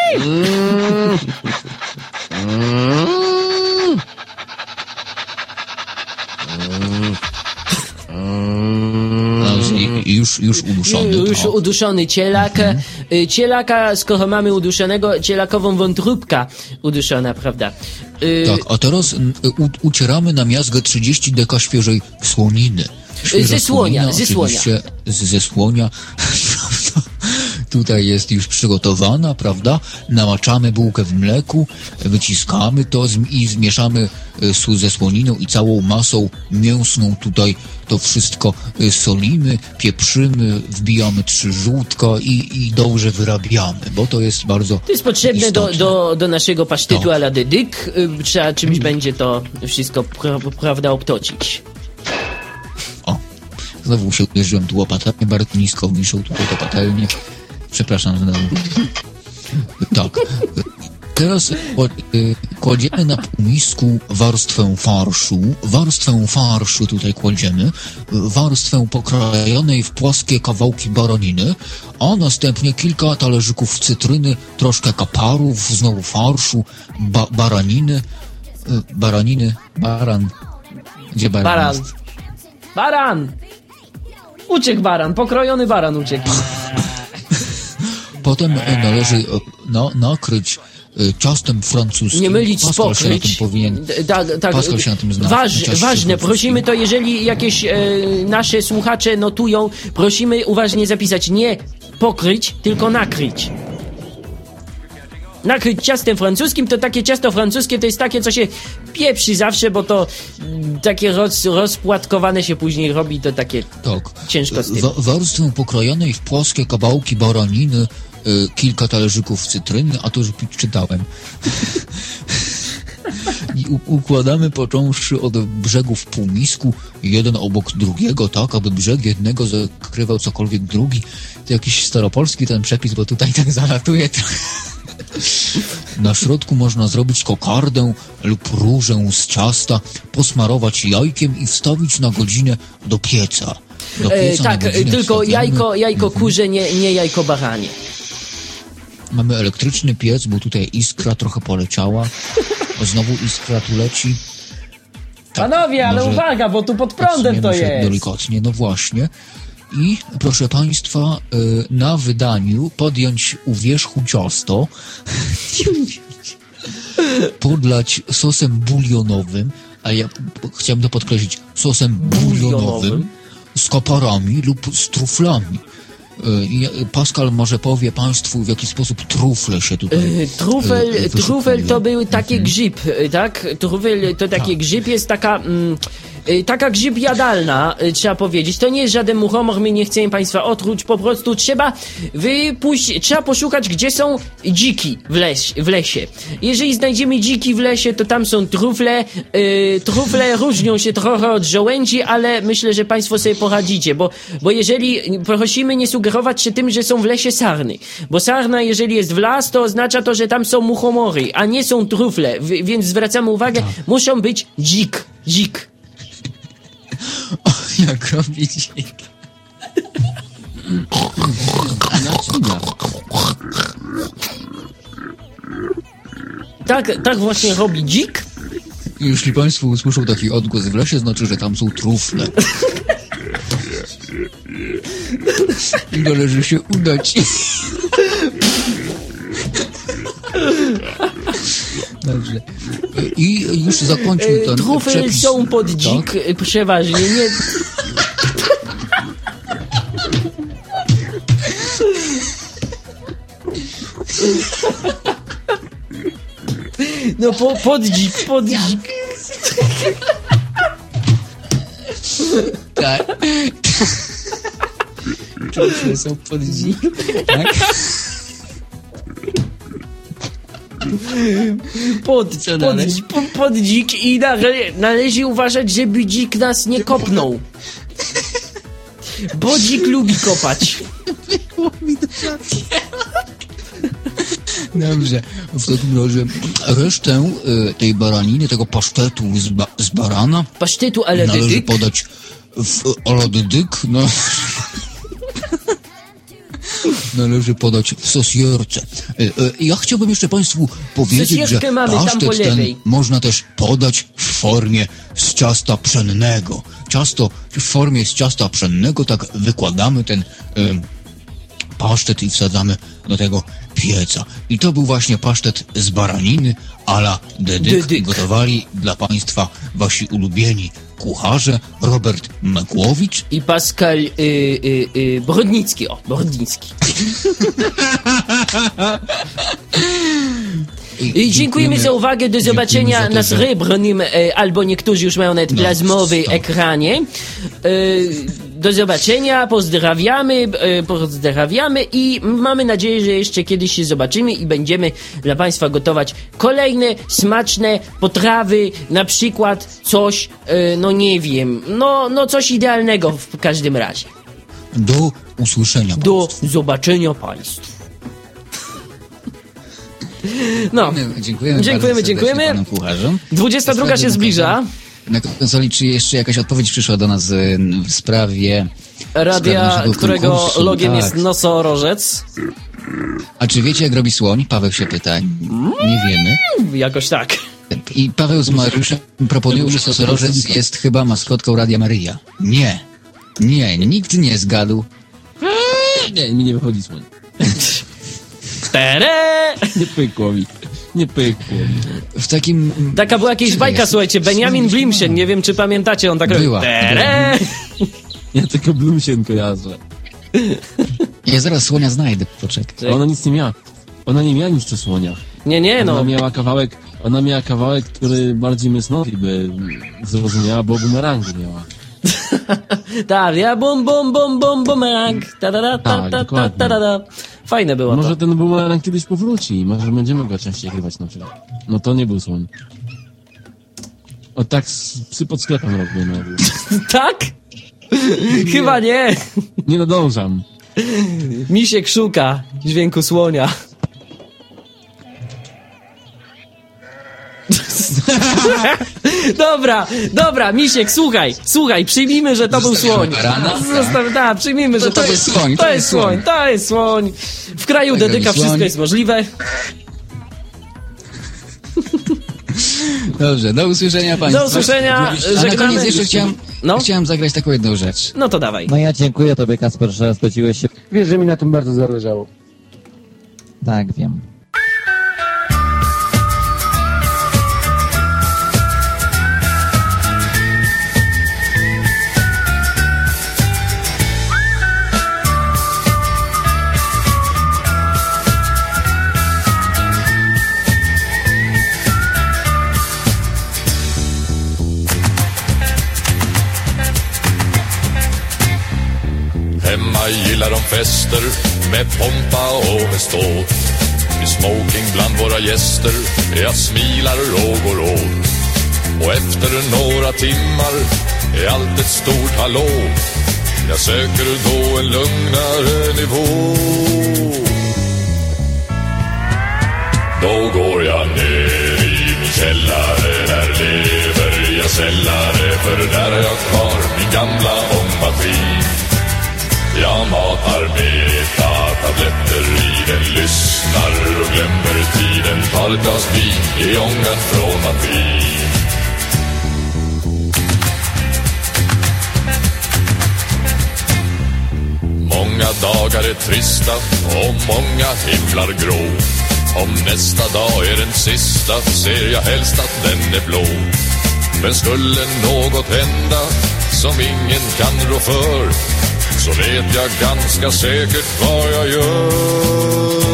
No, i- i już, już uduszony. Już to. uduszony cielak. Y, Cielaka, skoro mamy uduszonego, cielakową wątróbka uduszona, prawda? Y, Tak, a teraz y, u, ucieramy na miazgę trzydzieści deka świeżej słoniny. Świeża Ze słonia, słonina ze słonia. oczywiście z, ze słonia. Tutaj jest już przygotowana, prawda? Namaczamy bułkę w mleku, wyciskamy to zm- i zmieszamy y, sól ze słoniną i całą masą mięsną tutaj to wszystko y, solimy, pieprzymy, wbijamy trzy żółtka i, i dobrze wyrabiamy, bo to jest bardzo To jest potrzebne do, istotne. do, do naszego pasztetu Tak. a la dedyk. Y, Trzeba czymś będzie to wszystko pra, prawda obtocić. Znowu się uderzyłem tu łopatami, bardzo nisko wiszą tutaj te patelnie. Przepraszam znowu. Tak. Teraz kła- y, kładziemy na półmisku warstwę farszu. Warstwę farszu tutaj kładziemy. Warstwę pokrojonej w płaskie kawałki baraniny, a następnie kilka talerzyków cytryny, troszkę kaparów, znowu farszu, ba baraniny. Y, Baraniny. Baran. Gdzie baran? Baran. jest? Baran! Uciekł baran, pokrojony baran uciekł. Potem e, należy e, no, nakryć e, ciastem francuskim. Nie mylić z Pascal się na tym pokryć. powinien... D- Da, tak, Pascal się na tym zna. Waż, na ciaście ważne, francuskim. prosimy to, jeżeli jakieś e, nasze słuchacze notują, prosimy uważnie zapisać. Nie pokryć, tylko nakryć. Nakryć ciastem francuskim, to takie ciasto francuskie to jest takie, co się pieprzy zawsze, bo to mm, takie roz, rozpłatkowane się później robi, to takie Tak. ciężko z tym. Wa warstwę pokrojonej w płaskie kawałki baraniny y, kilka talerzyków cytryny, a to już czytałem. I u- układamy począwszy od brzegów półmisku, jeden obok drugiego, tak, aby brzeg jednego zakrywał cokolwiek drugi. To jakiś staropolski ten przepis, bo tutaj tak zalatuje trochę. Na środku można zrobić kokardę lub różę z ciasta, posmarować jajkiem i wstawić na godzinę do pieca. Do E, pieca na tak, godzinę tylko wstawiamy. jajko, jajko kurze, nie, nie jajko baranie. Mamy elektryczny piec, bo tutaj iskra trochę poleciała. O, znowu iskra tu leci. Panowie, ale może uwaga, bo tu pod prądem to odsuniemy się jest. delikatnie, no właśnie. I proszę Państwa, y, na wydaniu podjąć u wierzchu ciasto, podlać sosem bulionowym, a ja p- chciałem to podkreślić, sosem bulionowym, Bulionowym. z koparami lub z truflami. Y, ja- Pascal może powie Państwu, w jaki sposób trufle się tutaj E, Trufel, y, y, trufel to wyszukują. był taki grzyb, e, tak? Trufel to taki grzyb jest taka... Mm, e, taka grzyb jadalna, e, trzeba powiedzieć. To nie jest żaden muchomor, my nie chcemy Państwa otruć, po prostu trzeba wypuścić, trzeba poszukać, gdzie są dziki w, leś, w lesie. Jeżeli znajdziemy dziki w lesie, to tam są trufle. E, trufle różnią się trochę od żołędzi, ale myślę, że Państwo sobie poradzicie, bo, bo jeżeli prosimy nie sugerować się tym, że są w lesie sarny, bo sarna, jeżeli jest w las, to oznacza to, że tam są muchomory, a nie są trufle, w, więc zwracamy uwagę, muszą być dzik, dzik. Jak robić dzik? Tak, tak właśnie robi dzik. Jeśli Państwo usłyszą taki odgłos w lesie, znaczy, że tam są trufle. I należy się udać. Dobrze. I już zakończmy ten Trufle przepis. są pod dzik, Tak? przeważnie, nie... No po, pod dzik, pod dzik. Tak. Trufle są pod dzik. Tak? Pod, pod, pod, pod dzik i nale, należy uważać, żeby dzik nas nie kopnął. Bo dzik lubi kopać. Dobrze. W takim razie resztę y, tej baraniny, tego pasztetu z, ba z barana Pasztetu ale należy dydyk. podać w aledydyk, no. Należy podać w sosierce. Y, y, Ja chciałbym jeszcze Państwu powiedzieć, że Sosierkę mamy tam po pasztet ten lewej. można też podać w formie z ciasta pszennego. Ciasto w formie z ciasta pszennego, tak wykładamy ten y, pasztet i wsadzamy do tego pieca. I to był właśnie pasztet z baraniny a la dedyk. Dedyk. Gotowali dla Państwa Wasi ulubieni kucharze Robert Mekłowicz I Pascal y, y, y, Brodnicki, o, Brodnicki. I dziękujemy za uwagę, do zobaczenia za to, na że- srebrnym, e, albo niektórzy już mają nawet No, plazmowy tak. ekranie. E, do zobaczenia, pozdrawiamy, e, pozdrawiamy i mamy nadzieję, że jeszcze kiedyś się zobaczymy i będziemy dla Państwa gotować kolejne smaczne potrawy, na przykład coś, e, no nie wiem, no, no coś idealnego w każdym razie. do usłyszenia. Do zobaczenia Państwu. No. Dziękujemy, Dziękujemy, bardzo serdecznie dziękujemy. panom kucharzom. dwudziesta druga się zbliża. Na konsoli, czy jeszcze jakaś odpowiedź przyszła do nas y, w sprawie... w sprawie Radia, naszego którego konkursu? logiem Tak. jest nosorożec. A czy wiecie, jak robi słoń? Paweł się pyta. Nie wiemy. Jakoś tak. I Paweł z Mariuszem proponują, że nosorożec jest chyba maskotką Radia Maryja. Nie. Nie, nikt nie zgadł. Nie, mi nie wychodzi słoń. Tere! Nie pykło mi. Nie pykło mi. W takim... Taka była jakieś Czy bajka, jest? słuchajcie, Benjamin Blimsien, nie wiem czy pamiętacie, on tak robił. Była. Tere! Ja tylko Blumsien kojarzę. Ja zaraz słonia znajdę, poczekaj. Ona nic nie miała. Ona nie miała nic przy słoniach. Nie, nie, no. Ona miała kawałek, ona miała kawałek, który bardziej Mysnowi by zrozumiała, bo bumerangu miała. Tak, ja bum bum bum bum bumerang. Ta da da ta Tak, ta ta dokładnie. ta da da. Fajne było Może to. ten bumerang kiedyś powróci. Może będziemy go częściej grywać na przykład. No to nie był słoń. O tak, s- psy pod sklepem robią. Tak? Chyba nie. Nie nadążam. Misiek szuka dźwięku słonia. Dobra, dobra, Misiek, słuchaj, słuchaj, przyjmijmy, że to był słoń. Zostaw, da, przyjmijmy, że To- to to, jest był słoń, To jest słoń, to jest słoń. W kraju Taka Dedyka słoń. wszystko jest możliwe. Dobrze, do usłyszenia państwu. Do usłyszenia, A na żegnamy. koniec jeszcze chciałem, No. chciałem zagrać taką jedną rzecz. No to dawaj. No ja dziękuję tobie, Kasper, że zgodziłeś się. Wiesz, że mi na tym bardzo zależało. Tak, wiem. Hemma gillar de fester med pompa och med ståt. I smoking bland våra gäster, jag smilar och går åt. Och efter några timmar är allt ett stort hallå. Jag söker då en lugnare nivå. Då går jag ner i min källare, där lever jag sällare. För där har jag kvar min gamla ångmaskin. Jag matar beta-tabletter i den, lyssnar och glömmer tiden. Tar ett glas vin i ångan från maskin. Många dagar är trista och många himlar grå. Om nästa dag är den sista ser jag helst att den är blå. Men skulle något hända som ingen kan rå för, så vet jag ganska säkert vad jag gör.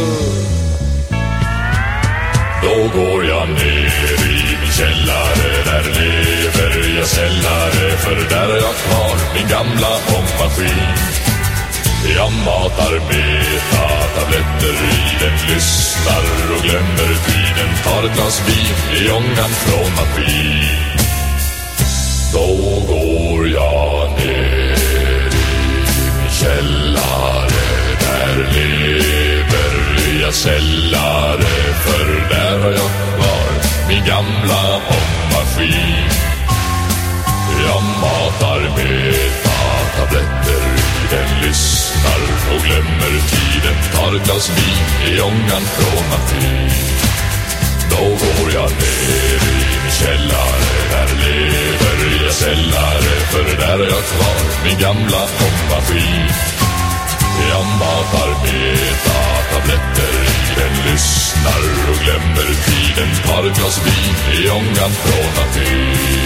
Då går jag ner i min källare, där lever jag sällare. För där har jag kvar min gamla ångmaskin. Jag matar beta-tabletter i den, lyssnar och glömmer tiden. Tar ett glas vin i ångan från maskin. Då går jag ner källare, där lever jag sällare. För där har jag kvar min gamla ångmaskin. Jag matar beta-tabletter i den, lyssnar och glömmer tiden. Tar ett glas vin i ångan från maskin. Då går jag ner i min källare, där lever jag sällare. För där har jag kvar min gamla ångmaskin. Jag matar beta-tabletter i den, lyssnar och glömmer tiden. Tar ett glas vin i ångan från maskin.